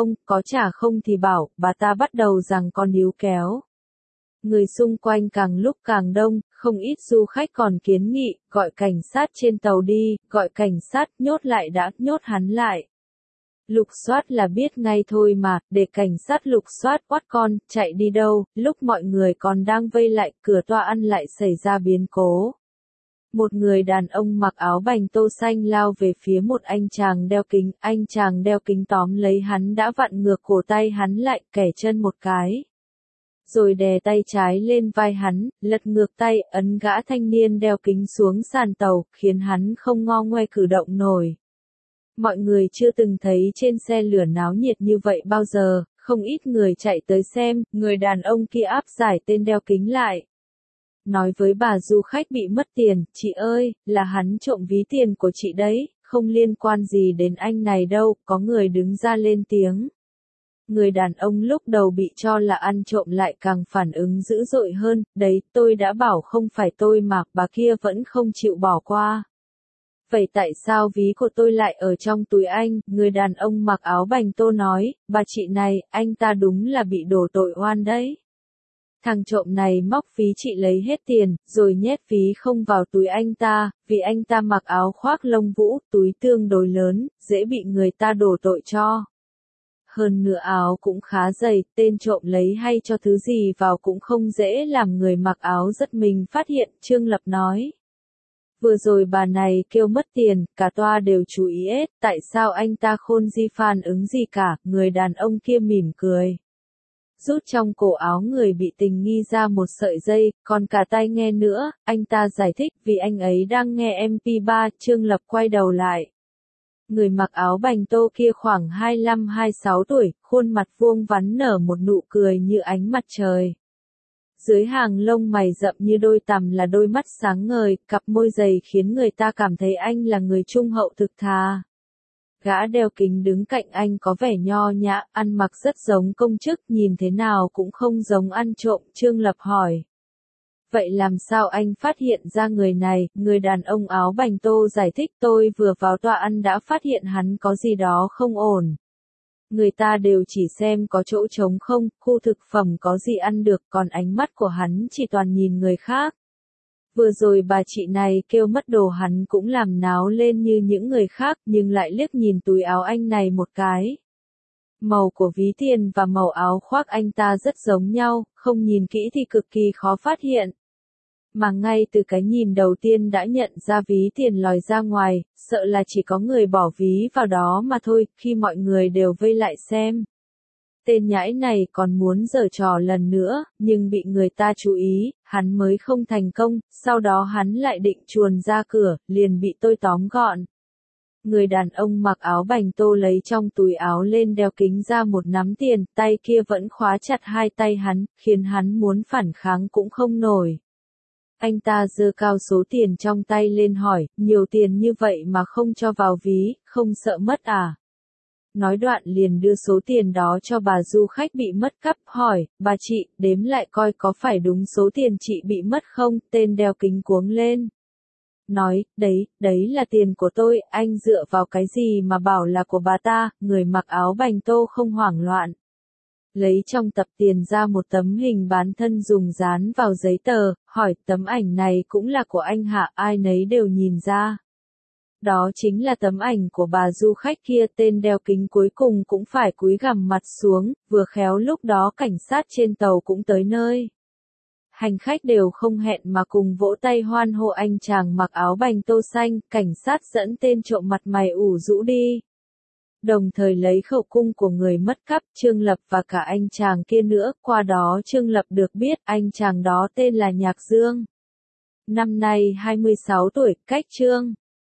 trả không thì bảo, bà ta bắt đầu giằng con níu kéo. Người xung quanh càng lúc càng đông, không ít du khách còn kiến nghị, gọi cảnh sát trên tàu đi, gọi cảnh sát, nhốt lại đã, nhốt hắn lại. Lục soát là biết ngay thôi mà, để cảnh sát lục soát, quát con, chạy đi đâu, lúc mọi người còn đang vây lại, cửa tòa ăn lại xảy ra biến cố. Một người đàn ông mặc áo bành tô xanh lao về phía một anh chàng đeo kính tóm lấy hắn đã vặn ngược cổ tay hắn lại, kẻ chân một cái. rồi đè tay trái lên vai hắn, lật ngược tay, ấn gã thanh niên đeo kính xuống sàn tàu, khiến hắn không ngo ngoe cử động nổi. Mọi người chưa từng thấy trên xe lửa náo nhiệt như vậy bao giờ, không ít người chạy tới xem, người đàn ông kia áp giải tên đeo kính lại. Nói với bà du khách bị mất tiền, chị ơi, là hắn trộm ví tiền của chị đấy, không liên quan gì đến anh này đâu, có người đứng ra lên tiếng. Người đàn ông lúc đầu bị cho là ăn trộm lại càng phản ứng dữ dội hơn, đấy, tôi đã bảo không phải tôi mà, bà kia vẫn không chịu bỏ qua. Vậy tại sao ví của tôi lại ở trong túi anh? Người đàn ông mặc áo bành tô nói, bà chị này, anh ta đúng là bị đổ tội oan đấy. Thằng trộm này móc ví chị lấy hết tiền, rồi nhét ví không vào túi anh ta, vì anh ta mặc áo khoác lông vũ, túi tương đối lớn, dễ bị người ta đổ tội cho. Hơn nữa áo cũng khá dày, tên trộm lấy hay cho thứ gì vào cũng không dễ làm người mặc áo giật mình phát hiện, Trương Lập nói. Vừa rồi bà này kêu mất tiền, cả toa đều chú ý hết, tại sao anh ta khôn di phản ứng gì cả, người đàn ông kia mỉm cười. Rút trong cổ áo người bị tình nghi ra một sợi dây, còn cả tai nghe nữa, anh ta giải thích vì anh ấy đang nghe MP3, Trương Lập quay đầu lại. Người mặc áo bành tô kia khoảng 25-26 tuổi, khuôn mặt vuông vắn nở một nụ cười như ánh mặt trời. Dưới hàng lông mày rậm như đôi tằm là đôi mắt sáng ngời, cặp môi dày khiến người ta cảm thấy anh là người trung hậu thực thà. Gã đeo kính đứng cạnh anh có vẻ nho nhã, ăn mặc rất giống công chức, nhìn thế nào cũng không giống ăn trộm, Trương Lập hỏi. Vậy làm sao anh phát hiện ra người này? Người đàn ông áo bành tô giải thích, tôi vừa vào tòa ăn đã phát hiện hắn có gì đó không ổn. Người ta đều chỉ xem có chỗ trống không, khu thực phẩm có gì ăn được, còn ánh mắt của hắn chỉ toàn nhìn người khác. Vừa rồi bà chị này kêu mất đồ hắn cũng làm náo lên như những người khác, nhưng lại liếc nhìn túi áo anh này một cái. Màu của ví tiền và màu áo khoác anh ta rất giống nhau, không nhìn kỹ thì cực kỳ khó phát hiện. Mà ngay từ cái nhìn đầu tiên đã nhận ra ví tiền lòi ra ngoài, sợ là chỉ có người bỏ ví vào đó mà thôi, khi mọi người đều vây lại xem. Tên nhãi này còn muốn giở trò lần nữa, nhưng bị người ta chú ý, hắn mới không thành công, sau đó hắn lại định chuồn ra cửa, liền bị tôi tóm gọn. Người đàn ông mặc áo bành tô lấy trong túi áo lên đeo kính ra một nắm tiền, tay kia vẫn khóa chặt hai tay hắn, khiến hắn muốn phản kháng cũng không nổi. Anh ta giơ cao số tiền trong tay lên hỏi, nhiều tiền như vậy mà không cho vào ví, không sợ mất à? Nói đoạn liền đưa số tiền đó cho bà du khách bị mất cắp, hỏi, bà chị, đếm lại coi có phải đúng số tiền chị bị mất không? Tên đeo kính cuống lên. Nói, đấy là tiền của tôi, anh dựa vào cái gì mà bảo là của bà ta? Người mặc áo bành tô không hoảng loạn. Lấy trong tập tiền ra một tấm hình bán thân dùng dán vào giấy tờ, hỏi, tấm ảnh này cũng là của anh hả? Ai nấy đều nhìn ra. Đó chính là tấm ảnh của bà du khách kia, tên đeo kính cuối cùng cũng phải cúi gằm mặt xuống, vừa khéo lúc đó cảnh sát trên tàu cũng tới nơi. Hành khách đều không hẹn mà cùng vỗ tay hoan hô anh chàng mặc áo bành tô xanh, cảnh sát dẫn tên trộm mặt mày ủ rũ đi. Đồng thời lấy khẩu cung của người mất cắp, Trương Lập và cả anh chàng kia nữa, qua đó Trương Lập được biết anh chàng đó tên là Nhạc Dương. Năm nay 26 tuổi, cách Trương